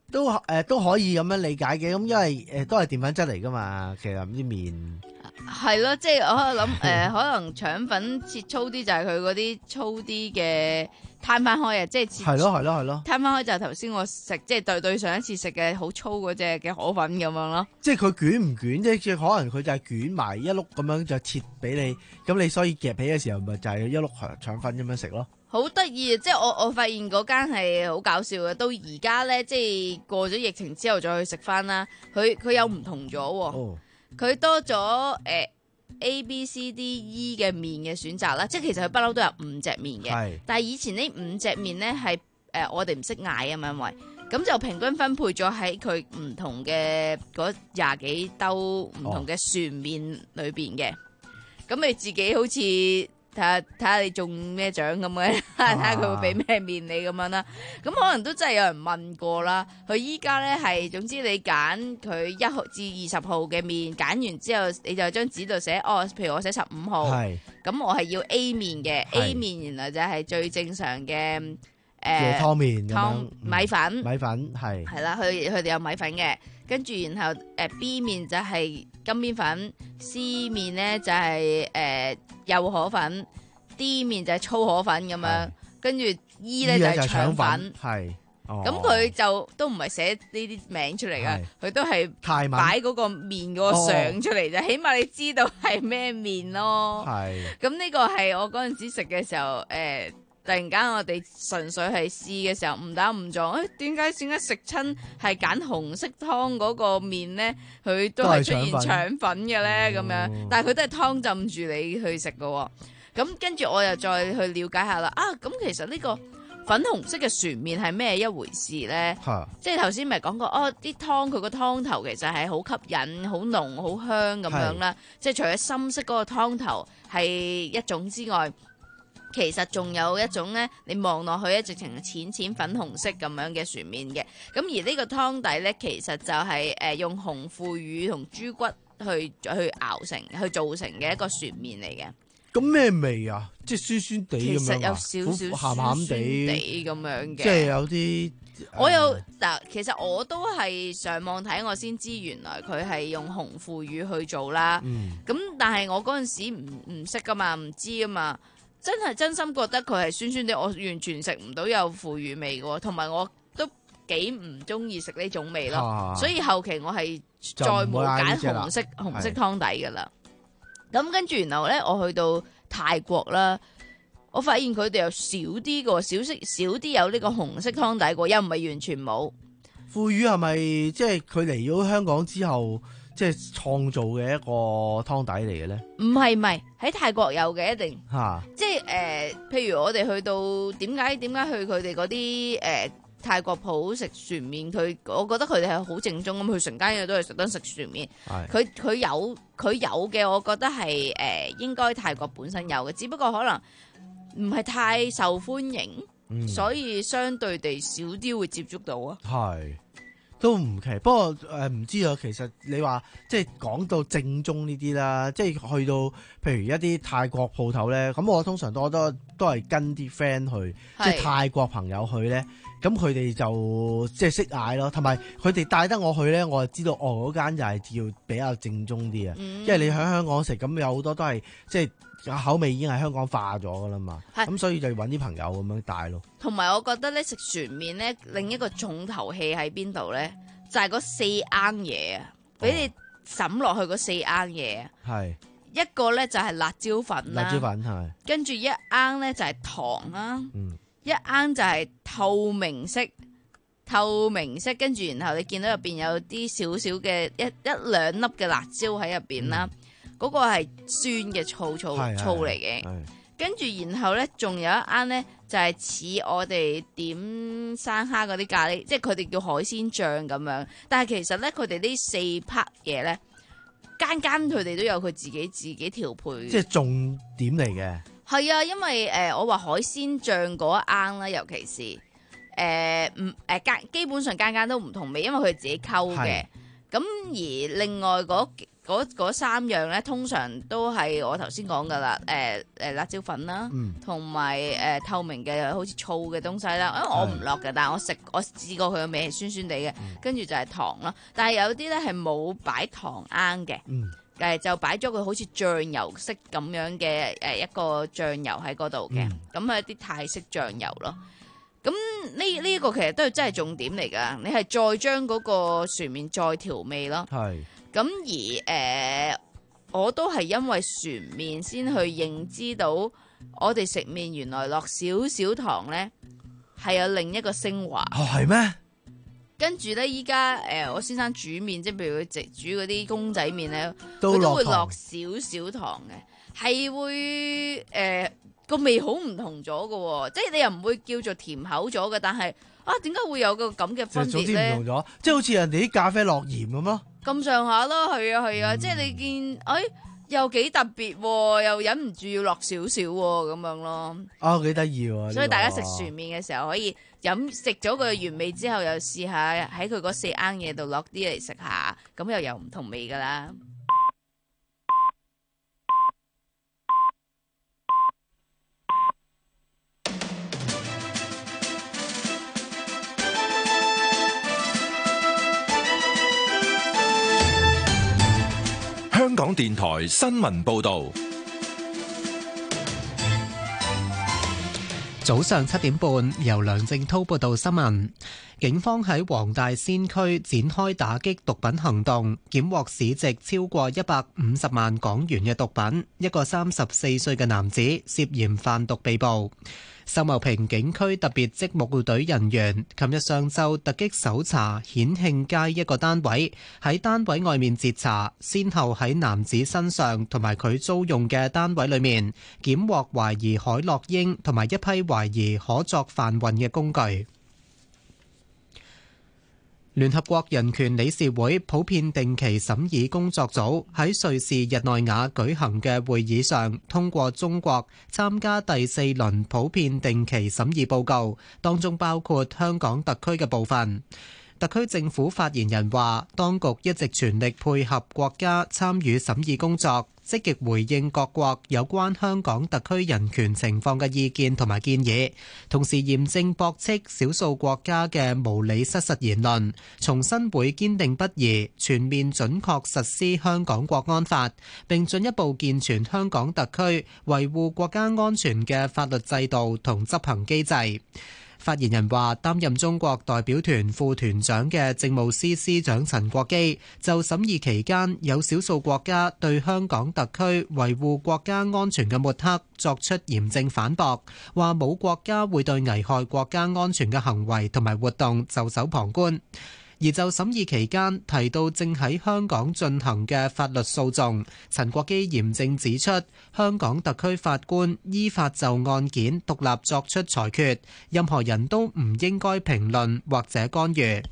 都誒、呃、都可以咁樣理解嘅，咁因為誒、呃、都係澱粉質嚟噶嘛，其實啲麵係咯，即係我喺度諗誒，可能腸粉切粗啲就係佢嗰啲粗啲嘅攤翻開啊，即係切係咯係咯係咯， 攤翻開就係頭先我食即係對對上一次食嘅好粗嗰隻嘅河粉咁樣咯。 即係佢捲唔捲啫，即係可能佢就係捲埋一碌咁樣就切俾你，咁你所以夾起嘅時候咪就係一碌腸粉咁樣食咯。 好得意，即係我我發現嗰間係好搞笑嘅。到而家咧，即係過咗疫情之後再去食翻啦，佢佢有唔同咗，佢、哦、多咗誒、呃、A B C D E 嘅麵嘅選擇啦。即係其實佢不嬲都有五隻麵嘅，但係以前呢五隻麵咧係誒我哋唔識嗌啊嘛，因為咁就平均分配咗喺佢唔同嘅嗰廿幾兜唔同嘅船麵裏邊嘅。咁、哦、你自己好似。睇下睇下你中咩獎咁嘅，睇下佢會俾咩面你咁樣啦。咁可能都真係有人問過啦。佢依家咧係總之你揀佢一號至二十號嘅面，揀完之後你就喺張紙度寫哦。譬如我寫十五號，咁我係要 A 面嘅 A 面，原來就係最正常嘅誒、呃、 湯麵湯米粉米粉係係啦，佢佢哋有米粉嘅。跟住然後誒、呃、B 面就係金邊粉 ，C 面咧就係、是、誒、呃、幼河粉 ，D 面就係粗河粉咁樣，跟住 E 咧就係、是、腸粉， 係， 咁佢就都唔係寫呢啲名出嚟噶，佢都係擺嗰個麵嗰個相出嚟啫，起碼你知道係咩麵咯。係，咁呢個係我嗰陣時食嘅時候誒。呃突然間我哋純粹係試嘅時候誤打誤撞，誒點解點解食親係揀紅色湯嗰個麵咧？佢都係出現腸粉嘅咧咁樣，但係佢都係湯浸住你去食嘅。咁跟住我又再去了解下啦。啊，咁其實呢個粉紅色嘅船麵係咩一回事咧？即係頭先咪講過，哦啲湯佢個湯頭其實係好吸引、好濃、好香咁樣啦。即係除咗深色嗰個湯頭係一種之外，其實仲有一種咧，你望落去咧，直情淺淺粉紅色咁樣嘅船麵嘅。咁而呢個湯底咧，其實就係、是、誒、呃、用紅腐乳同豬骨去去熬成去做成嘅一個船麵嚟嘅。 咁咩味啊？即係酸酸地咁樣， 其實有少少鹹鹹地咁樣嘅。即係有啲， 我有嗱，其實我都係上網睇，我先知原來佢係用紅腐乳去做啦。咁、嗯、但係我嗰陣時唔唔識噶嘛，唔知噶嘛。真係真心覺得佢係酸酸啲，我完全食唔到有腐乳味嘅，同埋我都幾唔中意食呢種味咯、啊。所以後期我係再冇揀紅色紅色湯底噶啦。咁跟住然後咧，我去到泰國啦，我發現佢哋又少啲嘅，少少少啲有呢個紅色湯底嘅，又唔係完全冇。 腐乳係咪即係佢嚟咗香港之後？即係創造嘅一個湯底嚟嘅咧？唔係唔係，喺泰國有嘅一定。嚇、啊！即係誒、呃，譬如我哋去到點解點解去佢哋嗰啲誒泰國鋪食船麵，佢我覺得佢哋係好正宗咁，佢成間嘢都係食得食船麵。佢佢有佢有嘅，我覺得係誒、呃、應該泰國本身有嘅，只不過可能唔係太受歡迎、嗯，所以相對地少啲會接觸到啊。係。都唔奇，不過誒唔、呃、知啊。其實你話即係講到正宗呢啲啦，即係去到譬如一啲泰國鋪頭咧，咁我通常多都都係跟啲 friend 去，即係泰國朋友去咧，咁佢哋就即係識嗌咯，同埋佢哋帶得我去咧，我就知道哦嗰間就係要比較正宗啲啊、嗯，因為你喺香港食咁有好多都係即係口味已經係香港化咗噶啦嘛，咁所以就揾啲朋友咁樣帶咯。同埋我覺得咧食船麵咧，另一個重頭戲喺邊度咧？就係、是、嗰四罌嘢啊，俾你揼落去嗰四罌嘢啊。係一個咧就係辣椒粉啦，辣椒粉係。跟住一罌咧就係糖啦，嗯，一罌就係透明色，透明色。跟住然後你見到入邊有啲少少嘅一一兩粒嘅辣椒喺入邊啦。嗯嗰、那個係酸嘅醋醋醋嚟嘅，跟住然後咧，仲有一啱咧，就係、是、似我哋點生蝦嗰啲咖喱，即係佢哋叫海鮮醬咁樣。但係其實咧，佢哋呢四 part 嘢咧，間間佢哋都有佢自己自己調配，即係重點嚟嘅。係啊，因為誒、呃、我話海鮮醬嗰一啱啦，尤其是誒唔誒間基本上間間都唔同味，因為佢哋自己溝嘅。咁而另外嗰嗰嗰三樣咧，通常都係我頭先講噶啦，誒、呃、誒辣椒粉啦，同埋誒透明嘅好似醋嘅東西啦。因為我唔落嘅，但係我食我試過佢嘅味係酸酸地嘅，跟住就係糖啦。但係有啲咧係冇擺糖罌嘅，誒、嗯、就擺咗佢好似醬油色咁樣嘅誒一個醬油喺嗰度嘅，咁係一啲泰式醬油咯。咁呢呢個其實都係真係重點嚟㗎，你係再將嗰個船麵再調味咯。係。咁而誒、呃，我都係因為船麵先去認知到，我哋食麵原來落少少糖咧，係有另一個升華。 哦，係咩？ 跟住咧，依家誒我先生煮麵，即係譬如佢直煮嗰啲公仔麵咧，佢都會落少少糖嘅，係會誒個、呃、味好唔同咗嘅，即係你又唔會叫做甜口咗嘅，但係啊，點解會有個咁嘅分別咧？ 總之唔同咗，即係好似人哋啲咖啡落鹽咁咯。 咁上下咯，係啊係啊，嗯、即係你見，哎，又幾特別喎，又忍唔住要落少少喎，咁樣咯。哦， 幾得意喎！ 所以大家食船麵嘅時候，可以飲食咗佢原味之後，又試下喺佢嗰四罌嘢度落啲嚟食下，咁又有唔同味噶啦。 香港電台新聞報道， 早上七點半，由梁正濤報道新聞。警方喺黃大仙區展開打擊毒品行動，檢獲市值超過一百五十萬港元嘅毒品。一個三十四歲嘅男子涉嫌販毒被捕。秀茂坪警區特別職務隊人員琴日上晝突擊搜查顯慶街一個單位，喺單位外面截查，先後喺男子身上同埋佢租用嘅單位裏面檢獲懷疑海洛英同埋一批懷疑可作販運嘅工具。聯合國人權理事會普遍定期審議工作組喺瑞士日內瓦舉行嘅會議上，通過中國參加第四輪普遍定期審議報告，當中包括香港特區嘅部分。特區政府發言人話，當局一直全力配合國家參與審議工作，積極回應各國有關香港特區人權情況嘅意見同埋建議，同時嚴正駁斥少數國家嘅無理失實言論，重申會堅定不移全面準確實施香港國安法，並進一步健全香港特區維護國家安全嘅法律制度同執行機制。發言人話，擔任中國代表團副團長嘅政務司司長陳國基就審議期間有少數國家對香港特區維護國家安全嘅抹黑作出嚴正反駁，話冇國家會對危害國家安全嘅行為同埋活動袖手旁觀。而就審議期間提到正喺香港進行嘅法律訴訟，陳國基嚴正指出，香港特區法官依法就案件獨立作出裁決，任何人都唔應該評論或者干預。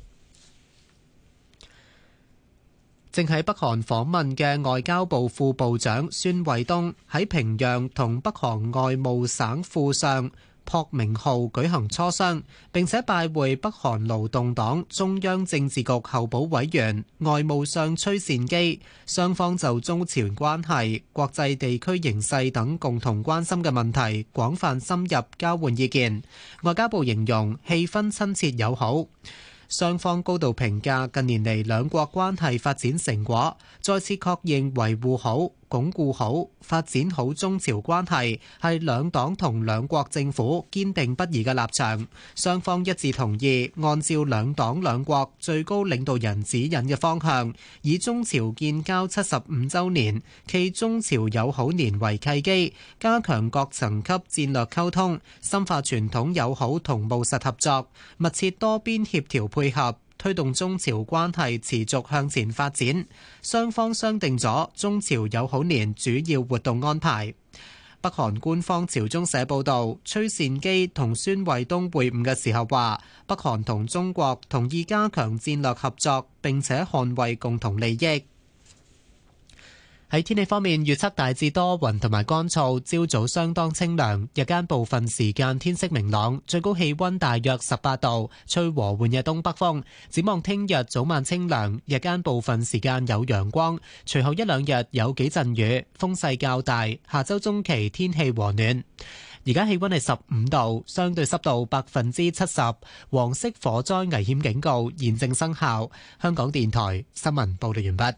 正喺北韓訪問嘅外交部副部長孫衛東喺平壤同北韓外務省副相朴明浩舉行磋商，並且拜會北韓勞動黨中央政治局候補委員外務相崔善基，雙方就中朝關係、國際地區形勢等共同關心嘅問題廣泛深入交換意見。外交部形容氣氛親切友好。雙方高度評價近年嚟兩國關係發展成果，再次確認維護好、鞏固好、發展好中朝關係係兩黨同兩國政府堅定不移嘅立場。雙方一致同意按照兩黨兩國最高領導人指引嘅方向，以中朝建交七十五週年暨中朝友好年為契機，加強各層級戰略溝通，深化傳統友好同務實合作，密切多邊協調配合，推動中朝關係持續向前發展。雙方商定咗中朝友好年主要活動安排。北韓官方朝中社報導，崔善基同孫衛東會晤嘅時候話，北韓同中國同意加強戰略合作，並且捍衛共同利益。 喺天氣方面，預測大致多雲同埋乾燥，朝早相當清涼，日間部分時間天色明朗，最高氣溫大約十八度，吹和緩嘅東北風。展望聽日早晚清涼，日間部分時間有陽光，隨後一兩日有幾陣雨，風勢較大。下周中期天氣和暖。而家氣溫係十五度，相對濕度百分之七十，黃色火災危險警告現正生效。香港電台新聞報道完畢。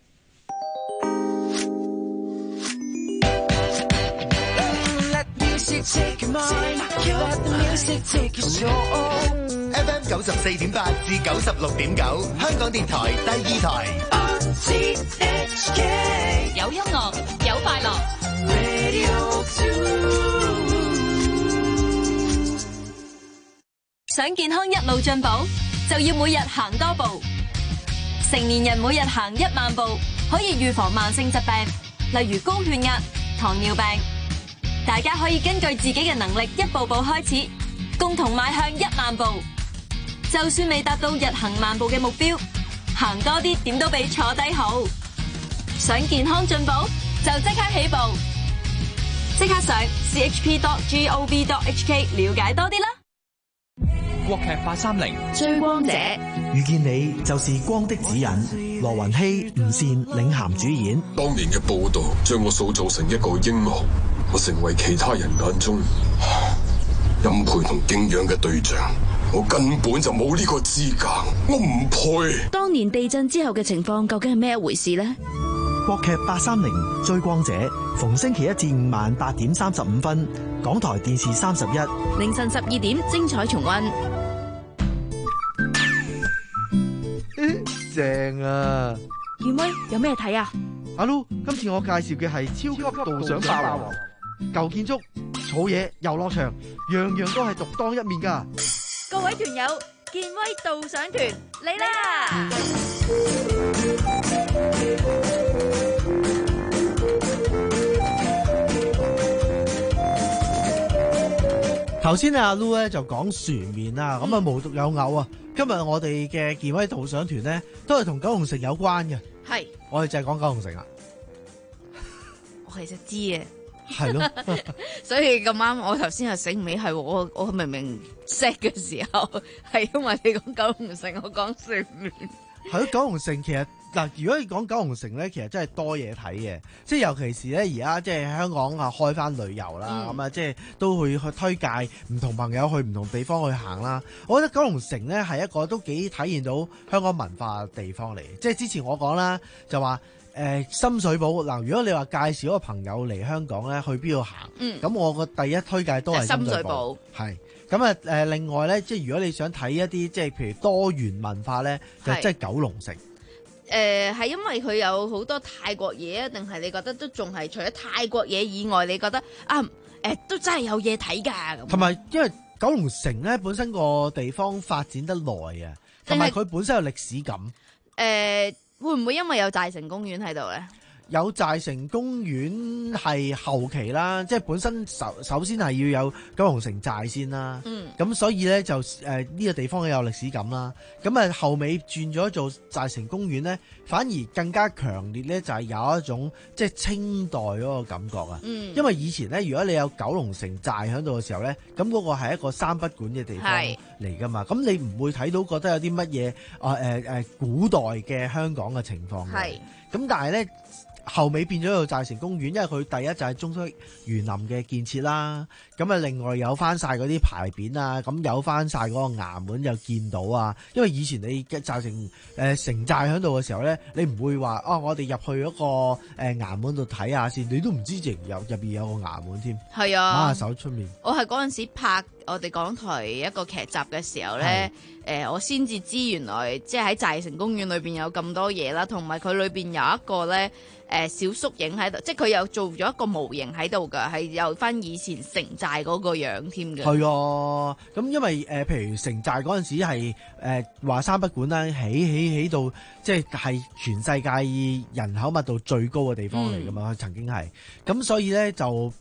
F M 九十四點八至九十六點九，香港電台第二台。 有音樂，有快樂。想健康一路進步，就要每日行多步。成年人每日行一萬步，可以預防慢性疾病，例如高血壓、糖尿病。大家可以根據自己嘅能力一步步開始，共同邁向一萬步。就算未達到日行萬步嘅目標，行多啲點都比坐低好。想健康進步，就即刻起步，即刻上 c h p dot gov dot h k 了解多啲啦。 國劇八三零追光者， 遇見你就是光的指引。羅雲熙、吳倩領銜主演。 當年嘅報道將我塑造成一個英雄，我成為其他人眼中欽佩同敬仰嘅對象，我根本就冇呢個資格，我唔配。 當年地震之後嘅情況究竟係咩一回事呢？ 國劇八三零追光者，逢星期一至五晚八點三十五分，港台電視三十一， 凌晨十二點精彩重溫。 正啊！ 袁威有咩睇啊？ 阿 Lu，今次我介紹嘅係超級導賞霸王，舊建築、草野、遊樂場，樣樣都係獨當一面噶。 各位團友，健威導賞團嚟啦！ 頭先阿 Lu 咧就講船面啦，咁啊無獨有偶啊，今日我哋嘅健威導賞團咧都係同九龍城有關嘅。 係， 我哋就係講九龍城啦。 我其實知嘅。 係咯， 所以咁啱，我頭先係醒唔起，係我我明明 set 嘅時候，係因為你講九龍城，我講船面。 係咯，九龍城其實嗱，如果你講九龍城咧，其實真係多嘢睇嘅，即係尤其是咧而家即係香港啊開翻旅遊啦，咁啊即係都會去推介唔同朋友去唔同地方去行啦。我覺得九龍城咧係一個都幾體現到香港文化嘅地方嚟，即係之前我講啦，就話。誒、呃、深水埗嗱，如果你話介紹一個朋友嚟香港咧，去邊度行？咁、嗯、我個第一推介都係深水埗。係咁啊誒，另外咧，即係如果你想睇一啲即係譬如多元文化咧，就即係九龍城。誒、 呃，係因為佢有好多泰國嘢啊，定係你覺得都仲係除咗泰國嘢以外，你覺得啊誒、呃、都真係有嘢睇㗎？ 同埋因為九龍城咧本身個地方發展得耐啊，同埋佢本身有歷史感。誒、 呃。會唔會因為有大成公園喺度咧？ 有大成公園係後期啦，即係本身首首先係要有九龍城寨先啦。嗯，咁所以咧就誒呢、呃這個地方有歷史感啦。咁啊後尾轉咗做大成公園咧，反而更加強烈咧，就係有一種即係清代嗰個感覺啊。嗯，因為以前咧，如果你有九龍城寨喺度嘅時候咧，咁嗰個係一個三不管嘅地方嚟噶嘛。咁你唔會睇到覺得有啲乜嘢啊誒誒古代嘅香港嘅情況嘅。係，咁但係咧。後尾變咗做寨城公園，因為佢第一就係中西園林嘅建設啦，咁啊另外有翻晒嗰啲牌匾啊，咁有翻晒嗰個衙門又見到啊，因為以前你嘅寨城誒城寨喺度嘅時候咧，你唔會話哦，我哋入去嗰個誒衙門度睇下先，你都唔知入入入邊有個衙門添。係啊，馬下手出面。 我係嗰陣時拍我哋港台一個劇集嘅時候咧，誒、呃、我先至知原來即係喺寨城公園裏邊有咁多嘢啦，同埋佢裏邊有一個咧。誒、呃、小縮影喺度，即係佢又做咗一個模型喺度㗎，係有翻以前城寨嗰個樣添嘅。係啊，咁因為誒、呃，譬如城寨嗰陣時係誒話三不管啦，起起起到即係係全世界人口密度最高嘅地方嚟㗎嘛，嗯、曾經係咁，所以咧就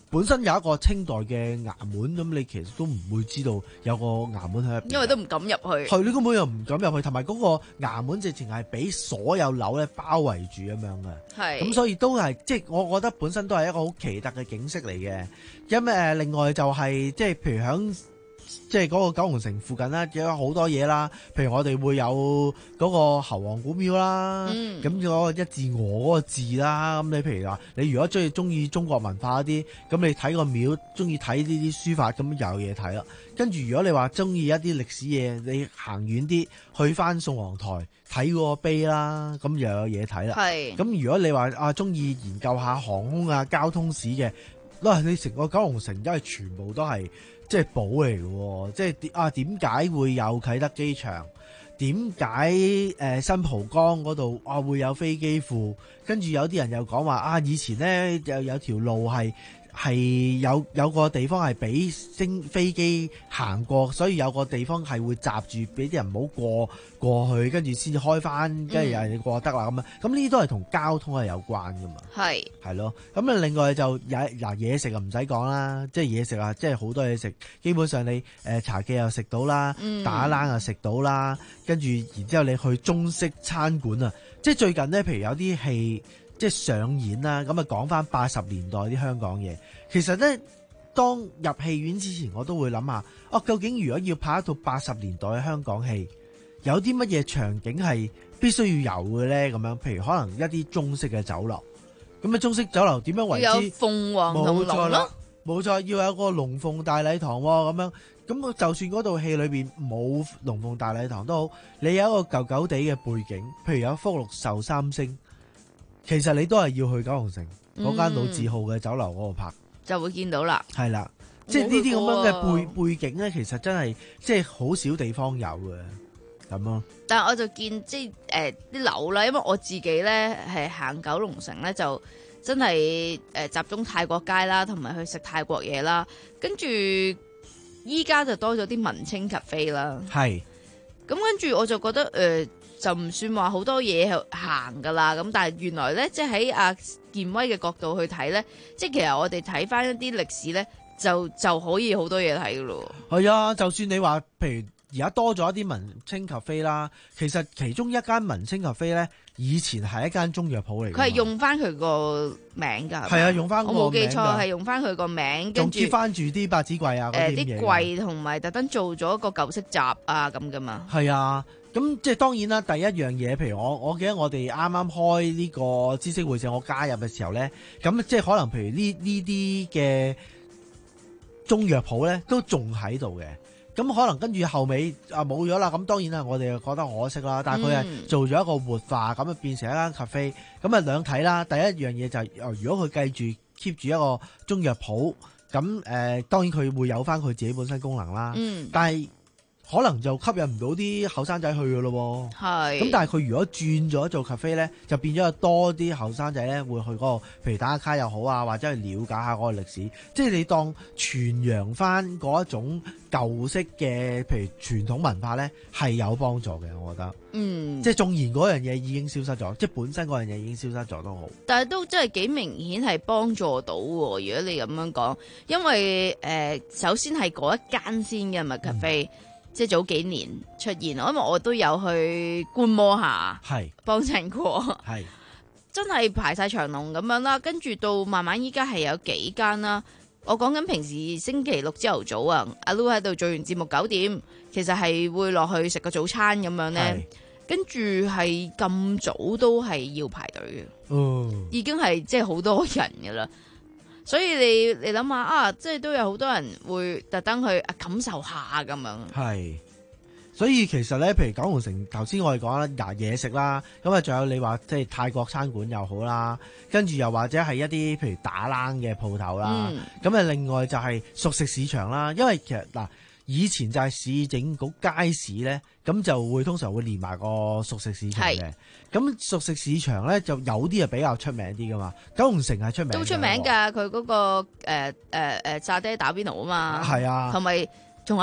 本身有一個清代嘅衙門，咁你其實都唔會知道有個衙門喺入邊， 因為都唔敢入去。 係你根本又唔敢入去，同埋嗰個衙門直情係俾所有樓咧包圍住咁樣嘅。 係咁所以都係即係我覺得本身都係一個好奇特嘅景色嚟嘅。咁誒另外就係、是、即係譬如響。即係嗰個九龍城附近啦，有好多嘢啦。譬如我哋會有嗰個侯王古廟啦，咁嗰、嗯、個一字鵝嗰個字啦。咁你譬如話，你如果中意中意中國文化嗰啲，咁你睇個廟，中意睇呢啲書法，咁又有嘢睇啦。跟住如果你話中意一啲歷史嘢，你行遠啲，去翻宋皇台睇嗰個碑啦，咁又有嘢睇啦。係。咁如果你話啊中意研究下航空啊交通史嘅，嗱你成個九龍城因為全部都係。即係寶嚟嘅，即係啊點解會有啟德機場？點解誒新蒲崗嗰度啊會有飛機庫？跟住有啲人又講話啊，以前咧有有條路係係有有個地方係俾升飛機行過，所以有個地方係會閘住，俾啲人唔好過過去，跟住先至開翻，跟住有人過得啦咁啊！咁呢啲都係同交通係有關噶嘛。係係咯，咁啊另外就有嗱嘢食啊唔使講啦，即係嘢食啊，即係好多嘢食，基本上你誒茶記又食到啦，嗯、打冷又食到啦，跟住然之後你去中式餐館啊，即係最近呢，譬如有啲戲。即係上演啦，咁啊講翻八十年代啲香港嘢。其實咧，當入戲院之前，我都會諗下，哦，究竟如果要拍一套八十年代嘅香港戲，有啲乜嘢場景係必須要有嘅咧？咁樣，譬如可能一啲中式嘅酒樓，咁啊中式酒樓點樣為之？ 有鳳凰同龍咯， 冇錯，要有個龍鳳大禮堂喎，咁樣。咁就算嗰套戲裏邊冇龍鳳大禮堂都好，你有一個舊舊地嘅背景，譬如有福祿壽三星。其實你都係要去九龍城嗰間老字號嘅酒樓嗰度拍， 就會見到啦。係啦，即係呢啲咁樣嘅背背景咧，其實真係即係好少地方有嘅咁咯。 但係我就見即係誒啲樓啦，因為我自己咧係行九龍城咧，就真係誒、呃、集中泰國街啦，同埋去食泰國嘢啦。跟住依家就多咗啲文青 cafe 啦。係。咁跟住我就覺得誒。呃就唔算話好多嘢行噶啦，咁但係原來咧，即係喺阿健威嘅角度去睇咧，即係其實我哋睇翻一啲歷史咧，就就可以好多嘢睇噶咯。係啊，就算你話，譬如而家多咗一啲文青咖啡啦，其實其中一間文青咖啡咧，以前係一間中藥鋪嚟嘅。佢係用翻佢個名噶，係啊，用翻我冇記錯係用翻佢個名，跟住接翻住啲百子櫃啊，誒啲櫃同埋特登做咗一個舊式閘啊咁噶嘛。係啊。咁即係當然啦，第一樣嘢，譬如我我記得我哋啱啱開呢個知識會社，我加入嘅時候咧，咁即係可能譬如呢呢啲嘅中藥鋪咧，都仲喺度嘅。咁可能跟住後尾啊冇咗啦，咁當然啦，我哋又覺得可惜啦。但係佢係做咗一個活化，咁啊變成一間 cafe，咁啊兩睇啦。第一樣嘢就係、是，如果佢繼續 keep 住一個中藥鋪，咁誒、呃、當然佢會有翻佢自己本身功能啦。嗯，但係。可能就吸引唔到啲後生仔去㗎咯喎，係。咁但係佢如果轉咗做 cafe 咧，就變咗有多啲後生仔咧會去嗰個，譬如打下卡又好啊，或者去了解下嗰個歷史，即係你當傳揚翻嗰一種舊式嘅，譬如傳統文化咧，係有幫助嘅，我覺得。嗯。即係縱然嗰樣嘢已經消失咗，即係本身嗰樣嘢已經消失咗都好。但係都真係幾明顯係幫助到喎，如果你咁樣講，因為誒、呃、首先係嗰一間先嘅咪 cafe。嗯，即係早幾年出現，因為我都有去觀摩下，係幫襯過，係真係排晒長龍咁樣啦。跟住到慢慢依家係有幾間啦。我講緊平時星期六朝頭早啊，阿 Lu 喺度做完節目九點，其實係會落去食個早餐咁樣咧。跟住係咁早都係要排隊嘅，哦，已經係即係好多人㗎啦。所以你你諗下啊，即係都有好多人會特登去感受下咁樣。係，所以其實咧，譬如九龍城頭先我哋講啦，嗱嘢食啦，咁啊仲有你話即係泰國餐館又好啦，跟住又或者係一啲譬如打冷嘅鋪頭啦，咁啊、嗯、另外就係熟食市場啦，因為其實嗱以前就係市政局街市咧，咁就會通常會連埋個熟食市場嘅。咁熟食市場咧就有啲係比較出名啲噶嘛，九龍城係出名都出名㗎，佢嗰、嗰個誒誒誒炸爹打邊爐啊嘛，係啊，同埋仲有一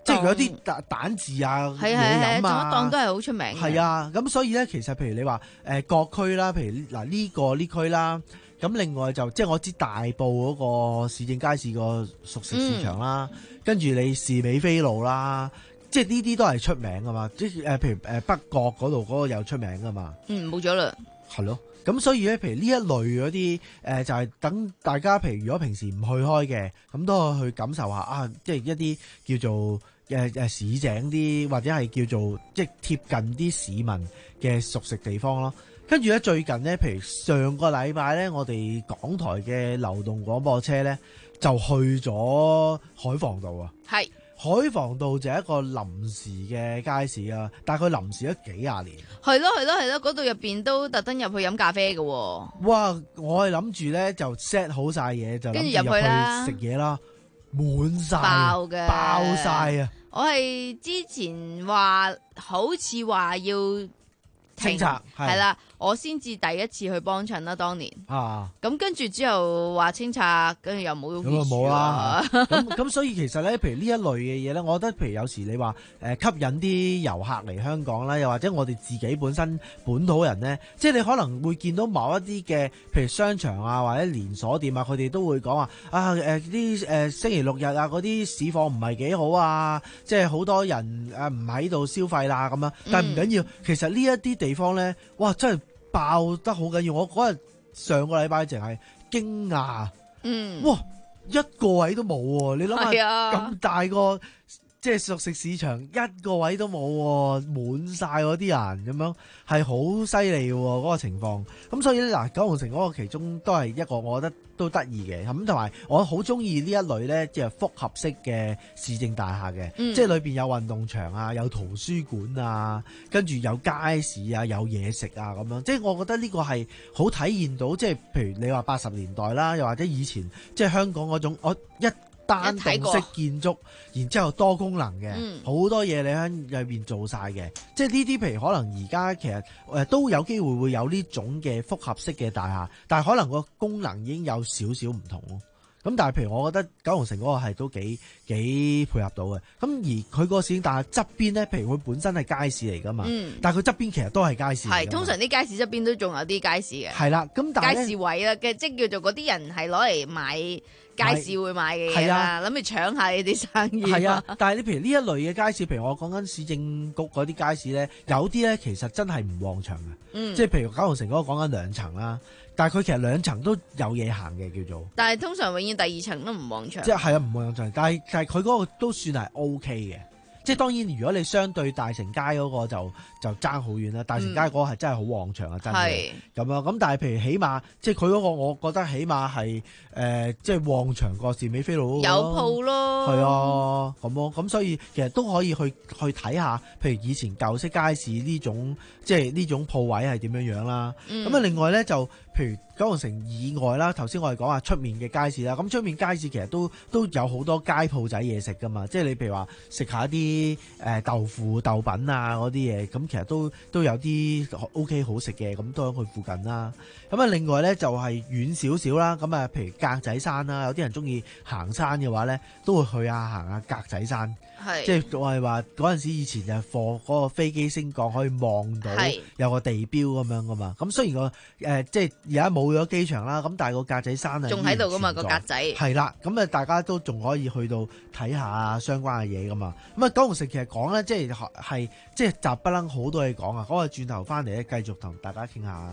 即係有啲蛋蛋治啊嘢飲啊， 仲一檔都係好出名嘅。 係啊，咁所以咧，其實譬如你話誒、呃、各區啦，譬如嗱呢、這個呢區啦，咁另外就即係我知大埔嗰個市政街市個熟食市場啦，嗯、跟住你士美菲路啦。即係呢啲都係出名噶嘛，即係誒，譬如誒北角嗰度嗰個又出名噶嘛。嗯，冇咗啦。係咯，咁所以咧，譬如呢一類嗰啲誒，就係、是、等大家，譬如如果平時唔去開嘅，咁都可以去感受下啊，即係一啲叫做誒誒、呃、市井啲，或者係叫做即係貼近啲市民嘅熟食地方咯。跟住咧，最近咧，譬如上個禮拜咧，我哋港台嘅流動廣播車咧，就去咗海防道啊。係。海防道就係一個臨時嘅街市啊，但係佢臨時咗幾廿年。 係咯係咯係咯，嗰度入邊都特登入去飲咖啡嘅。哇！ 我係諗住咧就 set 好晒嘢，就諗住入去食嘢啦，滿晒爆嘅爆晒啊！ 我係之前話好似話要清拆係啦，我先至第一次去幫襯啦，當年啊，咁跟住之後話清拆，跟住又冇咁啊冇啦。咁咁所以其實咧，譬如呢一類嘅嘢咧，我覺得譬如有時你話誒吸引啲遊客嚟香港啦，又或者我哋自己本身本土人咧，即係你可能會見到某一啲嘅譬如商場啊或者連鎖店啊，佢哋都會講話啊誒啲誒星期六日啊嗰啲市況唔係幾好啊，即係好多人誒唔喺度消費啦咁樣，但係唔緊要，嗯、其實呢一啲地方咧，哇真係爆得好緊要！我嗰日上個禮拜淨係驚訝，嗯，哇一個位都冇喎！你諗下咁大個即係熟食市場，一個位都冇喎，滿晒嗰啲人咁樣，係好犀利喎嗰個情況。咁所以咧嗱，九龍城嗰個其中都係一個我覺得都得意嘅。咁同埋我好中意呢一類咧，即係複合式嘅市政大廈嘅，嗯、即係裏邊有運動場啊，有圖書館啊，跟住有街市啊，有嘢食啊咁樣。即係我覺得呢個係好體現到，即係譬如你話八十年代啦，又或者以前即係香港嗰種我一。單棟式建築，然之後多功能嘅，好、嗯、多嘢你喺入邊做晒嘅，即係呢啲譬如可能而家其實誒都有機會會有呢種嘅複合式嘅大廈，但係可能個功能已經有少少唔同咯。咁但係譬如我覺得九龍城嗰個係都幾幾配合到嘅。咁而佢個市政大廈側邊咧，譬如佢本身係街市嚟噶嘛，嗯、但係佢側邊其實都係街市嚟。係通常啲街市側邊都仲有啲街市嘅。係啦，咁但係街市位啦嘅，即係叫做嗰啲人係攞嚟買街市會買嘅嘢啦，諗住搶下呢啲生意。係啊，但係你譬如呢一類嘅街市，譬如我講緊市政局嗰啲街市咧，有啲咧其實真係唔旺場嘅，嗯、即係譬如九龍城嗰個講緊兩層啦。但係佢其實兩層都有嘢行嘅叫做，但係通常永遠第二層都唔旺場。即係係啊，唔旺場，但係但係佢嗰個都算係 O K 嘅。即係當然，如果你相對大成街嗰個就就爭好遠啦。大成街嗰個係真係好旺場啊，嗯、真係咁樣。咁但係譬如起碼，即係佢嗰個，我覺得起碼係誒、呃，即係旺場個士美菲路有鋪咯。係啊，咁咯。咁所以其實都可以去去睇下，譬如以前舊式街市呢種，即係呢種鋪位係點樣樣啦。咁啊、嗯，另外咧就譬如九龍城以外啦，頭先我哋講話出面嘅街市啦。咁出面街市其實都都有好多街鋪仔嘢食噶嘛。即係你譬如話食下啲。啲誒豆腐豆品啊嗰啲嘢，咁其實都都有啲 O K 好食嘅，咁都喺佢附近啦。咁啊，另外咧就係遠少少啦。咁啊，譬如格仔山啦，有啲人中意行山嘅話咧，都會去下行下格仔山。係，即係我係話嗰陣時以前就放嗰個飛機升降可以望到有個地標咁樣噶嘛。咁雖然個誒、呃、即係而家冇咗機場啦，咁但係個格仔山啊仲喺度噶嘛，個格仔係啦。咁啊，大家都仲可以去到睇下相關嘅嘢噶嘛。咁啊，九龍城其實講咧，即係係即係雜不楞好多嘢講啊。嗰個轉頭翻嚟咧，繼續同大家傾下。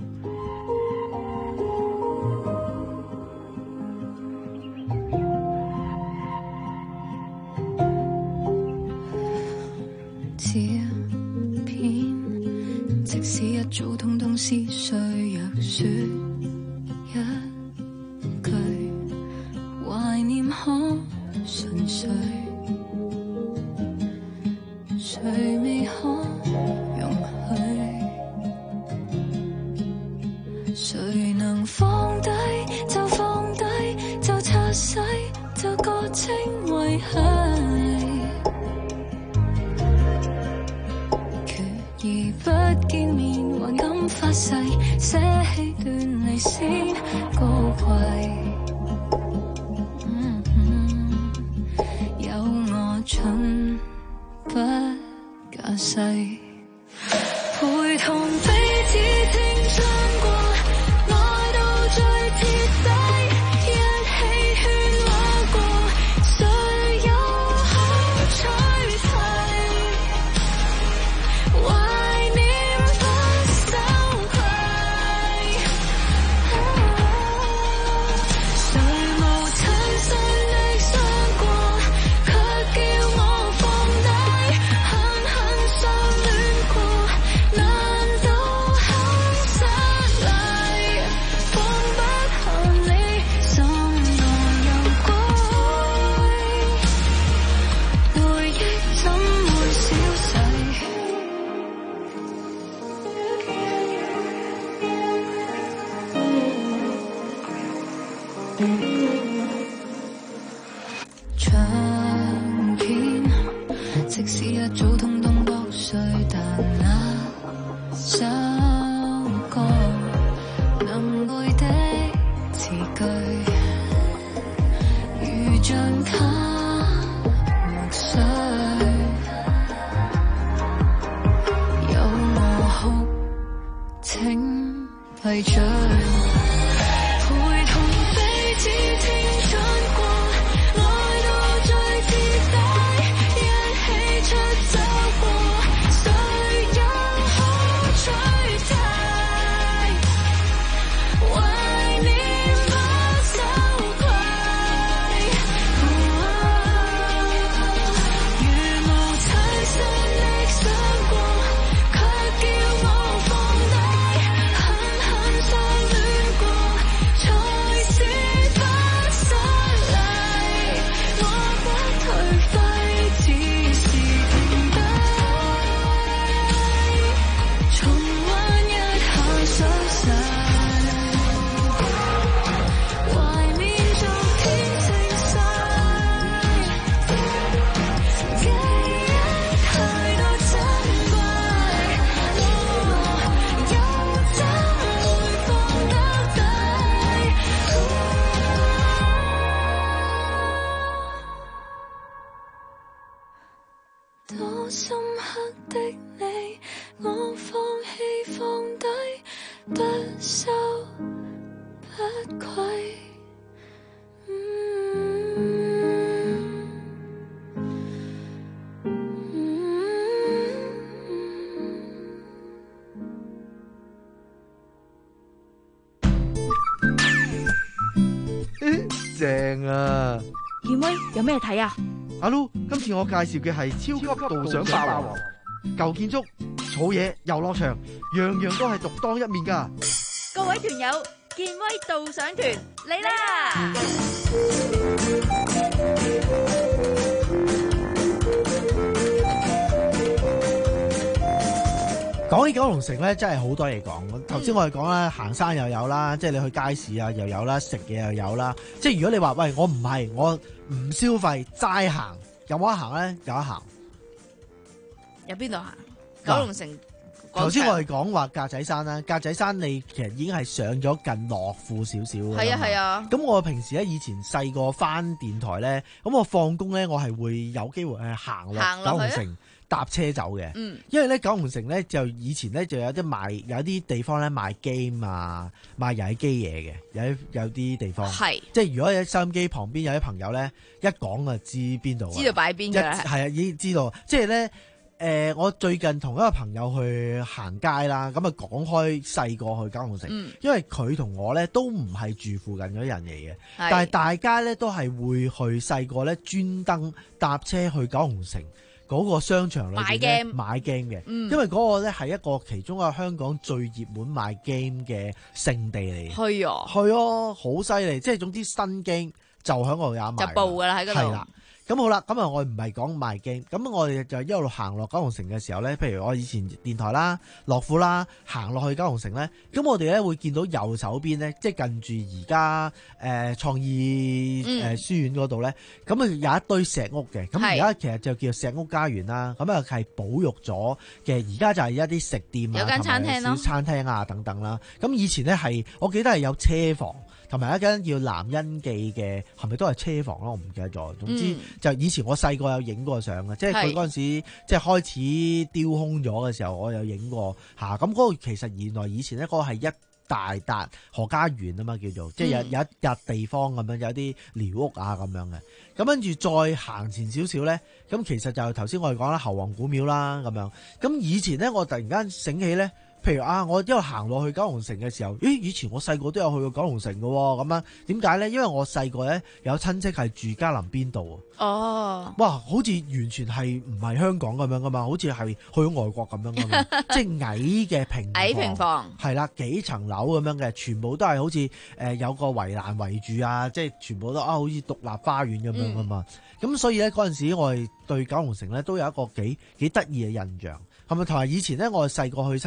這片，即使一早通通撕碎，若說一句懷念可純粹，誰未可容許？誰能放低就放低，就擦洗，就割清遺憾。而不見面還敢發誓，捨棄斷離先高貴。嗯嗯、有我蠢。 唱片，即使一早通通剝碎，但那首歌能背的字句，如像卡墨水，有我哭，請閉嘴。 正啊！ 健威有咩睇啊？ 阿 Lu， 今次我介紹嘅係超級導賞霸王，舊建築、草野、遊樂場，樣樣都係獨當一面噶。 各位團友，健威導賞團嚟啦！ 講起九龍城咧，真係好多嘢講。頭先我哋講啦，行山又有啦，即係你去街市啊又有啦，食嘢又有啦。即係如果你話喂，我唔係我唔消費齋行，有冇得行咧？有得行。 有邊度行？九龍城。 頭先我哋講話格仔山啦，格仔山你其實已經係上咗近樂富少少嘅。 係啊係啊。咁我平時咧以前細個翻電台咧，咁我放工咧我係會有機會去行落九龍城。搭車走嘅，嗯、因為咧九龍城咧就以前咧就有啲賣有啲地方咧賣 game 啊，賣遊戲機嘢嘅，有有啲地方，係即係如果喺收音機旁邊有啲朋友咧一講就知邊度， 知道擺邊嘅， 係啊已經知道，即係咧誒，我最近同一個朋友去行街啦，咁啊講開細個去九龍城，嗯、因為佢同我咧都唔係住附近嗰啲人嚟嘅，但係大家咧都係會去細個咧專登搭車去九龍城。嗰個商場裏邊咧買 game 嘅，因為嗰個咧係一個其中一個香港最熱門買 game 嘅聖地嚟嘅。係啊，係啊，好犀利！即係總之新 game 就喺我有賣， 就報㗎啦喺嗰度。係啦， 咁好啦，咁啊我唔係講賣 game，咁我哋就一路行落九龍城嘅時候咧，譬如我以前電台啦、樂富啦，行落去九龍城咧，咁我哋咧會見到右手邊咧，即係近住而家誒創意誒書院嗰度咧，咁啊、嗯、有一堆石屋嘅，咁而家其實就叫石屋家園啦，咁啊係保育咗嘅，而家就係一啲食店啊， 有間餐廳咯， 小餐廳啊等等啦，咁以前咧係我記得係有車房。同埋一間叫南欣記嘅，係咪都係車房咯？我唔記得咗。總之、嗯、就以前我細個有影過相嘅，即係佢嗰陣時即係開始丟空咗嘅時候，我有影過嚇。咁嗰個其實原來以前咧嗰個係一大笪何家園啊嘛，叫做即係有有一笪地方咁樣，有啲寮屋啊咁樣嘅。咁跟住再行前少少咧，咁其實就頭先我哋講啦，侯王古廟啦咁樣。咁以前咧，我突然間醒起咧。譬如啊，我一路行落去九龍城嘅時候，咦？以前我細個都有去過九龍城嘅喎，咁樣點解咧？因為我細個咧有親戚係住嘉林邊度啊。哦，哇！好似完全係唔係香港咁樣噶嘛，好似係去咗外國咁樣噶嘛，即係矮嘅平矮平房係啦，幾層樓咁樣嘅，全部都係好似誒、呃、有個圍欄圍住啊，即係全部都啊好似獨立花園咁樣噶嘛。咁、嗯、所以咧嗰陣時我哋對九龍城咧都有一個幾幾得意嘅印象。係咪同埋以前咧？我細個去親戚屋企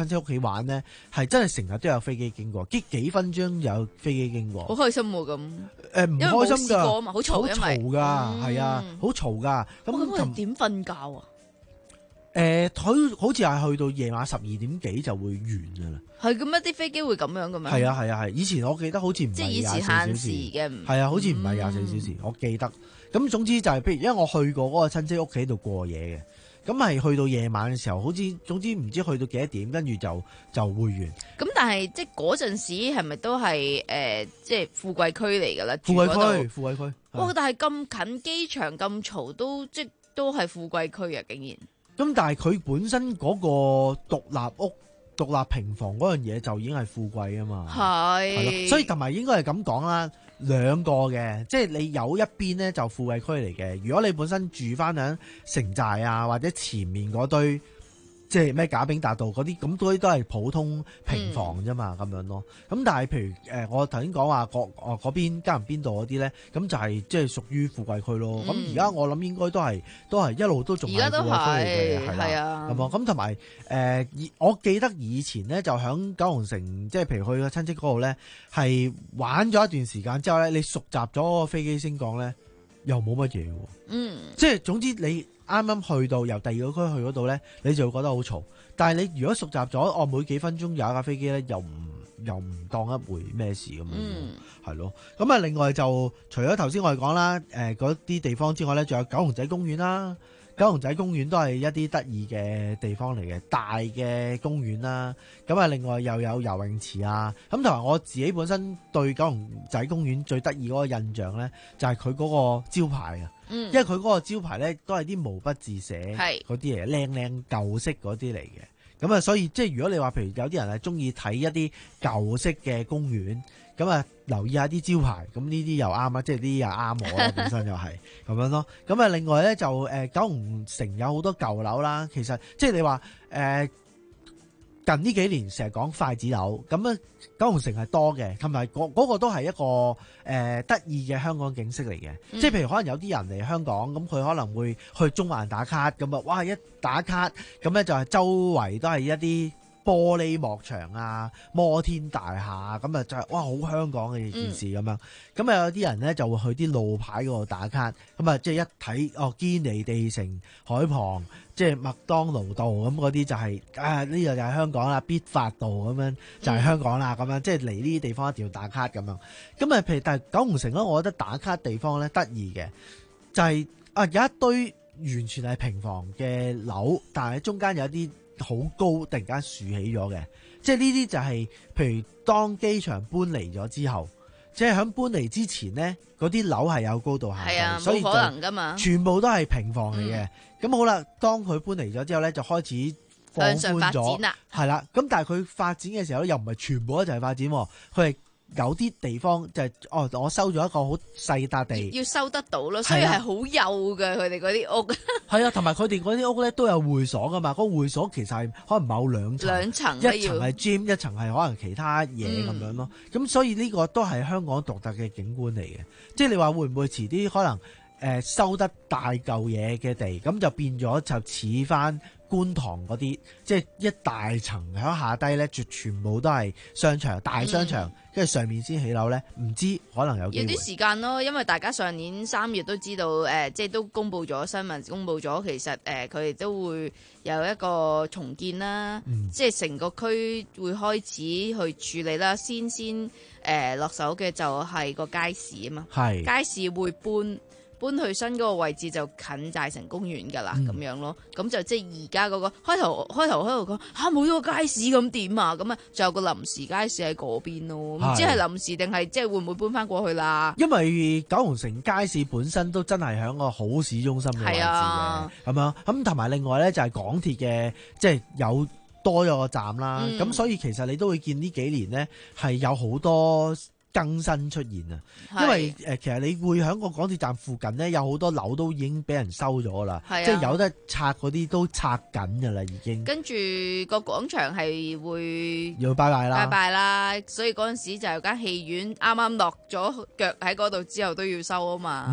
玩咧，係真係成日都有飛機經過，幾幾分鐘有飛機經過。 好開心喎咁。 誒唔開心㗎， 好嘈， 好嘈㗎，係啊，好嘈㗎。咁咁點瞓覺啊？ 誒，佢好似係去到夜晚十二點幾就會完㗎啦。 係咁，一啲飛機會咁樣嘅咩？ 係啊係啊係。以前我記得好似唔係即係以前限時嘅， 係啊，好似唔係廿四小時，我記得。咁總之就係譬如，因為我去過嗰個親戚屋企度過夜嘅，咁係去到夜晚嘅時候，好似總之唔知去到幾多點，跟住就就會完。 咁但係即係嗰陣時係咪都係誒、呃、即係富貴區嚟㗎啦？ 富貴區，富貴區。 哇！但係咁近機場咁嘈，都即都係富貴區啊！竟然。 咁但係佢本身嗰個獨立屋、獨立平房嗰樣嘢就已經係富貴啊嘛。係。係咯。所以同埋應該係咁講啦。兩個嘅，即係你有一邊咧就富貴區嚟嘅。如果你本身住翻喺城寨啊，或者前面嗰堆，即係咩賈炳達道嗰啲，咁嗰啲都係普通平房啫嘛，咁、嗯、樣咯。咁但係譬如誒、呃，我頭先講話嗰哦嗰邊加人邊道嗰啲咧，咁就係即係屬於富貴區咯。咁而家我諗應該都係都係一路都仲係富貴區嚟嘅，係啦。咁啊，咁同埋誒，我記得以前咧就響九龍城，即係譬如去個親戚嗰度咧，係玩咗一段時間之後咧，你熟習咗個飛機升降咧，又冇乜嘢喎。嗯，即係總之你。啱啱去到由第二個區去嗰度咧，你就會覺得好嘈。但係你如果熟習咗，我每幾分鐘有一架飛機咧，又唔又唔當一回咩事咁樣，係咯、嗯。咁啊，另外就除咗頭先我哋講啦，誒嗰啲地方之外咧，仲有九龍仔公園啦。九龍仔公園都係一啲得意嘅地方嚟嘅，大嘅公園啦。咁啊，另外又有游泳池啊。咁同埋我自己本身對九龍仔公園最得意嗰個印象咧，就係佢嗰個招牌啊。嗯，因為佢嗰個招牌咧都係啲毛筆字寫嗰啲嚟，靚靚舊式嗰啲嚟嘅。咁啊，所以即係如果你話譬如有啲人係中意睇一啲舊式嘅公園，咁啊留意下啲招牌，咁呢啲又啱啊，即係呢啲又啱我啦，本身又係咁樣咯。咁啊，另外咧就誒九龍城有好多舊樓啦，其實即係你話誒。呃近呢幾年成日講筷子樓，咁啊九龍城係多嘅，同埋嗰嗰個都係一個誒、呃、得意嘅香港景色嚟嘅。嗯、即係譬如可能有啲人嚟香港，咁佢可能會去中環打卡，咁啊哇一打卡，咁咧就係周圍都係一啲玻璃幕牆啊、摩天大廈，咁啊就係哇好香港嘅件事咁樣。咁啊、嗯、有啲人咧就會去啲路牌嗰度打卡，咁啊即係一睇哦堅尼地城、海旁。即係麥當勞道咁嗰啲就係、是、啊呢度就係香港啦，必發道咁樣就係香港啦咁樣，即係嚟呢啲地方一定要打卡咁樣。咁啊，譬如但係九龍城咧，我覺得打卡地方咧得意嘅就係、是、啊有一堆完全係平房嘅樓，但係中間有一啲好高，突然間豎起咗嘅，即係呢啲就係、是、譬如當機場搬嚟咗之後。即係喺搬嚟之前咧，嗰啲樓係有高度限制，啊、所以就可能㗎嘛全部都係平房嚟嘅。咁、嗯、好啦，當佢搬嚟咗之後咧，就開始放寬咗，係啦。咁但係佢發展嘅時候咧，又唔係全部一齊發展，佢係有啲地方就係、是、哦，我收咗一個好細笪地， 要收得到咯，所以係好幼嘅佢哋嗰啲屋。係啊，同埋佢哋嗰啲屋咧都有會所噶嘛，嗰、那個會所其實係可能某兩層，兩層一層係 gym， 一層係可能其他嘢咁樣咯。咁、嗯、所以呢個都係香港獨特嘅景觀嚟嘅。即係你話會唔會遲啲可能誒、呃、收得大嚿嘢嘅地，咁就變咗就似翻觀塘嗰啲，即係一大層喺下低咧，就全部都係商場，大商場，跟住、嗯、上面先起樓咧，唔知可能有機會。 有啲時間咯，因為大家上年三月都知道，誒、呃，即係都公布咗新聞，公布咗其實誒，佢、呃、哋都會有一個重建啦，嗯、即係成個區會開始去處理啦。先先誒落手嘅就係個街市啊嘛，係街市會搬。搬去新嗰個位置就近寨城公園㗎啦，咁、嗯、樣咯，咁就即係而家嗰個開頭開頭喺度講嚇冇咗個街市咁點啊？咁啊，仲有個臨時街市喺嗰邊咯，唔知係臨時定係即係會唔會搬翻過去啦？因為九龍城街市本身都真係喺個好市中心嘅位置嘅，咁樣咁同埋另外咧就係港鐵嘅，即係有多咗個站啦，咁、嗯、所以其實你都會見呢幾年咧係有好多更新出現啊！因為誒、呃，其實你會喺個港鐵站附近咧，有好多樓都已經俾人收咗啦，即係有得拆嗰啲都拆緊㗎啦，已經。跟住個廣場係會要拜拜啦，拜拜啦！所以嗰陣時就有間戲院啱啱落咗腳喺嗰度之後都要收啊嘛。嗯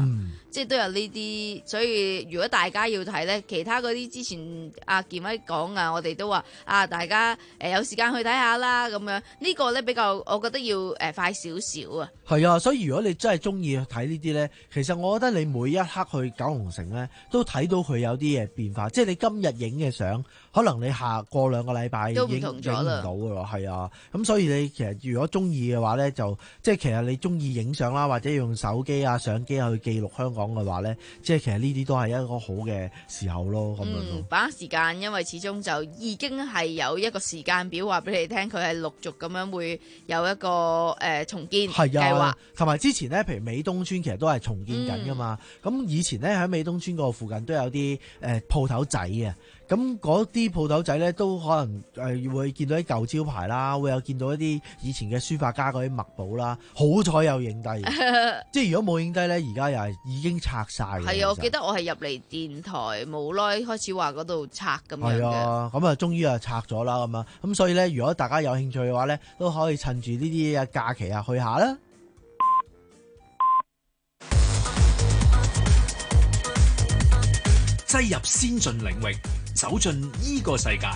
即係都有呢啲，所以如果大家要睇咧，其他嗰啲之前阿健威講啊，我哋都話啊，大家誒、呃、有時間去睇下啦咁樣。呢、呢個咧比較，我覺得要誒、呃、快少少啊。 係啊，所以如果你真係中意睇呢啲咧，其實我覺得你每一刻去九龍城咧，都睇到佢有啲嘢變化。即係你今日影嘅相，可能你下過兩個禮拜都影影唔唔同咗啦到㗎咯。係啊，咁所以你其實如果中意嘅話咧，就即係其實你中意影相啦，或者用手機啊、相機啊去記錄香港嘅話咧，即係其實呢啲都係一個好嘅時候咯。咁樣嗯， 咯。 把握時間，因為始終就已經係有一個時間表話俾你聽，佢係陸續咁樣會有一個誒、呃、重建計劃。 係啊，同埋之前咧，譬如美東村其實都係重建緊噶嘛。咁、嗯、以前咧喺美東村嗰個附近都有啲誒鋪頭仔嘅。咁嗰啲鋪頭仔咧都可能誒會見到啲舊招牌啦，會有見到一啲以前嘅書法家嗰啲墨寶啦。好彩有影低，即係如果冇影低咧，而家又係已經拆晒嘅。 係啊，我記得我係入嚟電台冇耐開始話嗰度拆咁樣嘅。 係啊，咁啊終於啊拆咗啦咁啊，咁所以咧，如果大家有興趣嘅話咧，都可以趁住呢啲嘅假期啊去下啦。 擠入先進領域，走進依個世界。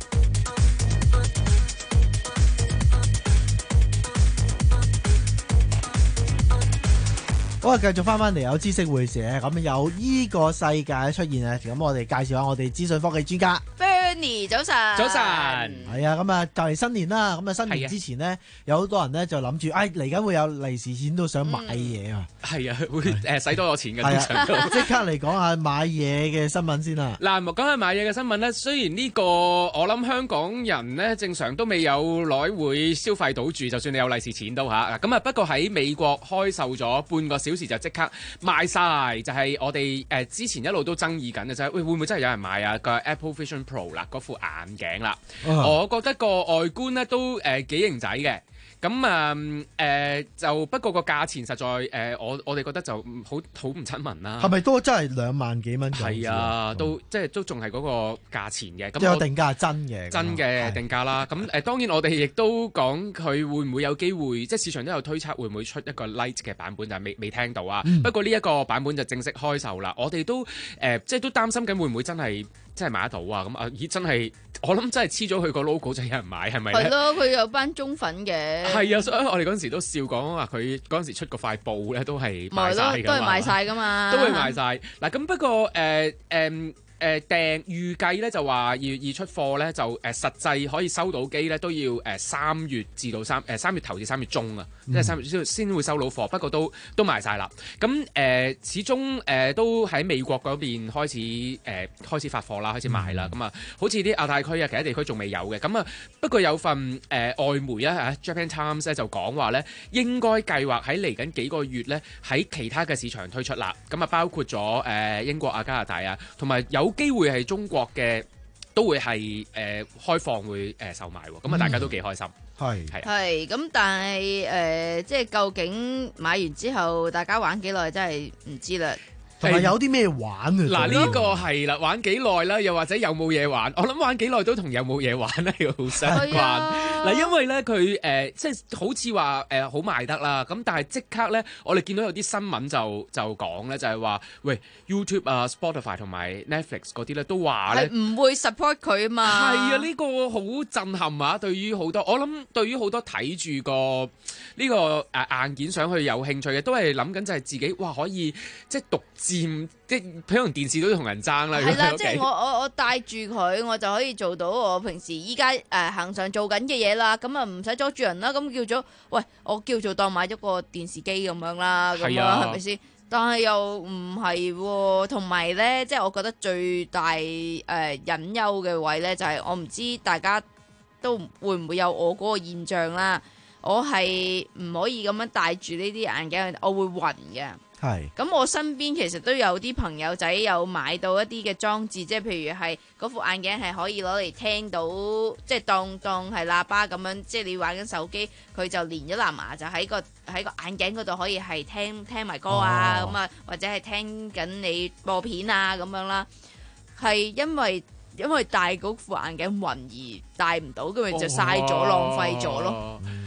好啊，繼續翻翻嚟有知識會社，咁有依個世界出現啊！咁我哋介紹下我哋資訊科技專家 Bernie，早晨， 早晨， 係啊，咁啊就係新年啦，咁啊新年之前呢，有好多人呢就諗住，哎嚟緊會有利是錢，都想買嘢啊， 係啊，會誒使多咗錢嘅， 係通常都啊，即刻嚟講下買嘢嘅新聞先啦。 嗱，講下買嘢嘅新聞咧，雖然呢個我諗香港人咧正常都未有耐會消費到住，就算你有利是錢都嚇。咁啊不過喺美國開售咗半個小時就即刻賣晒，就係、是、我哋誒、呃、之前一路都爭議緊嘅就係，喂會唔會真係有人買啊個 Apple Vision Pro 啦，嗰副眼鏡啦， 啊、 我覺得個外觀咧都誒幾型仔嘅。咁啊誒就不過個價錢實在誒、呃、我我哋覺得就好好唔親民啦。 係咪都真係兩萬幾蚊？ 係啊，都即係都仲係嗰個價錢嘅。咁即係有定價係真嘅， 真嘅定價啦。咁誒、呃、當然我哋亦都講佢會唔會有機會，即係市場都有推測會唔會出一個 Lite 嘅版本，但係未未聽到啊。 嗯、 不過呢一個版本就正式開售啦。我哋都誒、呃、即係都擔心緊會唔會真係真係買得到啊？咁啊咦真係我諗真係黐咗佢個 logo 就有人買係咪咧？ 係咯，佢有班中粉嘅。 係啊，所以我哋嗰陣時都笑講話佢嗰陣時出個塊布咧都係賣晒㗎嘛， 都係賣晒㗎嘛， 都會賣晒。嗱咁不過誒誒。呃呃誒訂預計咧就話要要出貨咧就誒、呃、實際可以收到機咧都要誒三、呃、月至到三誒三月頭至三月中啊，嗯、即係三月先先會收到貨。不過都都賣晒啦。咁誒、呃、始終誒、呃、都喺美國嗰邊開始誒、呃、開始發貨啦，開始賣啦。咁啊、嗯，好似啲亞太區啊，其他地區仲未有嘅。咁啊，不過有份誒、呃、外媒啊嚇 Japan Times 咧就講話咧，應該計劃喺嚟緊幾個月咧喺其他嘅市場推出啦。咁啊，包括咗誒、呃、英國啊、加拿大啊，同埋有，有機會係中國嘅都會係誒、呃、開放會誒、呃、售賣喎，咁啊大家都幾開心。 係係係咁，但係誒、呃、即係究竟買完之後大家玩幾耐真係唔知啦。 同埋有啲咩玩啊？ 嗱呢個係啦，玩幾耐啦，又或者有冇嘢玩？我諗玩幾耐都同有冇嘢玩咧要好相關。嗱、啊，因為咧佢誒即係好似話誒好賣得啦，咁但係即刻咧，我哋見到有啲新聞就就講咧，就係、是、話喂 YouTube 啊、Spotify 同埋 Netflix 嗰啲咧都話咧唔會 support 佢啊嘛。 係啊，呢、這個好震撼啊！對於好多我諗，對於好多睇住個呢個誒硬件上去有興趣嘅，都係諗緊就係自己哇可以即係獨佔，即係可能電視都同人爭啦。 係啦，即係我我我帶住佢，我就可以做到我平時依家誒恆常做緊嘅嘢啦。咁啊唔使阻住人啦。咁叫做喂，我叫做當買咗個電視機咁樣啦。咁啊係咪先？但係又唔係喎，同埋咧，即係我覺得最大誒、呃、隱憂嘅位咧，就係、是、我唔知大家都會唔會有我嗰個現象啦。我係唔可以咁樣戴住呢啲眼鏡，我會暈嘅。係。咁我身邊其實都有啲朋友仔有買到一啲嘅裝置，即係譬如係嗰副眼鏡係可以攞嚟聽到，即係當當係喇叭咁樣，即係你玩緊手機，佢就連咗藍牙就喺個喺個眼鏡嗰度可以係聽聽埋歌啊，咁啊、哦、或者係聽緊你播片啊咁樣啦。係因為因為戴嗰副眼鏡暈而戴唔到，咁咪就嘥咗、哦、浪費咗咯。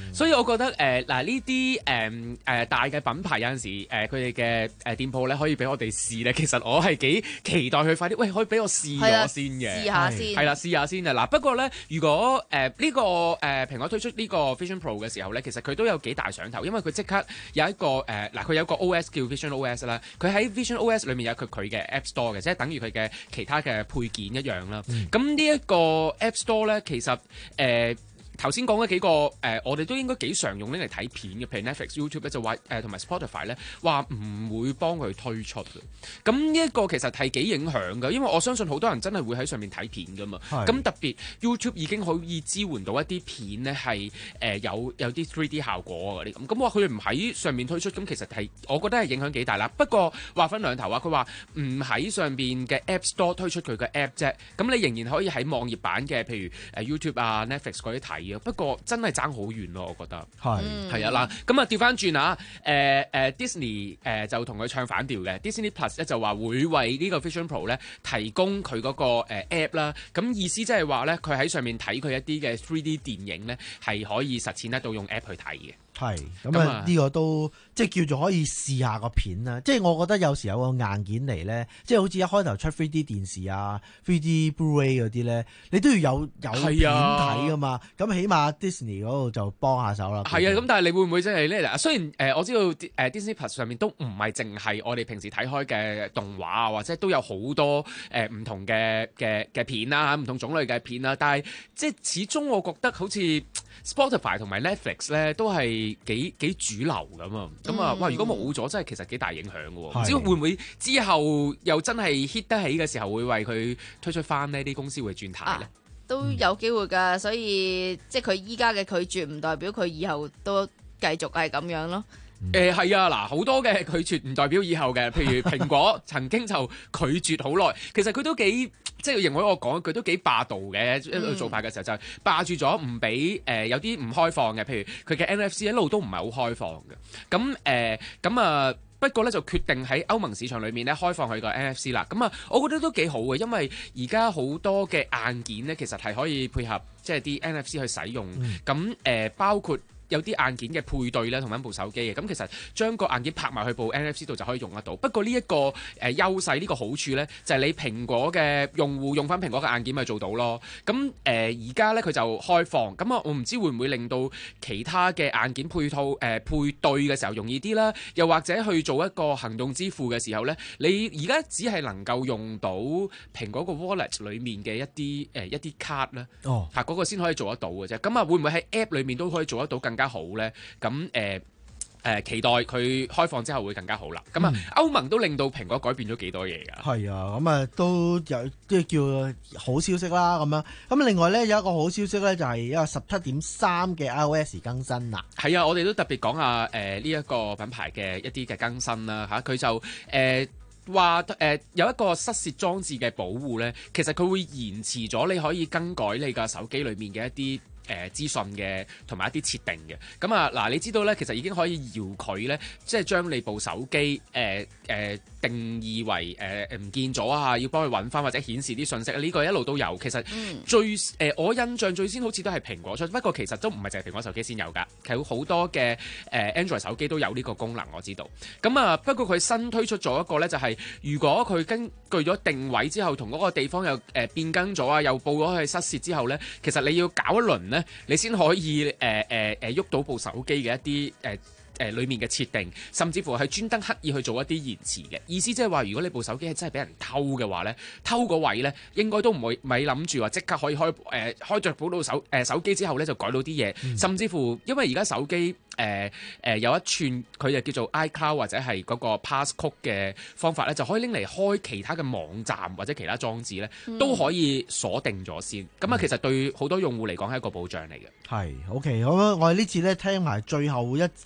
所以我覺得誒嗱呢啲誒誒大嘅品牌有陣時誒佢哋嘅誒店鋪咧可以俾我哋試咧，其實我係幾期待佢快啲，喂可以俾我試咗先嘅， 試下先， 係啦試下先啊！嗱不過咧，如果誒呢、呃這個誒、呃、蘋果推出呢個 Vision Pro 嘅時候咧，其實佢都有幾大想頭，因為佢即刻有一個誒嗱佢有個 O S 叫 Vision O S 啦，佢喺 Vision O S 裏面有佢佢嘅 App Store 嘅，即係等於佢嘅其他嘅配件一樣啦。咁呢一個 App Store 咧，其實誒。呃頭先講嘅幾個誒、呃，我哋都應該幾常用拎嚟睇片嘅，譬如 Netflix、YouTube 咧就話誒同埋 Spotify 咧話唔會幫佢推出嘅。咁呢一個其實係幾影響嘅，因為我相信好多人真係會喺上面睇片㗎嘛。咁特別 YouTube 已經可以支援到一啲片咧係誒有有啲 three D 效果嗰啲咁。咁話佢唔喺上面推出，咁其實係我覺得係影響幾大啦。不過話分兩頭啊，佢話唔喺上邊嘅 App Store 推出佢嘅 App 啫，咁你仍然可以喺網頁版嘅，譬如誒 YouTube 啊、Netflix 嗰啲睇。不過真係爭好遠咯，我覺得係係啊嗱，咁啊調翻轉啊，誒誒 Disney 誒就同佢唱反調嘅 Disney Plus 咧就話會為呢個 Vision Pro 咧提供佢嗰個誒 App 啦，咁意思即係話咧佢喺上面睇佢一啲嘅 three D 電影咧係可以實踐得到用 App 去睇嘅。 係咁啊！呢個都即係叫做可以試下個片啦。即係我覺得有時有個硬件嚟咧，即係好似一開頭出 three D 電視啊、three D Blu-ray 嗰啲咧，你都要有有片睇噶嘛。咁、啊、起碼 Disney 嗰度就幫下手啦。 係啊，咁但係你會唔會即係咧？雖然誒、呃、我知道誒 Disney Plus 上面都唔係淨係我哋平時睇開嘅動畫啊，或者都有好多誒唔、呃、同嘅嘅嘅片啦，唔同種類嘅片啦。但係即係始終我覺得好似 Spotify 同埋 Netflix 咧都係幾幾主流咁啊！咁啊，哇！如果冇咗，真係其實幾大影響嘅喎。唔知會唔會之後又真係 hit 得起嘅時候，會為佢推出翻呢啲公司會轉態咧、啊？ 都有機會㗎，所以即係佢依家嘅拒絕，唔代表佢以後都繼續係咁樣咯。 誒係、呃、啊，嗱好多嘅拒絕唔代表以後嘅，譬如蘋果曾經就拒絕好耐，其實佢都幾即係認為我講佢都幾霸道嘅一路做法嘅時候，就係霸住咗唔俾誒有啲唔開放嘅，譬如佢嘅 N F C 一路都唔係好開放嘅，咁誒咁啊不過咧就決定喺歐盟市場裏面咧開放佢個 N F C 啦，咁啊我覺得都幾好嘅，因為而家好多嘅硬件咧其實係可以配合即係啲 N F C 去使用，咁誒、呃、包括。有啲硬件嘅配對咧，同埋部手機嘅，咁其實將個硬件拍埋去部 N F C 度就可以用得到。不過呢、這、一個誒、呃、優勢，呢、這個好處咧，就係、是、你蘋果嘅用戶用翻蘋果嘅硬件咪做到咯。咁誒而家咧佢就開放，咁啊我唔知會唔會令到其他嘅硬件配套誒、呃、配對嘅時候容易啲啦，又或者去做一個行動支付嘅時候咧，你而家只係能夠用到蘋果個 wallet 裡面嘅一啲誒、呃、一啲卡咧，哦嚇嗰個先可以做得到嘅啫。咁啊會唔會喺 App 裏面都可以做得到更加好咧？咁誒誒期待佢開放之後會更加好啦。咁啊、嗯，歐盟都令到蘋果改變咗幾多嘢㗎。係啊，咁啊都有即係叫好消息啦。咁樣咁另外咧有一個好消息咧，就係一個十七點三嘅 iOS 更新啦。係啊，我哋都特別講下誒呢一個品牌嘅一啲嘅更新啦嚇。佢就誒話誒有一個失竊裝置嘅保護咧，其實佢會延遲咗你可以更改你嘅手機裡面嘅一啲。誒、呃、資訊嘅同埋一啲設定嘅，咁啊嗱，你知道咧，其實已經可以搖佢咧，即係將你部手機誒誒、呃呃、定義為誒唔見咗啊，要幫佢揾翻或者顯示啲信息，呢、這個一路都有。其實最誒、呃、我印象最先好似都係蘋果出，不過其實都唔係淨係蘋果手機先有㗎，其實好多嘅誒、呃、Android 手機都有呢個功能，我知道。咁啊，不過佢新推出咗一個咧，就係、是、如果佢根據咗定位之後，同嗰個地方又誒、呃、變更咗啊，又報咗佢失竊之後咧，其實你要搞一輪咧。你先可以誒誒誒喐到部手機嘅一啲誒誒裡面嘅設定，甚至乎係專登刻意去做一啲延遲嘅意思，即係話如果你部手機係真係俾人偷嘅話咧，偷個位咧應該都唔會咪諗住話即刻可以開誒、呃、開著部到手誒、呃、手機之後咧就改到啲嘢，嗯、甚至乎因為而家手機誒誒、呃呃、有一串佢就叫做 iCloud 或者係嗰個 passcode 嘅方法咧，就可以拎嚟開其他嘅網站或者其他裝置咧，嗯、都可以鎖定咗先。咁啊、嗯，其實對好多用戶嚟講係一個保障嚟嘅。係 OK，好，我哋呢次咧聽埋最後一個嘅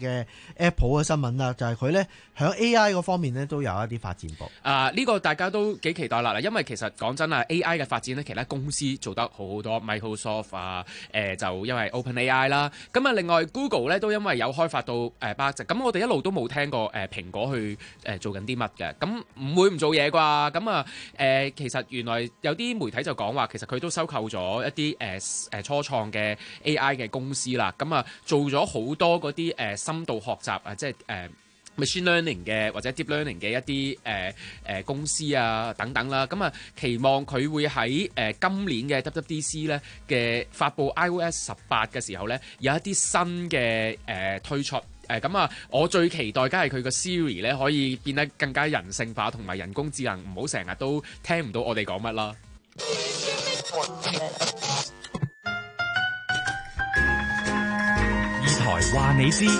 嘅 Apple 嘅新聞啦，就係佢咧喺 A I 嗰方面咧都有一啲發展噃。 啊，呢、這個大家都幾期待啦，因為其實講真啊 ，A I 嘅發展咧，其他公司做得好好多 ，Microsoft 啊，誒、呃、就因為 OpenAI 啦，咁啊另外 Google 咧都因為有開發到誒巴值，咁、呃、我哋一路都冇聽過誒、呃、蘋果去誒、呃、做緊啲乜嘅，咁唔會唔做嘢啩？咁啊誒其實原來有啲媒體就講話，其實佢都收購咗一啲誒誒初創嘅 A I 嘅公司啦，咁啊做咗好多嗰啲誒深度學習啊，即係誒。呃machine learning 嘅或者 deep learning 嘅一啲誒誒公司啊等等啦，咁啊期望佢會喺誒、呃、今年嘅 W W D C 咧嘅發布 iOS 十八嘅時候咧，有一啲新嘅誒、呃、推出誒咁、呃、啊，我最期待梗係佢個 Siri 咧可以變得更加人性化同埋人工智能，唔好成日都聽唔到我哋講乜啦。 二台話你知。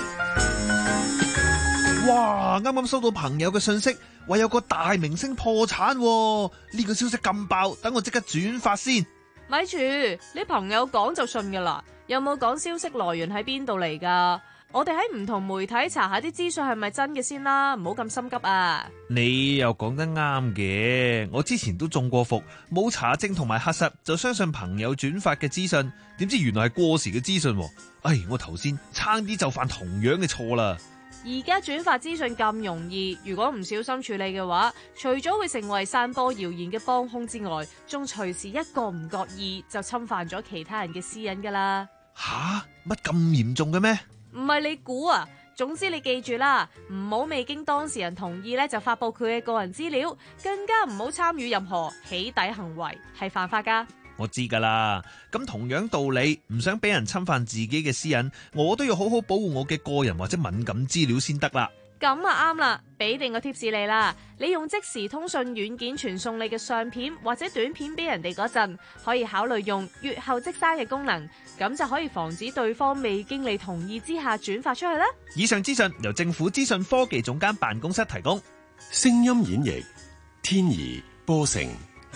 哇！啱啱收到朋友嘅信息，話有個大明星破產喎，呢個消息咁爆，等我即刻轉發先。 咪住，你朋友講就信噶啦，有冇講消息來源喺邊度嚟噶？我哋喺唔同媒體查下啲資訊係咪真嘅先啦，唔好咁心急啊！ 你又講得啱嘅，我之前都中過伏，冇查證同埋核實就相信朋友轉發嘅資訊，點知原來係過時嘅資訊。唉，我頭先差啲就犯同樣嘅錯啦。 而家轉發資訊咁容易，如果唔小心處理嘅話，除咗會成為散播謠言嘅幫兇之外，仲隨時一個唔覺意就侵犯咗其他人嘅私隱噶啦。 吓？乜咁嚴重嘅咩？ 唔係你估啊！總之你記住啦，唔好未經當事人同意咧就發佈佢嘅個人資料，更加唔好參與任何起底行為，係犯法噶。 我知噶啦，咁同樣道理，唔想俾人侵犯自己嘅私隱，我都要好好保護我嘅個人或者敏感資料先得啦。 咁啊啱啦，俾定個貼士你啦，你用即時通訊軟件傳送你嘅相片或者短片俾人哋嗰陣，可以考慮用閱後即刪嘅功能，咁就可以防止對方未經你同意之下轉發出去啦。 以上資訊由政府資訊科技總監辦公室提供。 聲音演繹，天怡波成。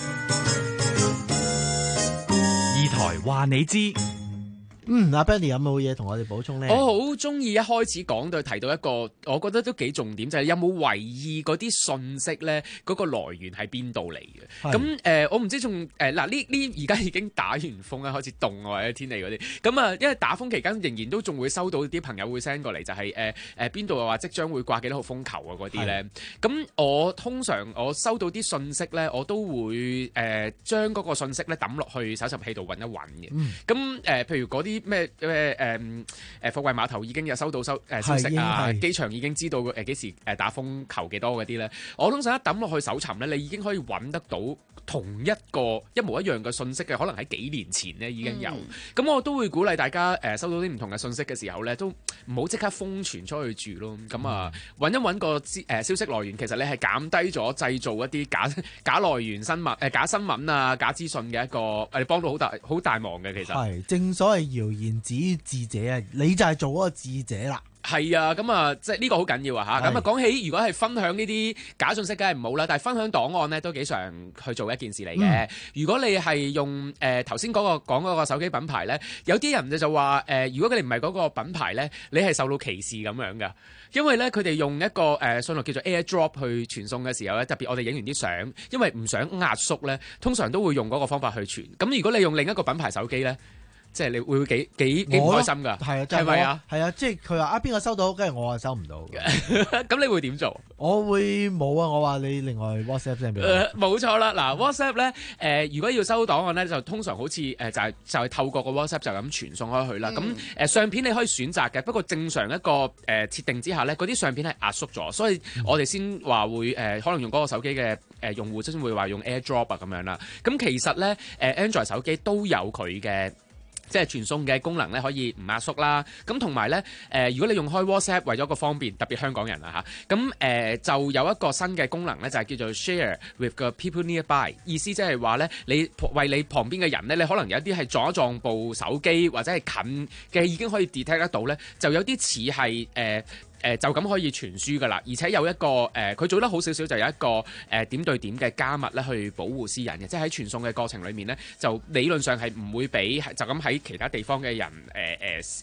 台話你知， 嗯，阿 Benny 有冇嘢同我哋補充呢？ 我好中意一開始講到提到一個，我覺得都幾重點，就係、是、有冇為意嗰啲信息咧，嗰、那個來源喺邊度嚟嘅？咁誒、呃，我唔知仲誒嗱呢呢而家已經打完風啦，開始凍啊，或者天氣嗰啲。咁啊，因為打風期間仍然都仲會收到啲朋友會 send 過嚟，就係誒誒邊度話即將會掛幾多號風球啊嗰啲咧。咁我通常我收到啲信息咧，我都會誒、呃、將嗰個信息咧抌落去搜尋器度揾一揾嘅。咁誒、呃，譬如嗰啲咩咩誒誒貨櫃碼頭已經有收到收誒、呃、消息啊，機場已經知道誒幾時誒打風球幾多嗰啲咧，我通常一抌落去搜尋咧，你已經可以揾得到同一個一模一樣嘅信息嘅，可能喺幾年前咧已經有。咁、嗯、我都會鼓勵大家誒、呃、收到啲唔同嘅信息嘅時候咧，都唔好即刻瘋傳出去住咯。咁啊，揾一揾個資誒消息來源，其實你係減低咗製造一啲假假來源新聞誒、呃、假新聞啊假資訊嘅一個誒，幫到好大好大忙嘅。其實係正所謂謠言止於智者啊，你就係做嗰個智者啦。 係啊，咁啊，即係呢個好緊要啊嚇。咁啊，講起如果係分享呢啲假信息，梗係唔好啦。但係分享檔案咧，都幾常去做一件事嚟嘅。嗯、如果你係用誒頭先嗰個講嗰個手機品牌咧，有啲人就話誒、呃，如果佢哋唔係嗰個品牌咧，你係受到歧視咁樣噶。因為咧，佢哋用一個誒、呃、信號叫做 AirDrop 去傳送嘅時候咧，特別我哋影完啲相，因為唔想壓縮咧，通常都會用嗰個方法去傳。咁如果你用另一個品牌手機咧，即係你會幾幾幾唔開心㗎？係啊，係咪啊？係啊， 即係佢話啊邊個收到，跟住我啊收唔到。 咁你會點做？ 我會冇啊！我話你另外 WhatsApp send 俾我。 冇、呃、錯啦，嗱 WhatsApp 咧誒、呃，如果要收檔案咧，就通常好似誒、呃、就係、是、就係、是、透過個 WhatsApp 就咁傳送開去啦。咁誒、嗯呃、相片你可以選擇嘅，不過正常一個誒、呃、設定之下咧，嗰啲相片係壓縮咗，所以我哋先話會誒、呃、可能用嗰個手機嘅誒用戶先會話用 AirDrop 啊咁樣啦。咁其實咧誒、呃、Android 手機都有佢嘅。即係傳送嘅功能咧，可以唔壓縮啦。咁同埋咧，誒、呃，如果你用開 WhatsApp 為咗個方便，特別香港人啊嚇，咁、呃、誒就有一個新嘅功能咧，就係、是、叫做 Share with the people nearby。意思即係話咧，你為你旁邊嘅人咧，你可能有一啲係撞一撞部手機或者係近嘅已經可以 detect 得到咧，就有啲似係誒。呃誒、呃、就咁可以傳輸㗎啦，而且有一個誒，佢、呃、做得好少少，就有一個誒、呃、點對點嘅加密咧，去保護私隱嘅，即係喺傳送嘅過程裡面咧，就理論上係唔會俾就咁喺其他地方嘅人誒誒誒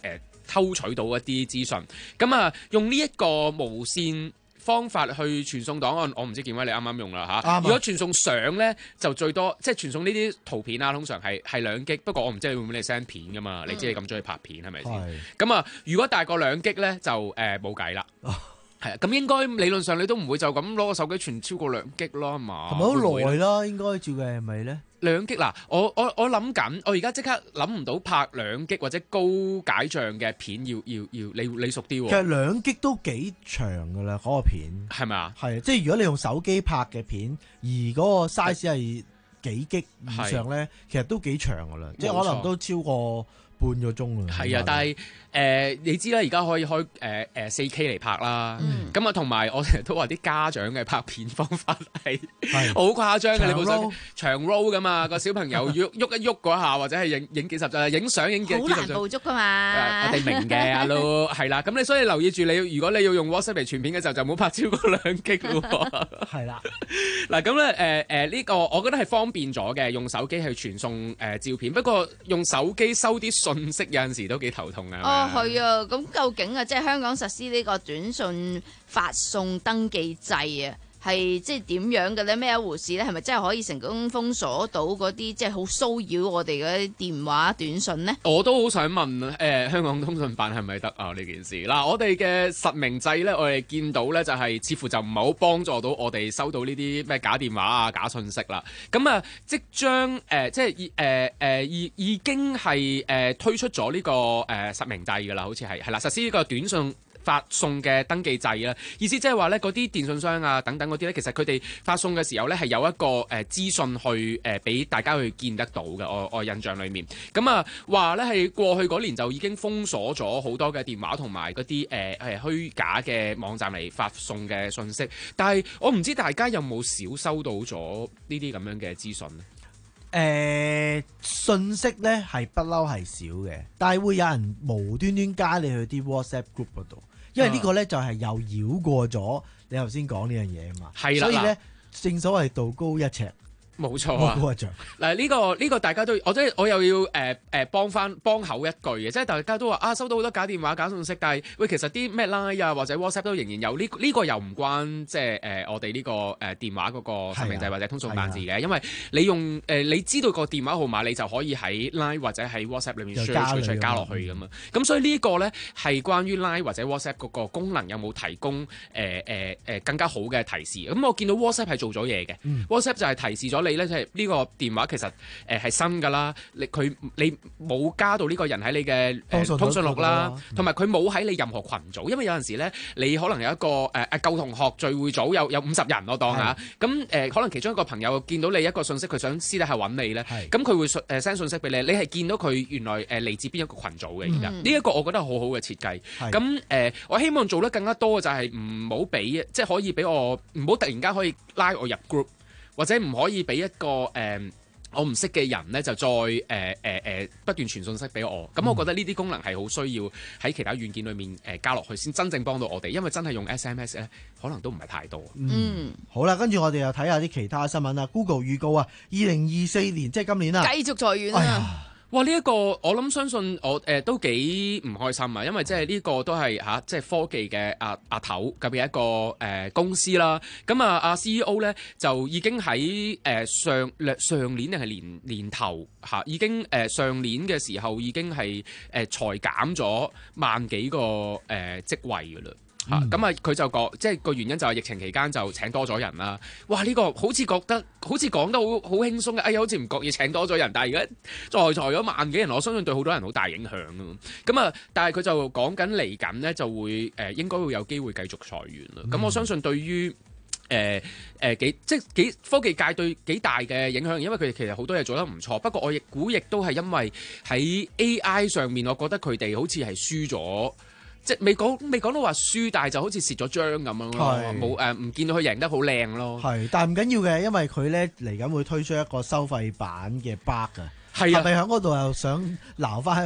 偷取到一啲資訊。咁啊，用呢一個無線方法去傳送檔案，我唔知建威你啱啱用啦嚇。如果傳送相咧，就最多即係傳送呢啲圖片啊，通常係係兩 G。不過我唔知你會唔會你 send 片噶嘛？嗯、你知你咁中意拍片係咪先？咁啊，如果大過兩 G 咧，就誒冇計啦。係啊，咁應該理論上你都唔會就咁攞個手機傳超過兩 G 咯，係嘛？係咪好耐啦？應該照嘅係咪咧？ 兩 G 嗱，我我我諗緊，我而家即刻諗唔到拍兩 G 或者高解像嘅片要要要，你你熟啲喎。 其實兩 G 都幾長㗎啦，嗰、嗰個片係咪啊？係， 即係如果你用手機拍嘅片，而嗰個 size 係幾 G 以上咧，其實都幾長㗎啦，即係可能都超過半個鐘啊。 係啊，但係。誒、呃，你知啦，而家可以開誒誒四 K 嚟拍啦，咁啊同埋我成日都話啲家長嘅拍片方法係好誇張嘅，你冇想長 roll 噶嘛，個小朋友喐喐一喐嗰下，或者係影影幾十張，影相影幾十張，好難捕捉噶嘛。 我哋明嘅，阿 Lu 係啦，咁你所以留意住你，如果你要用 WhatsApp 嚟傳片嘅時候，就唔好拍超過兩 G 咯。 係啦， 嗱咁咧誒誒呢個我覺得係方便咗嘅，用手機去傳送誒、呃、照片，不過用手機收啲信息有陣時都幾頭痛啊。 哦，係啊，咁究竟啊，即係香港實施呢個短信發送登記制啊，係即係點樣嘅咧？咩一回事咧？係咪真係可以成功封鎖到嗰啲即係好騷擾我哋嗰啲電話短信呢？ 我都好想問誒、呃，香港通訊辦係咪得啊？呢件事嗱，我哋嘅實名制咧，我哋見到咧就係、是、似乎就唔係好幫助到我哋收到呢啲咩假電話啊、假信息啦。咁啊，即將誒、呃、即係誒誒已已經係誒、呃、推出咗呢、這個誒、呃、實名制㗎啦，好似係係啦，實施呢個短信發送嘅登記制啦，意思即係話咧，嗰啲電信商啊等等嗰啲咧，其實佢哋發送嘅時候咧係有一個誒資訊去誒俾、呃、大家去見得到嘅。我我印象裡面，咁啊話咧係過去嗰年就已經封鎖咗好多嘅電話同埋嗰啲誒誒虛假嘅網站嚟發送嘅信息，但係我唔知大家有冇少收到咗呢啲咁樣嘅資訊咧？ 誒、呃、信息咧係不嬲係少嘅，但係會有人無端端加你去啲 WhatsApp group 嗰度。因為呢個咧就係又繞過咗你頭先講呢樣嘢啊嘛，係啦，所以咧正所謂道高一尺。 冇錯啊！嗱呢個呢個大家都，我即係我又要誒誒、呃、幫翻幫口一句嘅，即係大家都話啊收到好多假電話、假信息，但係喂其實啲咩 Line 啊或者 WhatsApp 都仍然有呢呢、呢個又唔關即係誒、呃、我哋呢、呢個誒、呃、電話嗰個實名制或者通訊辦事嘅，因為你用誒、呃、你知道個電話號碼，你就可以喺 Line 或者喺 WhatsApp 裏面 share 出加落去噶嘛。咁、嗯、所以呢個咧係關於 Line 或者 WhatsApp 嗰個功能有冇提供誒誒誒更加好嘅提示。咁我見到 WhatsApp 係做咗嘢嘅、嗯、，WhatsApp 就係提示咗你咧，即係呢個電話其實誒係、呃、新㗎啦，你佢你冇加到呢個人喺你嘅、呃、通訊錄啦，同埋佢冇喺你任何群組，因為有陣時咧，你可能有一個誒誒、呃、舊同學聚會組有有五十人我當下，咁誒、呃、可能其中一個朋友見到你一個信息，佢想私底下揾你咧，咁佢會誒 send 信息俾你，你係見到佢原來誒嚟自邊一個群組嘅而家，呢一、嗯、個我覺得好好嘅設計。咁誒、呃，我希望做得更加多嘅就係唔好俾，即係可以俾我唔好突然間可以拉我入 group。或者唔可以俾一個誒、呃、我唔識嘅人咧，就再誒誒誒不斷傳信息俾我。咁、嗯、我覺得呢啲功能係好需要喺其他軟件裏面誒、呃、加落去，先真正幫到我哋。因為真係用 S M S 咧，可能都唔係太多。 嗯，嗯好啦，跟住我哋又睇下啲其他新聞啦。Google 預告啊，二零二四年即係今年啊， 繼續裁員啊！哎哇！呢、這、一個我諗相信我誒、呃、都幾唔開心啊，因為即係呢個都係嚇即係科技嘅阿阿頭咁嘅一個誒、呃、公司啦。咁啊阿 C E O 咧就已經喺誒、呃、上上年定係年年頭嚇、啊、已經誒、呃、上年嘅時候已經係誒、呃、裁減咗萬幾個誒、呃、職位㗎啦。嚇咁啊！佢、嗯、就講，即係個原因就係疫情期間就請多咗人啦。哇！呢、這個好似覺得好似講得好好輕鬆嘅，哎呀，好似唔覺意請多咗人，但係而家再裁咗萬幾人，我相信對好多人好大影響啊。咁啊，但係佢就講緊嚟緊咧，就會誒、呃、應該會有機會繼續裁員啦。咁、嗯、我相信對於誒誒幾即係幾科技界對幾大嘅影響，因為佢哋其實好多嘢做得唔錯。不過我亦估亦都係因為喺 A I 上面，我覺得佢哋好似係輸咗。即係未講未講到話輸，但係就好似蝕咗張咁樣咯，冇誒唔見到佢贏得好靚咯。係， 但係唔緊要嘅，因為佢咧嚟緊會推出一個收費版嘅 bug 啊。 係啊， 係咪喺嗰度又想撈翻一筆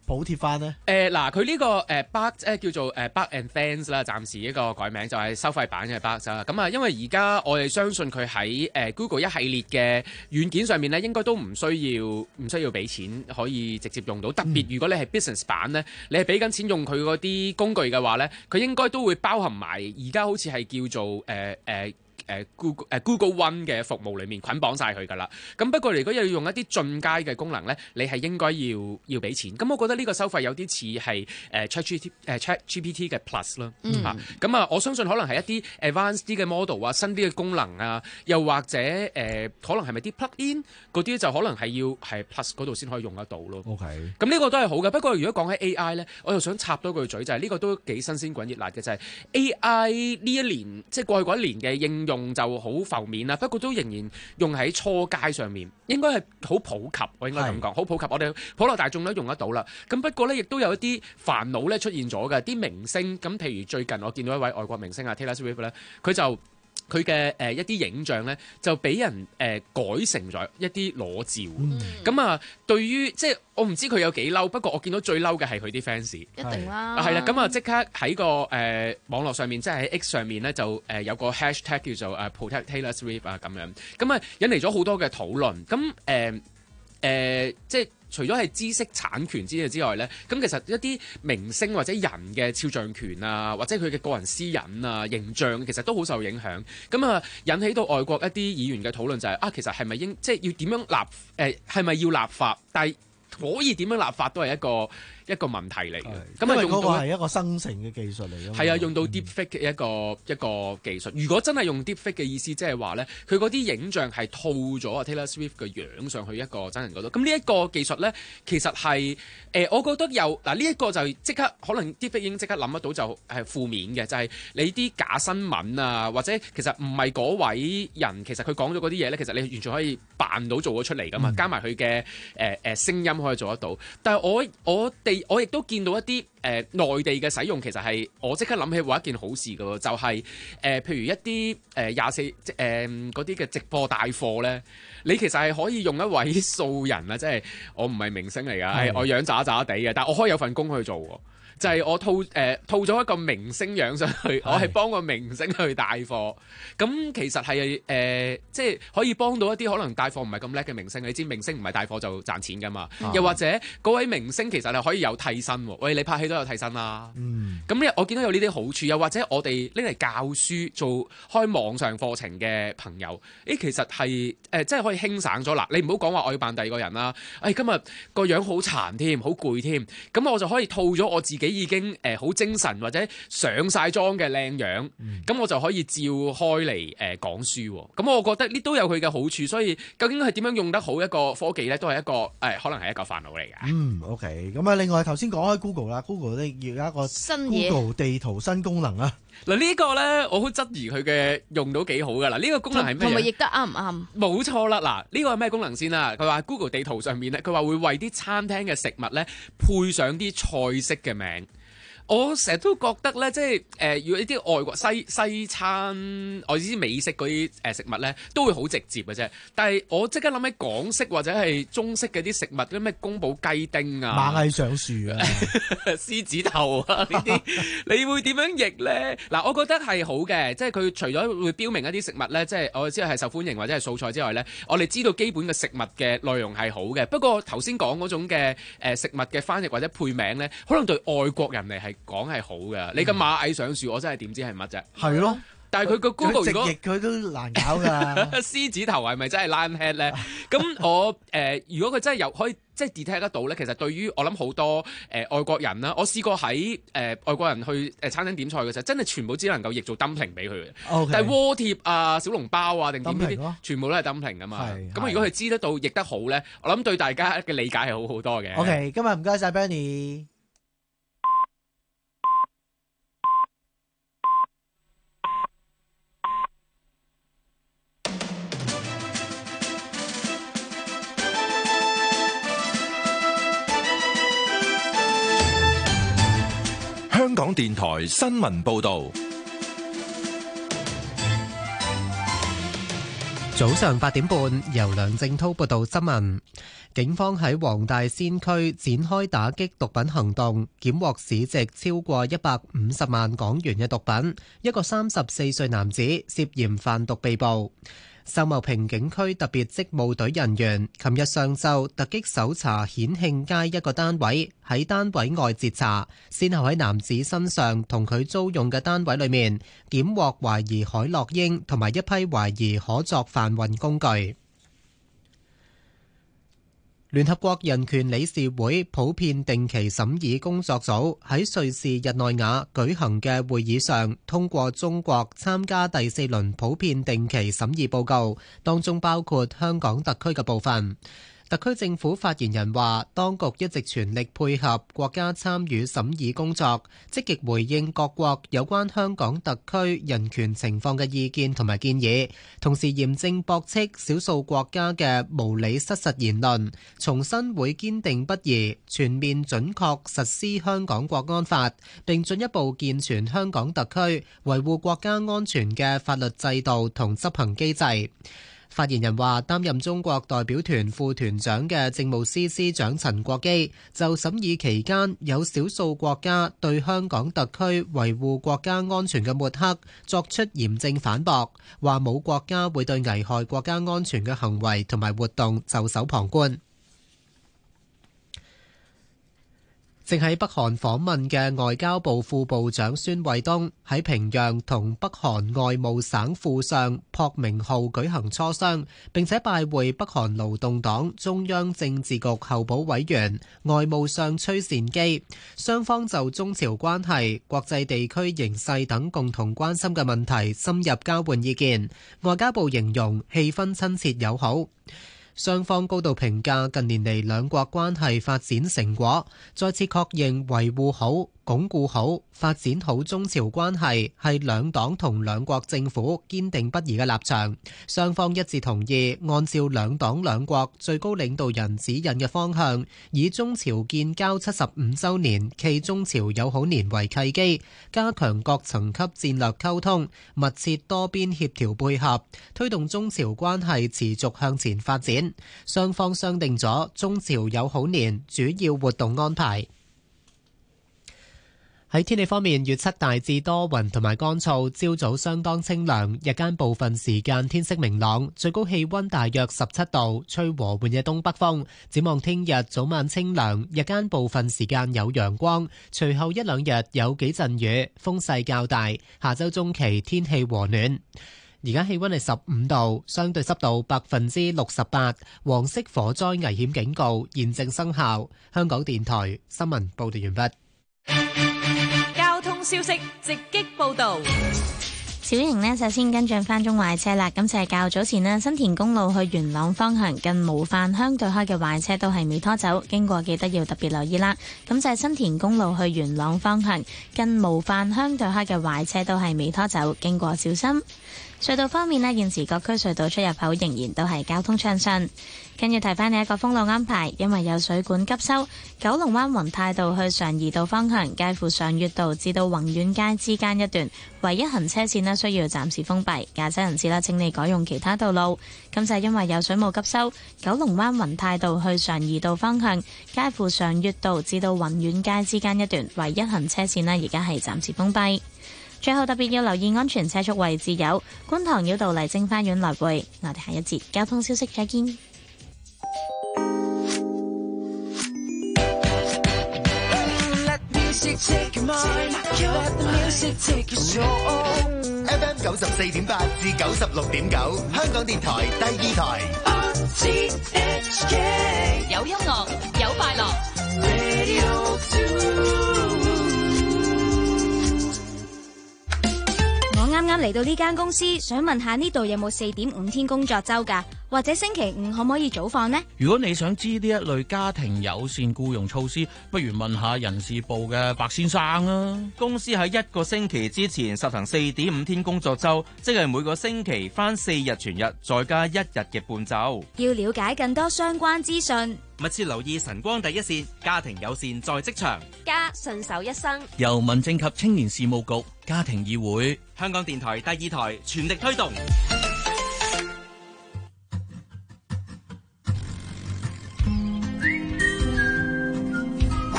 補貼翻呢？ 誒嗱，佢呢個誒 Bard 誒叫做誒 Bard and Fans 啦，暫時一個改名就係收費版嘅 Bard 啦。咁啊，因為而家我哋相信佢喺誒 Google 一系列嘅軟件上面咧，應該都唔需要唔需要俾錢，可以直接用到。特別如果你係 Business 版咧，你係俾緊錢用佢嗰啲工具嘅話咧，佢應該都會包含埋而家好似係叫做誒誒。呃呃誒 Google 誒 Google One 嘅服務裏面捆綁晒佢㗎啦。咁不過如果要用一啲進階嘅功能咧，你係應該要要俾錢。咁我覺得呢個收費有啲似係誒 ChatGPT 誒 ChatGPT 嘅 Plus 啦。嚇咁啊，我相信可能係一啲 advanced 啲嘅 model 啊，新啲嘅功能啊，又或者誒、呃、可能係咪啲 plug-in 嗰啲就可能係要係 Plus 嗰度先可以用得到咯。 OK。 咁呢個都係好嘅。不過如果講起 A I 咧，我又想插多句嘴，就係、是、呢個都幾新鮮滾熱辣嘅，就係、是、A I 呢一年即係過去嗰一年嘅應用。用就好浮面啦，不過都仍然用喺初階上面，應該係好普及，我應該咁講，好普及，我哋普羅大眾都用得到啦。咁不過咧，亦都有一啲煩惱咧出現咗嘅，啲明星咁，譬如最近我見到一位外國明星啊 Taylor Swift 咧，佢就佢嘅誒一啲影像咧就俾人誒、呃、改成咗一啲裸照，咁、嗯、啊對於即係我唔知佢有幾嬲，不過我見到最嬲嘅係佢啲 fans，一定啦， 係啦，咁啊即刻喺個誒、呃、網絡上面，即係喺 X 上面咧就誒、呃、有個 hashtag 叫做誒 Protect Taylor Swift 啊咁樣，咁啊引嚟咗好多嘅討論，咁誒誒即係。除咗係知識產權之之外咧，咁其實一啲明星或者人嘅肖像權啊，或者佢嘅個人私隱啊、形象，其實都好受影響。咁啊，引起到外國一啲議員嘅討論就係、是、啊，其實係咪應即係要點樣立誒？係咪要立法？但係可以點樣立法都係一個一個問題嚟嘅。咁啊，用到係一個生成嘅技術嚟嘅。 係啊，用到 deepfake 嘅一個、嗯、一個技術。如果真係用 deepfake 嘅意思，即係話咧，佢嗰啲影像係套咗啊 Taylor Swift 嘅樣上去一個真人嗰度。咁呢一個技術咧，其實係誒、呃，我覺得有嗱呢一個就即刻可能 deepfake 已經即刻諗得到就係負面嘅，就係、是、你啲假新聞啊，或者其實唔係嗰位人，其實佢講咗嗰啲嘢咧，其實你完全可以扮到做咗出嚟噶嘛，嗯、加埋佢嘅誒誒聲音可以做得到。但係我我哋我亦都見到一啲誒、呃、內地嘅使用，其實係我即刻諗起話一件好事噶喎，就係、是、誒、呃、譬如一啲誒廿四即誒嗰啲嘅直播帶貨咧，你其實係可以用一位素人啊，即係我唔係明星嚟㗎，係我樣渣渣地嘅，但我可以有份工去做喎。就係我套誒、呃、套咗一個明星樣上去，我係幫個明星去帶貨。咁其實係誒、呃，即係可以幫到一啲可能帶貨唔係咁叻嘅明星。你知明星唔係帶貨就賺錢㗎嘛？啊、又或者嗰位明星其實係可以有替身喎。喂，你拍戲都有替身啦。嗯。咁咧，我見到有呢啲好處，又或者我哋拎嚟教書做開網上課程嘅朋友，誒其實係誒、呃、即係可以輕省咗啦。你唔好講話我要扮第二個人啦。誒、哎、今日個樣好殘添，好攰添。咁我就可以套咗我自己。已經誒好、呃、精神或者上晒妝嘅靚樣，咁、嗯、我就可以照開嚟誒、呃、講書。咁我覺得呢都有佢嘅好處，所以究竟係點樣用得好一個科技咧，都係一個誒、呃、可能係一個煩惱嚟嘅。嗯 ，OK。咁啊，另外頭先講開 Google 啦 ，Google 咧要有一個新 Google 地圖新功能啊。 嗱呢個咧，我好質疑佢嘅用到幾好噶。嗱呢個功能係咩？ 係咪譯得啱唔啱？ 冇錯啦。嗱呢個係咩功能先啦？佢話 Google 地圖上面咧，佢話會為啲餐廳嘅食物咧配上啲菜式嘅名。我成日都覺得咧，即係誒、呃，如果呢啲外國西西餐，我知美式嗰啲誒食物咧，都會好直接嘅啫。但係我即刻諗起港式或者係中式嘅啲食物，啲咩宮保雞丁啊、 螞蟻上樹啊、 獅子頭啊呢啲，你會點樣譯咧？嗱，我覺得係好嘅，即係佢除咗會標明一啲食物咧，即係我知係受歡迎或者係素菜之外咧，我哋知道基本嘅食物嘅內容係好嘅。不過頭先講嗰種嘅誒食物嘅翻譯或者配名咧，可能對外國人嚟係講係好嘅，你個螞蟻上樹，我真係點知係乜啫？ 係咯， 但係佢個 Google 如果直譯佢都難搞㗎。 獅子頭係咪真係 lion head 咧？咁我誒、呃，如果佢真係有可以即係 detect 得到咧，其實對於我諗好多誒、呃、外國人啦，我試過喺誒、呃、外國人去誒餐廳點菜嘅時候，真係全部只能夠譯做 dumpling 俾佢嘅。Okay. 但係鍋貼啊、小籠包啊定點呢啲，全部都係 dumpling 㗎嘛。咁如果佢知得到譯得好咧，我諗對大家嘅理解係好好多嘅。 OK，今日唔該晒 Bernie。 香港電台新聞報道。 早上八點半，由梁正滔報道新聞。警方喺黃大仙區展開打擊毒品行動，檢獲市值超過一百五十萬港元嘅毒品，一個三十四歲男子涉嫌販毒被捕。秀茂坪警區特別職務隊人員琴日上晝突擊搜查顯慶街一個單位，喺單位外截查，先後喺男子身上同佢租用嘅單位裏面檢獲懷疑海洛因同埋一批懷疑可作販運工具。聯合國人權理事會普遍定期審議工作組喺瑞士日內瓦舉行嘅會議上，通過中國參加第四輪普遍定期審議報告，當中包括香港特區嘅部分。特區政府發言人話，當局一直全力配合國家參與審議工作，積極回應各國有關香港特區人權情況嘅意見同埋建議，同時嚴正駁斥少數國家嘅無理失實言論，重申會堅定不移、全面準確實施香港國安法，並進一步健全香港特區維護國家安全嘅法律制度同執行機制。發言人話，擔任中國代表團副團長嘅政務司司長陳國基就審議期間有少數國家對香港特區維護國家安全嘅抹黑作出嚴正反駁，話冇國家會對危害國家安全嘅行為同埋活動袖手旁觀。正喺北韓訪問嘅外交部副部長孫衛東喺平壤同北韓外務省副相朴明浩舉行磋商，並且拜會北韓勞動黨中央政治局候補委員外務相崔善基，雙方就中朝關係、國際地區形勢等共同關心嘅問題深入交換意見。外交部形容氣氛親切友好。雙方高度評價近年嚟兩國關係發展成果，再次確認維護好、鞏固好、發展好中朝關係係兩黨同兩國政府堅定不移嘅立場。雙方一致同意按照兩黨兩國最高領導人指引嘅方向，以中朝建交七十五週年暨中朝友好年為契機，加強各層級戰略溝通，密切多邊協調配合，推動中朝關係持續向前發展。雙方商定咗中朝友好年主要活動安排。喺天氣方面，預測大致多雲同埋乾燥，朝早相當清涼，日間部分時間天色明朗，最高氣溫大約十七度，吹和緩嘅東北風。展望聽日早晚清涼，日間部分時間有陽光，隨後一兩日有幾陣雨，風勢較大。下周中期天氣和暖。而家氣溫係十五度，相對濕度百分之六十八，黃色火災危險警告現正生效。香港電台新聞報道完畢。 交通消息直擊報道。 小瑩呢，首先跟進翻中壞車啦。咁就係較早前呢，新田公路去元朗方向近模範鄉對開嘅壞車都係未拖走，經過記得要特別留意啦。咁就係新田公路去元朗方向近模範鄉對開嘅壞車都係未拖走，經過小心。隧道方面呢，現時各區隧道出入口仍然都係交通暢順。跟住提翻你一個封路安排，因為有水管急修，九龍灣宏泰道去常怡道方向，介乎常悅道至到宏遠街之間一段，唯一行車線呢需要暫時封閉，駕駛人士啦，請你改用其他道路。咁就係因為有水務急修，九龍灣宏泰道去常怡道方向，介乎常悅道至到宏遠街之間一段，唯一行車線呢而家係暫時封閉。最後特別要留意安全車速位置有觀塘繞道麗晶花園來回。我哋下一節交通消息再見。 F M 九十四點八至九十六點九，香港電台第二台。 有音樂，有快樂。 我啱啱嚟到呢間公司，想問下呢度有冇四點五天工作周㗎？或者星期五可唔可以早放呢？ 如果你想知呢一類家庭友善僱傭措施，不如問下人事部嘅白先生啊。 公司喺一個星期之前實行四點五天工作周，即係每個星期返四日全日，再加一日嘅半週。 要了解更多相關資訊， 密切留意晨光第一線，家庭友善在職場， 家順手一生。 由民政及青年事務局、家庭議會、 香港電台第二台全力推動。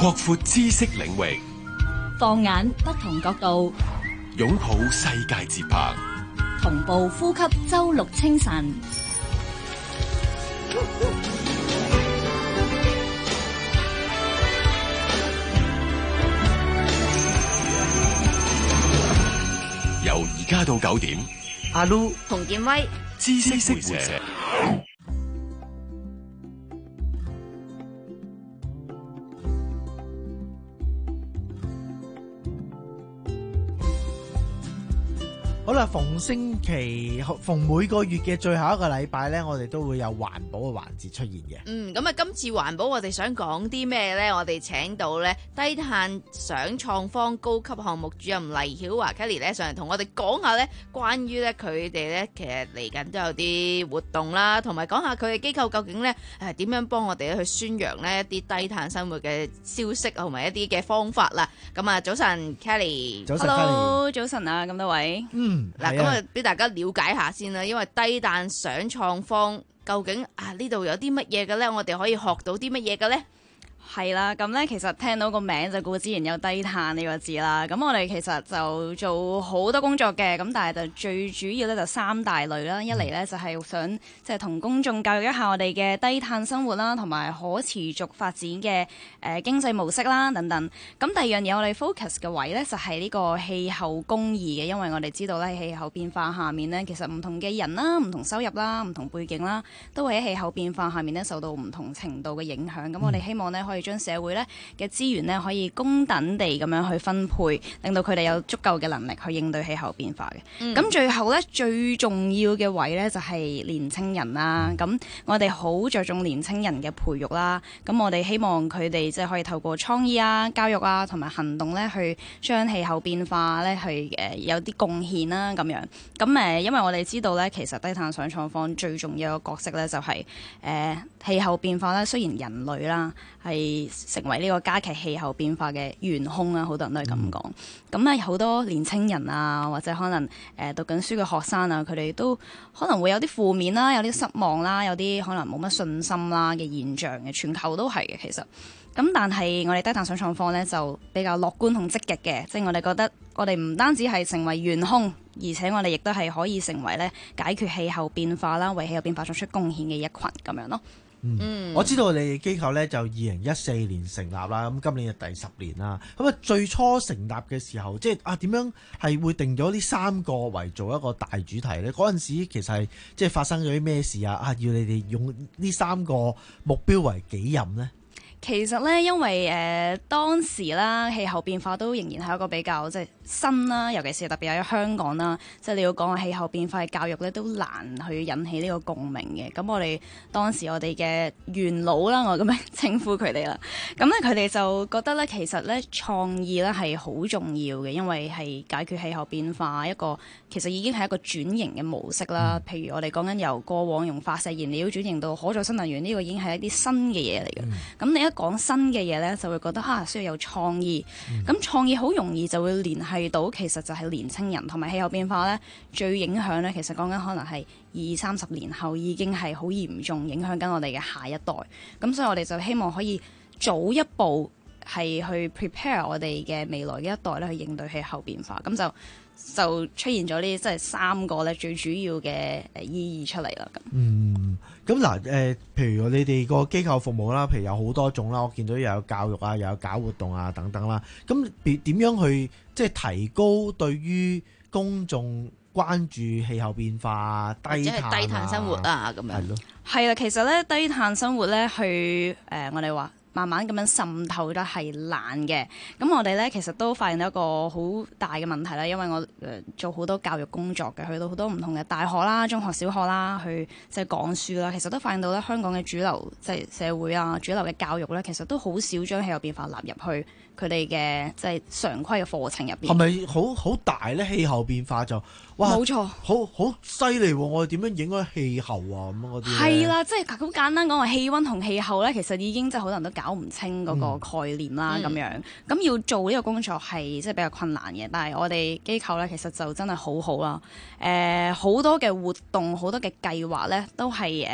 擴闊知識領域， 放眼不同角度， 擁抱世界節拍， 同步呼吸周六清晨。 由而家到九點， 阿 Lu 洪建威， 知識識回社。 好啦，逢星期逢每個月嘅最後一個禮拜呢，我哋都會有環保嘅環節出現嘅。 嗯，咁啊，今次環保我哋想講啲咩呢？我哋請到呢低碳想創坊高級項目主任黎曉華 Kelly 咧上嚟同我哋講下呢關於呢佢哋呢其實嚟緊都有啲活動啦，同埋講下佢嘅機構究竟呢誒點樣幫我哋去宣揚呢一啲低碳生活嘅消息同埋一啲嘅方法啦。咁啊，早晨 Kelly， 早晨 Hello， 早晨啊，咁多位。 嗯。嗱，咁啊，俾大家了解下先啦。因為低碳想創坊究竟啊呢度有啲乜嘢嘅咧？我哋可以學到啲乜嘢嘅咧？ 係啦，咁咧其實聽到個名就固之然有低碳呢個字啦。咁我哋其實就做好多工作嘅，咁但係就最主要咧就三大類啦。一嚟咧就係想即係同公眾教育一下我哋嘅低碳生活啦，同埋可持續發展嘅誒、呃、經濟模式啦等等。咁第二樣嘢我哋 focus 嘅位咧就係呢個氣候公義嘅，因為我哋知道咧氣候變化下面咧其實唔同嘅人啦、唔同收入啦、唔同背景啦，都會喺氣候變化下面咧受到唔同程度嘅影響。咁我哋希望咧可以將社會咧嘅資源咧可以公等地咁樣去分配，令到佢哋有足夠嘅能力去應對氣候變化嘅。咁、嗯、最後咧最重要嘅位咧就係年青人啦。咁我哋好着重年青人嘅培育啦。咁我哋希望佢哋即係可以透過創意啊、教育啊同埋行動咧，去將氣候變化咧去誒有啲貢獻啦咁樣。咁誒，因為我哋知道咧，其實低碳想創坊最重要嘅角色咧就係、是、誒、呃、氣候變化咧。雖然人類啦係成為呢個加劇氣候變化嘅元兇啊，好多人都係咁講。咁咧好多年青人啊，或者可能誒、呃、讀緊書嘅學生啊，佢哋都可能會有啲負面啦，有啲失望啦，有啲可能冇乜信心啦嘅現象嘅，全球都係嘅其實。咁但係我哋低碳想創坊咧就比較樂觀同積極嘅，即係我哋覺得我哋唔單止係成為元兇，而且我哋亦都係可以成為咧解決氣候變化啦，為氣候變化作出貢獻嘅一群咁樣咯。 嗯，我知道你哋機構咧就二零一四年成立啦，咁今年就第十年啦。咁啊，最初成立嘅時候，即係啊點樣係會定咗呢三個為做一個大主題咧？嗰陣時其實係即係發生咗啲咩事啊？啊，要你哋用呢三個目標為己任呢？ 其實咧，因為誒、呃、當時啦，氣候變化都仍然係一個比較即係新啦，尤其是特別喺香港啦，即係你要講氣候變化嘅教育咧，都難去引起呢個共鳴嘅。咁我哋當時我哋嘅元老啦，我咁樣稱呼佢哋啦，咁咧佢哋就覺得咧，其實咧創意咧係好重要嘅，因為係解決氣候變化一個其實已經係一個轉型嘅模式啦。嗯、譬如我哋講緊由過往用化石燃料轉型到可再生能源，呢、呢個已經係一啲新嘅嘢嚟嘅。咁、嗯、你一講新嘅嘢咧，就會覺得啊，需要有創意。咁、嗯、創意好容易就會聯繫到，其實就係年青人同埋氣候變化咧，最影響咧，其實講緊可能係二三十年後已經係好嚴重影響緊我哋嘅下一代。咁所以我哋就希望可以早一步係去 prepare 我哋嘅未來嘅一代咧，去應對氣候變化。咁就就出現咗呢，即係三個咧最主要嘅誒意義出嚟啦。咁嗯，咁嗱誒，譬如你哋個機構服務啦，譬如有好多種啦，我見到又有教育啊，又有搞活動啊等等啦。咁點點樣去即係提高對於公眾關注氣候變化、低碳啊、 低碳生活啊咁樣？ 係咯， 係啦，其實咧低碳生活咧去誒、呃，我哋話。慢慢咁樣滲透得係難嘅，咁我哋咧其實都發現到一個好大嘅問題啦，因為我誒、呃、做好多教育工作嘅，去到好多唔同嘅大學啦、中學、小學啦，去即係講書啦，其實都發現到咧香港嘅主流即係社會啊、主流嘅教育咧，其實都好少將氣候變化納入去佢哋嘅即係常規嘅課程入邊。 係咪好好大咧？氣候變化就哇， 冇錯， 好好犀利喎！我哋點樣影響氣候啊？咁嗰啲係啦，即係好簡單講話氣温同氣候咧，其實已經即係好多人都搞唔清嗰個概念啦，咁、嗯、樣咁要做呢個工作係即係比較困難嘅。但係我哋機構咧，其實就真係好好啦。誒、呃，好多嘅活動，好多嘅計劃咧，都係誒。呃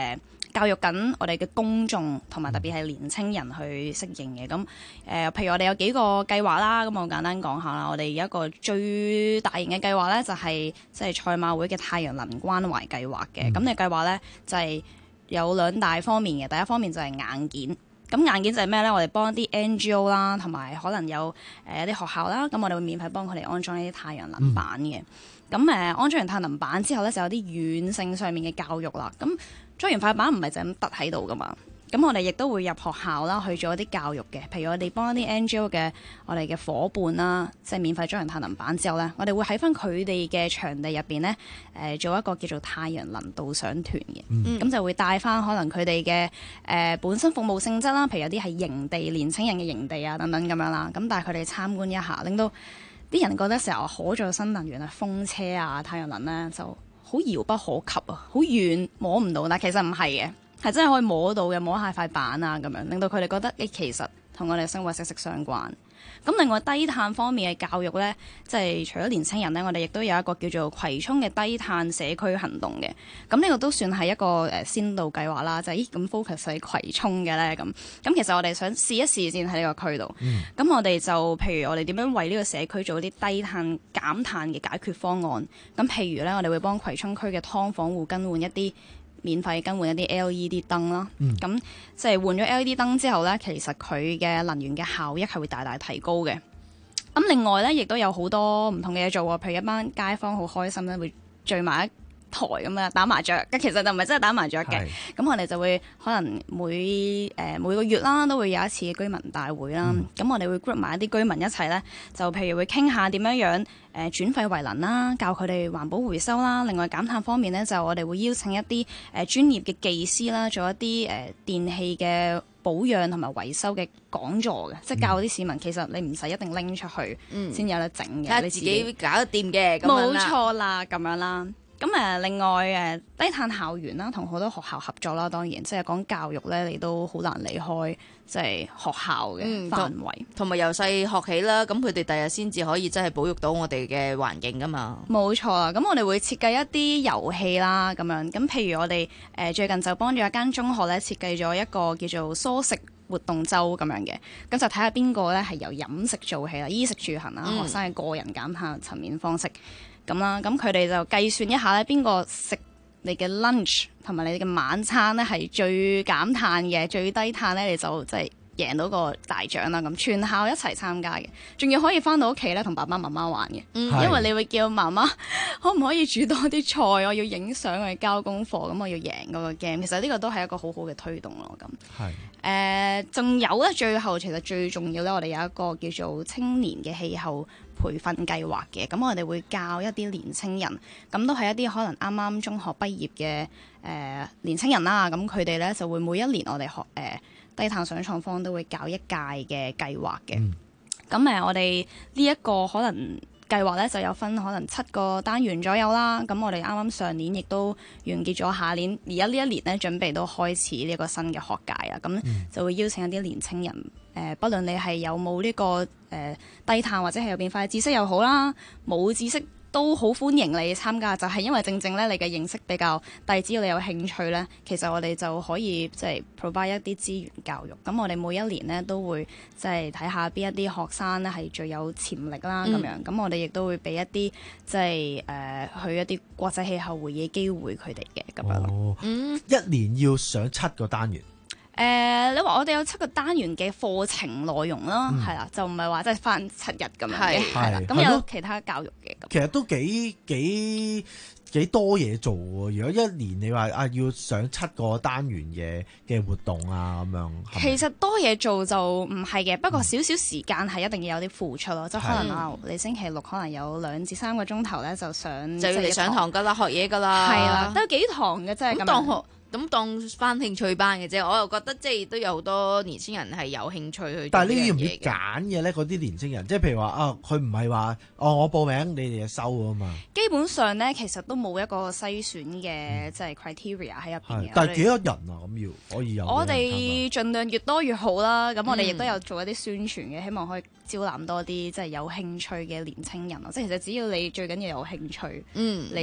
教育緊我哋嘅公眾同埋特別係年青人去適應嘅。咁誒、呃，譬如我哋有幾個計劃啦，咁我簡單講下啦。我哋有一個最大型嘅計劃咧，就係即係賽馬會嘅太陽能關懷計劃嘅。咁你、嗯、計劃咧就係、是、有兩大方面嘅，第一方面就係硬件。咁硬件就係咩咧？我哋幫一啲 N G O 啦，同埋可能有誒一啲學校啦，咁我哋會免費幫佢哋安裝呢啲太陽能板嘅。咁誒、嗯、安裝完太陽能板之後咧，就有啲軟性上面嘅教育啦。咁裝完塊板唔係就咁揼喺度噶嘛。咁我哋亦都會入學校啦，去做一啲教育嘅。譬如我哋幫一啲 N G O 嘅我哋嘅伙伴啦，即係免費裝完太陽能板之後咧，我哋會喺翻佢哋嘅場地入邊咧，誒、呃、做一個叫做太陽能導賞團嘅。咁、嗯、就會帶翻可能佢哋嘅誒本身服務性質啦，譬如有啲係營地年青人嘅營地啊等等咁樣啦，咁帶佢哋參觀一下，令到啲人覺得成日可再生能源啊、風車啊、太陽能咧就好遙不可及啊，好遠摸唔到，但其實唔係嘅。係真係可以摸到嘅，摸下塊板啊咁樣，令到佢哋覺得誒其實同我哋生活息息相關。咁另外低碳方面嘅教育呢，即係除咗年青人呢，我哋亦都有一個叫做葵涌嘅低碳社區行動嘅。咁呢個都算係一個誒先導計劃啦，就係咦咁 focus 喺葵涌嘅呢。咁。咁其實我哋想試一試先喺呢個區度。咁、嗯、我哋就譬如我哋點樣為呢個社區做啲低碳減碳嘅解決方案。咁譬如呢，我哋會幫葵涌區嘅劏房戶更換一啲免費更換一啲 L E D 燈啦，咁即係換咗 L E D 燈之後呢，其實佢嘅能源嘅效益係會大大提高嘅。咁另外呢，亦都有好多唔同嘅嘢做喎，譬如一班街坊好開心咧，會聚埋一台咁樣打麻雀，其實就唔係真係打麻雀嘅。咁我哋就會可能每誒、呃、每個月啦，都會有一次嘅居民大會啦。咁、嗯、我哋會 group 埋一啲居民一齊咧，就譬如會傾下點樣樣誒轉廢為能啦，教佢哋環保回收啦。另外減碳方面咧，就我哋會邀請一啲誒、呃、專業嘅技師啦，做一啲誒、呃、電器嘅保養同埋維修嘅講座嘅，嗯、即係教啲市民其實你唔使一定拎出去先有得整嘅， 嗯、你自己搞得掂嘅。冇錯啦，咁樣啦。咁誒，另外誒，低碳校園啦，同好多學校合作啦，當然即係講教育咧，你都好難離開即係學校嘅範圍， 同埋由細學起啦。咁佢哋第日先至可以真係保育到我哋嘅環境噶嘛。 冇錯啦，咁我哋會設計一啲遊戲啦，咁樣咁譬如我哋誒最近就幫咗一間中學咧設計咗一個叫做蔬食活動周咁樣嘅，咁就睇下邊個咧係由飲食做起啦，衣食住行啦，嗯、學生嘅個人減碳層面方式。咁啦，咁佢哋就計算一下咧，邊個食你嘅 lunch 同埋你嘅晚餐咧係最減碳嘅、最低碳咧，你就即係贏到個大獎啦。咁全校一齊參加嘅，仲要可以翻到屋企咧同爸爸媽媽玩嘅，嗯、因為你會叫媽媽可唔可以煮多啲菜，我要影相去交功課，咁我要贏嗰個 game。其實呢個都係一個好好嘅推動咯。咁係誒，仲、呃、有咧，最後其實最重要咧，我哋有一個叫做青年嘅氣候培訓計劃嘅，咁我哋會教一啲年青人，咁都係一啲可能啱啱中學畢業嘅誒、呃、年青人啦。咁佢哋咧就會每一年我哋學誒、呃、低碳上創坊都會搞一屆嘅計劃嘅。咁誒、嗯，我哋呢一個可能計劃咧就有分可能七個單元左右啦。咁我哋啱啱上年亦都完結咗，下年而家呢一年咧準備都開始呢個新嘅學界啊。咁就會邀請一啲年青人。誒、呃，不論你係有冇呢、這個誒、呃、低碳或者係有變化嘅知識又好啦，冇知識都好歡迎你參加。就係、是、因為正正咧，你嘅認識比較低，只要你有興趣咧，其實我哋就可以即係 provide 一啲資源教育。咁我哋每一年咧都會即係睇下邊一啲學生咧係最有潛力啦，咁、嗯、樣。咁我哋亦都會俾一啲即係誒、呃、去一啲國際氣候會議機會佢哋嘅咁樣咯。 哦、嗯，一年要上七個單元。 誒、呃，你話我哋有七個單元嘅課程內容啦，係啦、嗯，就唔係話即係返七日咁樣嘅，係啦，咁有其他教育嘅。 其實都幾幾幾多嘢做喎！如果一年你話啊要上七個單元嘅嘅活動啊咁樣， 其實多嘢做就唔係嘅，不過少少時間係一定要有啲付出咯，嗯、即係可能啊，你星期六可能有兩至三個鐘頭咧，就上就要嚟上堂㗎啦，學嘢㗎啦， 係啦，都幾堂嘅啫咁當學。咁當翻興趣班嘅啫，我又覺得即係都有好多年青人係有興趣去。 但係呢啲要唔要揀嘅咧？嗰啲年青人，即係譬如話啊，佢唔係話哦，我報名你哋就收啊嘛。 基本上咧，其實都冇一個篩選嘅即係 criteria 喺入邊嘅。 但係幾多人啊？咁要可以有。 我哋盡量越多越好啦。咁我哋亦都有做一啲宣傳嘅，希望可以招攬多啲即係有興趣嘅年青人咯。即係其實只要你最緊要有興趣，嗯，你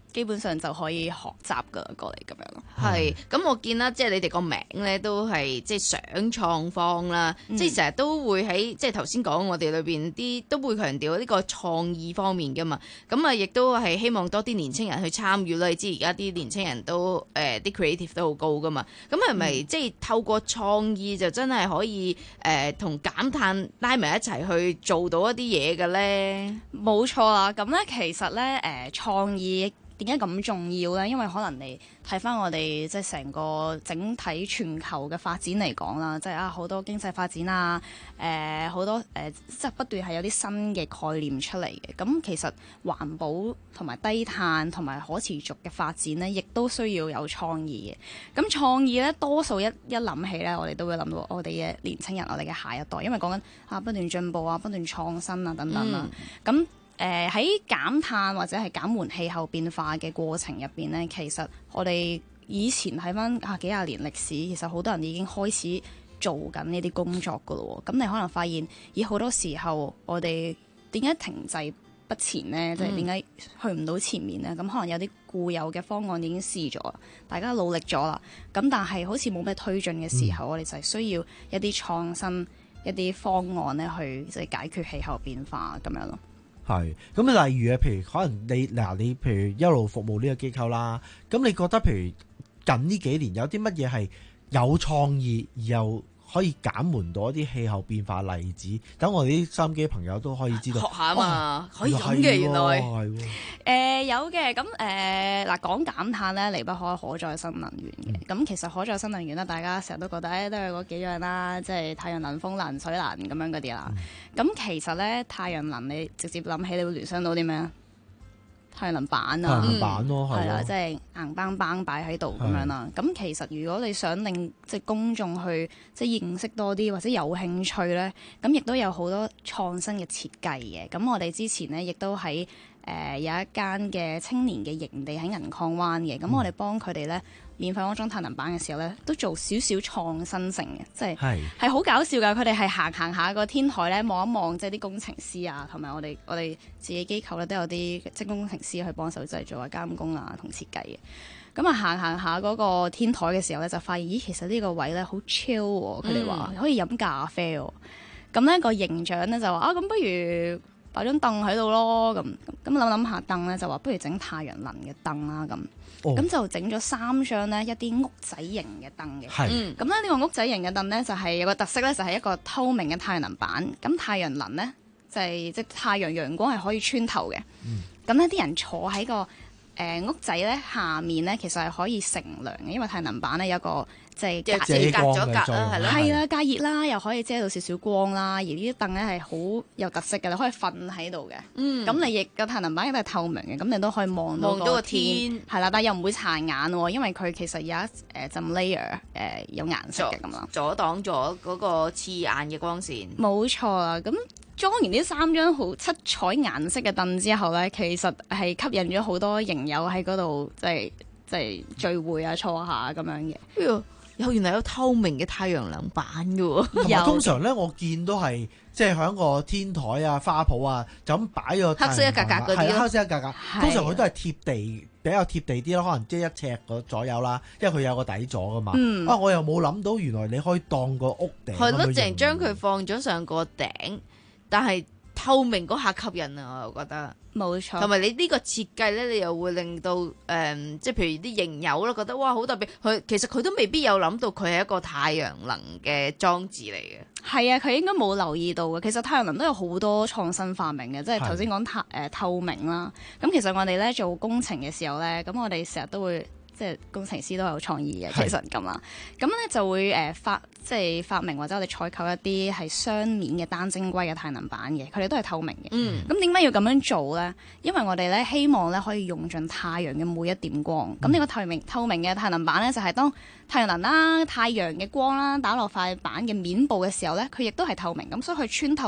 基本上就可以學習噶啦，過嚟咁樣咯。 係，咁我見啦，即係你哋個名咧都係即係想創坊啦， 嗯、 即係成日都會喺即係頭先講我哋裏邊啲都會強調呢個創意方面噶嘛。咁啊，亦都係希望多啲年青人去參與啦。你知而家啲年青人都誒啲、呃、creative 都好高噶嘛。咁係咪即係透過創意就真係可以誒同減碳拉埋一齊去做到一啲嘢嘅咧？ 冇錯啦。咁咧其實咧誒創意點解咁重要咧？因為可能你睇翻我哋即係成個整體全球嘅發展嚟講啦，即係啊好多經濟發展啊，誒、呃、好多誒、呃、即係不斷係有啲新嘅概念出嚟嘅。咁其實環保同埋低碳同埋可持續嘅發展咧，亦都需要有創意嘅。咁創意咧，多數一一諗起咧，我哋都會諗到我哋嘅年青人，我哋嘅下一代，因為講緊啊不斷進步啊，不斷創新啊等等啦。咁、嗯誒喺、呃、減碳或者係減緩氣候變化嘅過程入邊呢，其實我哋以前睇翻啊幾廿年歷史，其實好多人已經開始做緊呢啲工作噶咯。咁你可能發現，以好多時候我哋點解停滯不前呢？即係點解去唔到前面呢？咁可能有啲固有嘅方案已經試咗，大家努力咗啦。咁但係好似冇咩推進嘅時候，嗯、我哋就係需要一啲創新、一啲方案咧，去即係解決氣候變化咁樣咯。 係，咁例如啊，譬如可能你嗱，你譬如一路服務呢個機構啦，咁你覺得譬如近呢幾年有啲乜嘢係有創意而又可以減緩到一啲氣候變化例子，等我哋啲收音機朋友都可以知道。 學下啊嘛， 哦、 可以咁嘅原來。 係誒、呃、有嘅，咁誒嗱講減碳咧，離不開可再生能源嘅。咁、嗯、其實可再生能源咧，大家成日都覺得誒、哎、都係嗰幾樣啦，即係太陽能、風能、水能咁樣嗰啲啦。咁、嗯、其實咧，太陽能你直接諗起，你會聯想到啲咩啊？太陽能板啊， 太陽能板咯，係啦，即係硬邦邦擺喺度咁樣啦。咁其實如果你想令即係公眾去即係認識多啲或者有興趣咧，咁亦都有好多創新嘅設計嘅。咁我哋之前咧亦都喺誒、呃、有一間嘅青年嘅營地喺銀礦灣嘅。咁我哋幫佢哋咧免費安裝太陽能板嘅時候咧，都做少少創新性嘅，即係係好搞笑㗎。佢哋係行行下個天台咧，望一望即係啲工程師啊，同埋我哋我哋自己機構咧都有啲即係工程師去幫手製造啊、監工啊同設計嘅。咁啊行行下嗰個天台嘅時候咧，就發現咦，其實呢個位咧好 chill 喎。佢哋話可以飲咖啡喎。咁咧個營長咧就話啊，咁不如擺張凳喺度咯。咁咁諗諗下凳咧，就話不如整太陽能嘅凳啦咁。咁、哦、就整咗三張咧，一啲屋仔型嘅凳嘅。係。咁咧呢個屋仔型嘅凳咧，就係、是、有個特色咧，就係、是、一個透明嘅太陽能板。咁太陽能咧，就係即係太陽陽光係可以穿透嘅。咁呢啲人坐喺個誒、呃、屋仔咧下面咧，其實係可以乘涼嘅，因為太陽能板咧有個即係隔隔咗隔啦，係咯，係啦，隔熱啦，又可以遮到少少光啦。而呢啲凳咧係好有特色嘅，你可以瞓喺度嘅。嗯，咁你亦個太陽能板亦都係透明嘅，咁你都可以望到個天，係啦，但係又唔會殘眼喎，因為佢其實有一誒陣 layer 誒、呃、有顏色嘅咁啦， 阻擋咗嗰個刺眼嘅光線。冇錯啦，咁。裝完呢三張好七彩顏色嘅凳之後咧，其實係吸引咗好多營友喺嗰度，即係即係聚會啊、坐下咁樣嘅。 有原來有透明嘅太陽能板嘅喎。 有通常咧，我見都係即係喺個天台啊、花圃啊，就咁擺個黑色一格格嗰啲咯。 黑色一格格，通常佢都係貼地，比較貼地啲咯，可能即係一尺嗰左右啦，因為佢有個底座噶嘛。嗯、啊，我又冇諗到原來你可以當個屋頂。 係咯，淨將佢放咗上個頂。但係透明嗰下吸引啊，我覺得冇錯。 同埋你呢個設計咧，你又會令到誒、嗯，即係譬如啲營友啦，覺得哇好特別。佢其實佢都未必有諗到佢係一個太陽能嘅裝置嚟嘅。 係啊，佢應該冇留意到嘅。其實太陽能都有好多創新發明嘅，即係頭先講太誒透明啦。咁其實我哋咧做工程嘅時候咧，咁我哋成日都會。即係工程師都有創意嘅，其實咁啦，咁咧就會誒、呃、發即係發明或者我哋採購一啲係雙面嘅單晶硅嘅太陽能板嘅，佢哋都係透明嘅。咁點解要咁樣做咧？因為我哋咧希望咧可以用盡太陽嘅每一點光。咁呢、嗯、個透明透明嘅太陽能板咧，就係、是、當太陽能啦、太陽嘅光啦打落塊板嘅面部嘅時候咧，佢亦都係透明，咁所以佢穿透咧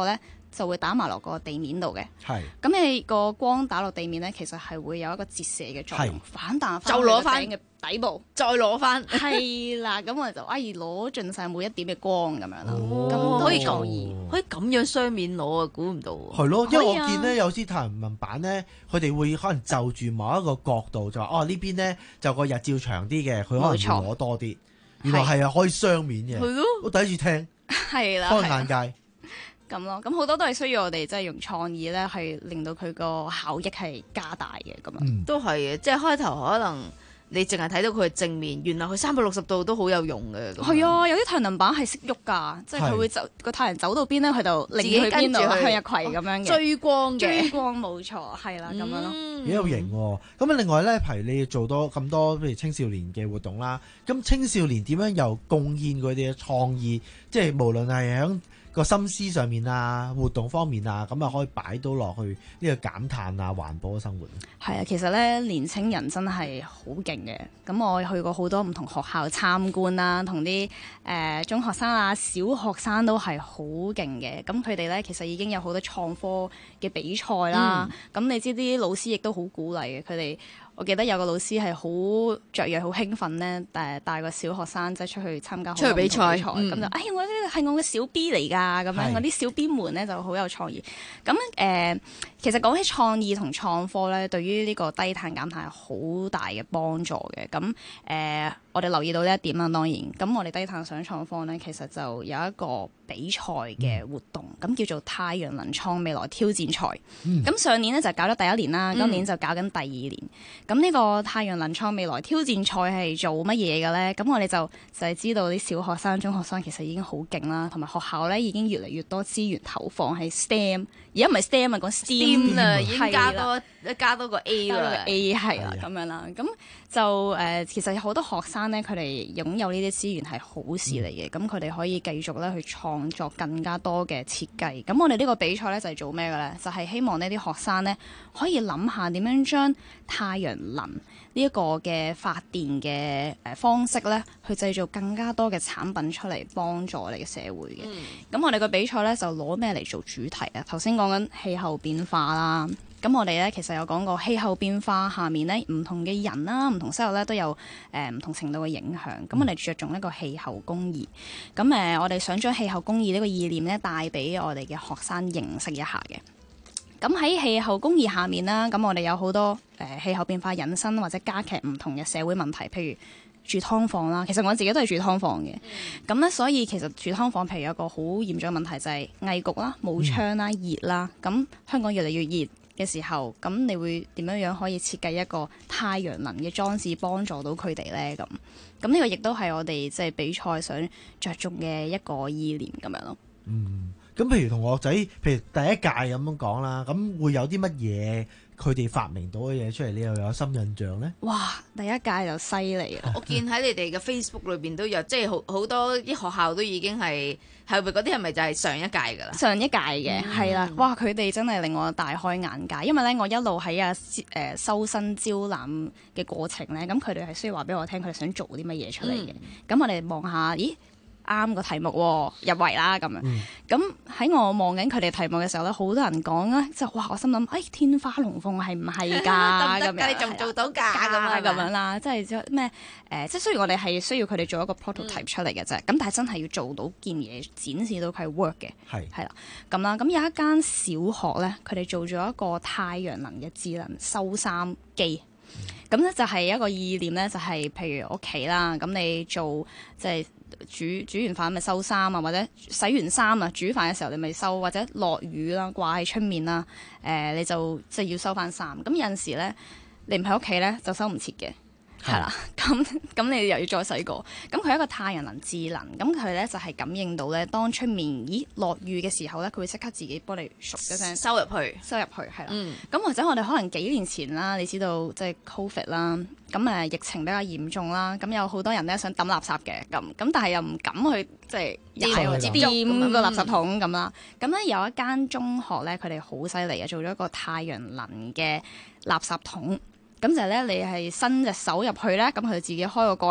就會打埋落個地面度嘅。 係。 咁你個光打落地面咧，其實係會有一個折射嘅作用，反彈就攞翻嘅底部， 再攞翻。 係啦，咁我就哎攞盡晒每一點嘅光咁樣啦。 咁、 哦、 可以咁，可以咁樣雙面攞啊！估唔到。 係咯，因為我見咧有啲太陽能板咧，佢哋會可能就住某一個角度就話哦呢邊咧就個日照長啲嘅，佢可能會攞多啲。原來係啊，可以雙面嘅。係咯，我第一次聽。 係啦， 開眼界。 咁咯，咁好多都係需要我哋即係用創意咧，係令到佢個效益係加大嘅咁樣。 嗯、 都係嘅，即係開頭可能你淨係睇到佢嘅正面，原來佢三百六十度都好有用嘅。 係啊，有啲太陽能板係識喐㗎，即係佢會走個太陽走到邊咧，佢就擰去邊度向日葵咁樣嘅。 追光嘅， 追光冇錯，係啦咁樣咯。 幾有型喎！咁啊，另外咧，譬如你做多咁多，譬如青少年嘅活動啦，咁青少年點樣又貢獻佢哋嘅創意，即係無論係喺個心思上面啊，活動方面啊，咁啊可以擺到落去呢個減碳啊、環保嘅生活。 係啊，其實咧年青人真係好勁嘅。咁我去過好多唔同學校參觀啦，同啲誒中學生啊、小學生都係好勁嘅。咁佢哋咧其實已經有好多創科嘅比賽啦。咁、嗯、你知啲老師亦都好鼓勵嘅，佢哋。我記得有個老師係好雀躍、好興奮咧，誒帶個小學生即係出去參加出去比賽，咁、 嗯、就哎我呢個係我嘅小 B 嚟㗎，咁樣我啲小 B 們咧就好有創意。咁誒、呃，其實講起創意同創科咧，對於呢個低碳減碳係好大嘅幫助嘅。咁誒、呃，我哋留意到呢一點啦，當然。咁我哋低碳想創科咧，其實就有一個比賽嘅活動，咁、嗯、叫做太陽能創未來挑戰賽。咁、嗯、上年咧就搞咗第一年啦，今年就搞緊第二年。咁、嗯、呢個太陽能創未來挑戰賽係做乜嘢嘅咧？咁我哋就就係知道啲小學生、中學生其實已經好勁啦，同埋學校咧已經越嚟越多資源投放喺 STEM， 而家唔係 STEM 啊，講 STEAM 啦， 已經加多加多個 A 啦 ，A 係啦咁樣啦。咁就誒、呃，其實有好多學生咧，佢哋擁有呢啲資源係好事嚟嘅。咁佢哋可以繼續咧去創作更加多嘅設計。咁我哋呢個比賽咧就係做咩嘅咧？就係、是、希望呢啲學生咧可以諗下點樣將太陽能呢一個嘅發電嘅誒方式咧，去製造更加多嘅產品出嚟，幫助我哋嘅社會嘅。咁、嗯、我哋個比賽咧就攞咩嚟做主題啊？頭先講緊氣候變化啦。咁我哋咧其實有講過氣候變化下面咧唔同嘅人啦、唔同收入咧都有誒唔、呃、同程度嘅影響。咁我哋着重一個氣候公義。咁誒、呃，我哋想將氣候公義呢個意念咧帶俾我哋嘅學生認識一下嘅。咁喺氣候公義下面啦，咁我哋有好多誒、呃、氣候變化引申或者加劇唔同嘅社會問題，譬如住劏房啦。其實我自己都係住劏房嘅，咁、嗯、咧所以其實住劏房，譬如有一個好嚴重嘅問題就係翳焗啦、冇窗啦、熱啦。咁香港越嚟越熱嘅時候，咁你會點樣樣可以設計一個太陽能嘅裝置幫助到佢哋咧？咁咁呢個亦都係我哋即係比賽想着重嘅一個意念咁樣咯。 嗯。咁譬如同學仔，譬如第一屆咁樣講啦，咁會有啲乜嘢佢哋發明到嘅嘢出嚟，你又有深印象咧？ 哇！第一屆就犀利啊！ 我見喺你哋嘅 Facebook 裏邊都有，即係好好多啲學校都已經係係咪嗰啲係咪就係上一屆㗎啦？ 上一屆嘅係啦，哇！佢哋真係令我大開眼界，因為咧我一路喺啊誒收生招攬嘅過程咧，咁佢哋係需要話俾我聽，佢哋想做啲乜嘢出嚟嘅。咁、嗯、我哋望下，咦？啱個題目喎，入圍啦咁樣。咁喺、嗯、我望緊佢哋題目嘅時候咧，好多人講咧，就哇！我心諗，哎，天花龍鳳係唔係㗎？咁樣你仲做到㗎？咁樣咁樣啦，即係咩？誒、呃，即係雖然我哋係需要佢哋做一個 prototype 出嚟嘅啫，咁、嗯、但係真係要做到件嘢，展示到佢係 work 嘅。係係啦，咁啦，咁有一間小學咧，佢哋做咗一個太陽能嘅智能收衫機。咁咧就係一個意念咧，就係、是、譬如屋企啦，咁你做即係。煮煮完飯咪收衫啊，或者洗完衫啊，煮飯嘅時候你咪收，或者落雨啦掛喺出面啦，誒、呃、你就即係要收翻衫。咁有陣時咧，你唔喺屋企咧就收唔切嘅，係啦。咁咁你又要再洗過。咁佢係一個太陽能智能，咁佢咧就係、是、感應到咧，當出面咦落雨嘅時候咧，佢會即刻自己幫你唰一聲收入去， 收入去係啦。咁、嗯、或者我哋可能幾年前啦，你知道即係 Covid 啦。咁誒疫情比較嚴重啦，咁有好多人咧想抌垃圾嘅，咁咁但係又唔敢去即係掂個垃圾桶咁啦。咁咧有一間中學咧，佢哋好犀利嘅，做咗一個太陽能嘅垃圾桶。咁就係咧，你係伸隻手入去咧，咁佢就自己開個蓋啦。咁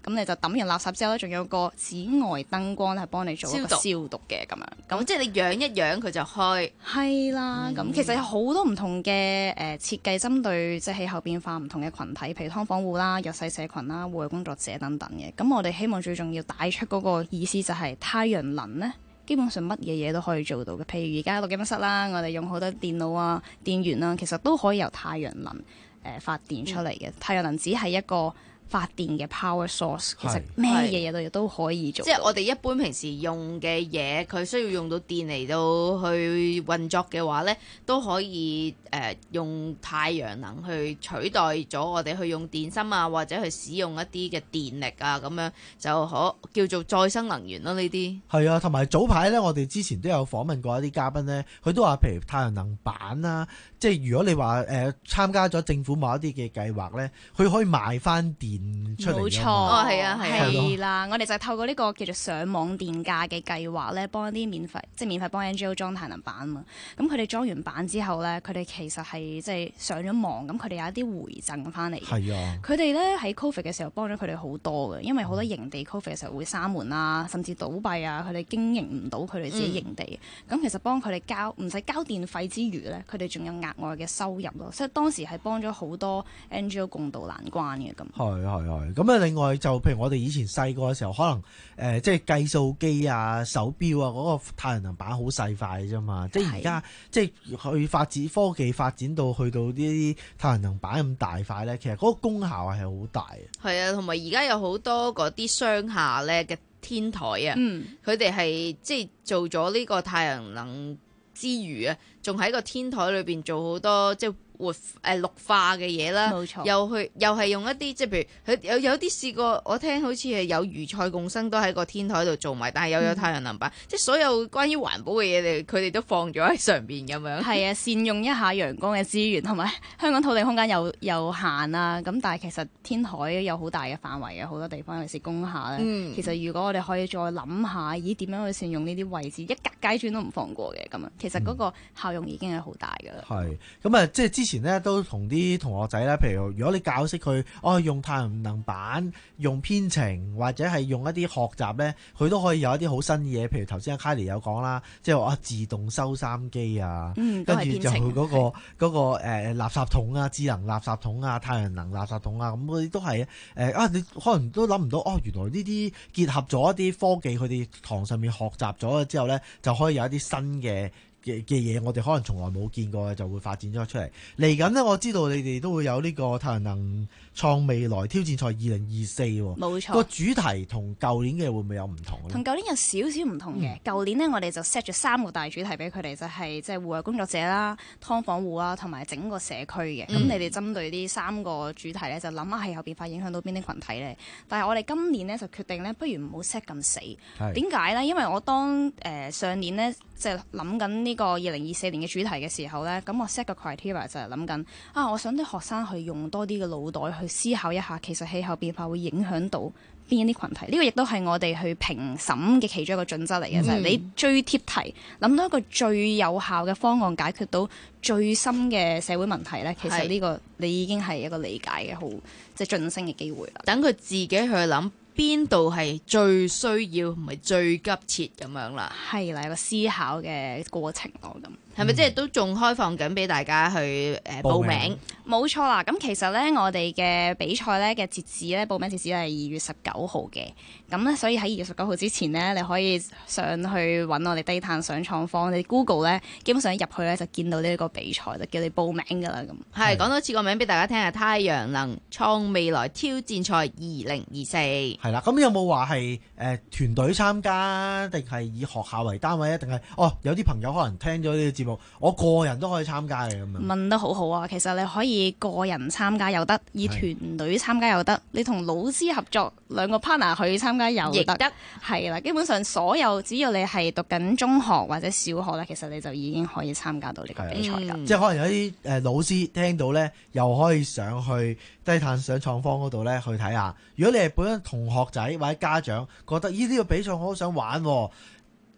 咁你就抌完垃圾之後咧，仲有個紫外燈光咧係幫你做一個消毒嘅咁樣。 咁即係你養一養佢就開。 係啦，咁、嗯、其實有好多唔同嘅誒設計，針對即係氣候變化唔同嘅群體，譬如劏房戶啦、弱勢社群啦、戶外工作者等等嘅。咁我哋希望最重要帶出嗰個意思就係太陽能呢，基本上乜嘢嘢都可以做到嘅。譬如而家錄音室啦，我哋用好多電腦啊、電源啦，其實都可以由太陽能誒、呃、發電出嚟嘅。嗯、太陽能只係一個發電嘅 power source， 其實咩嘢嘢都都可以做。 即係我哋一般平時用嘅嘢，佢需要用到電嚟到去運作嘅話呢，都可以誒、呃、用太陽能去取代咗我哋去用電芯啊，或者去使用一啲嘅電力啊，咁樣就可叫做再生能源咯。呢啲係啊，同埋早排呢，我哋之前都有訪問過一啲嘉賓呢，佢都話譬如太陽能板啦，即係如果你話誒、呃、參加咗政府某一啲嘅計劃呢，佢可以賣翻電出嚟。 冇錯， 哦係啊係啦，我哋就係透過呢個叫做上網電價嘅計劃咧，幫一啲免費即係免費幫 N G O 裝太陽能板啊嘛。咁佢哋裝完板之後咧，佢哋其實係即係上咗網，咁佢哋有一啲回贈翻嚟。係啊，佢哋咧喺 Covid 嘅時候幫咗佢哋好多嘅，因為好多營地 Covid 嘅時候會閂門啊，甚至倒閉啊，佢哋經營唔到佢哋自己營地。咁、嗯、其實幫佢哋交唔使交電費之餘咧，佢哋仲有額外嘅收入咯。所以當時係幫咗好多 N G O 共度難關嘅咁。係係係。咁啊，另外就譬如我哋以前細個嘅時候，可能誒、呃、即係計數機啊、手錶啊，嗰、那個太陽能板好細塊啫嘛。即係而家即係去發展科技發展到去到啲太陽能板咁大塊咧，其實嗰個功效係好大嘅。 係啊，同埋而家有好多嗰啲商廈咧嘅天台啊，佢哋係即係做咗呢個太陽能之餘啊，仲喺個天台裏邊做好多即係活誒綠化嘅嘢啦，冇錯，又去又係用一啲即係譬如佢有有啲試過，我聽好似係有魚菜共生都喺個天台度做埋，但係又有太陽能板，嗯、即係所有關於環保嘅嘢，佢哋都放咗喺上邊咁樣。係啊，善用一下陽光嘅資源，同埋香港土地空間有有限啊，咁但係其實天台有好大嘅範圍嘅，好多地方尤其是工廈咧。嗯、其實如果我哋可以再諗下，咦點樣去善用呢啲位置，一格階磚都唔放過嘅咁啊，其實嗰個效用已經係好大㗎啦。係咁啊，即係之前咧都同啲同學仔咧，譬如如果你教識佢，哦用太陽能板、用編程或者係用一啲學習咧，佢都可以有一啲好新嘅嘢。譬如頭先阿 Kylie 有講啦，即係話自動收衫機啊，嗯、跟住就佢嗰、嗰個嗰、嗰個誒、呃、垃圾桶啊、智能垃圾桶啊、太陽能垃圾桶啊，咁嗰啲都係誒啊！你可能都諗唔到，哦原來呢啲結合咗一啲科技，佢哋堂上面學習咗之後咧，就可以有一啲新嘅嘅嘅嘢，我哋可能從來冇見過嘅，就會發展咗出嚟。嚟緊呢，我知道你哋都會有呢個太陽能創未來挑戰賽二零二四喎。冇錯，個主題同舊年嘅會唔會有唔同咧？同舊年有少少唔同嘅。舊、嗯、年呢，我哋就 set 咗三個大主題俾佢哋，就係即係戶外工作者啦、劏房戶啦，同埋整個社區嘅。咁、嗯、你哋針對呢三個主題咧，就諗下氣候變化影響到邊啲群體咧。但係我哋今年呢，就決定咧，不如唔好 set 咁死。點解咧？因為我當誒、呃、上年呢，即係諗緊呢個二零二四年嘅主題嘅時候咧，咁我 set 個 criteria 就係諗緊啊，我想啲學生去用多啲嘅腦袋去思考一下，其實氣候變化會影響到邊一啲群體。呢、這個亦都係我哋去評審嘅其中一個準則嚟嘅，嗯、就係你最貼題，諗到一個最有效嘅方案，解決到最深嘅社會問題咧。其實呢個你已經係一個理解嘅好即係晉升嘅機會啦。等佢自己去諗。邊度係最需要，唔係最急切咁樣啦。係啦，有個思考嘅過程咯咁。係咪即係都仲開放緊俾大家去誒、呃、報名？冇錯啦。咁其實咧，我哋嘅比賽咧嘅截止咧，報名截止係二月十九號嘅。咁咧，所以喺二月十九號之前咧，你可以上去揾我哋低碳上創坊，你 Google 咧，基本上一入去咧就見到呢一個比賽，就叫你報名噶啦咁。係講多次個名俾大家聽下，太陽能創未來挑戰賽二零二四。係啦，咁有冇話係誒團隊參加，定係以學校為單位啊？定係哦有啲朋友可能聽咗呢個節目。我個人都可以參加嘅咁樣。問得好好啊！其實你可以個人參加又得，以團隊參加又得，你同老師合作兩個 partner 去參加又得。係啦，基本上所有只要你係讀緊中學或者小學咧，其實你就已經可以參加到呢個比賽㗎。嗯、即係可能有啲誒老師聽到咧，又可以上去低碳上創坊嗰度咧去睇下。如果你係本身同學仔或者家長覺得咦呢、呢個比賽我好想玩喎。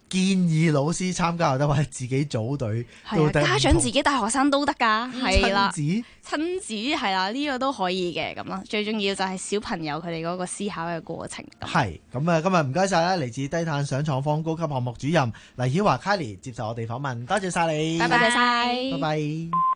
建議老師參加又得，或者自己組隊都得。 家長自己帶學生都得㗎，係啦。 親子親子係啦，呢個都可以嘅咁啦。最重要就係小朋友佢哋嗰個思考嘅過程。 係咁啊！今日唔該晒啦，嚟自低碳想創坊高級項目主任黎曉華 Kylie 接受我哋訪問，多謝晒你， 拜拜晒， 拜拜。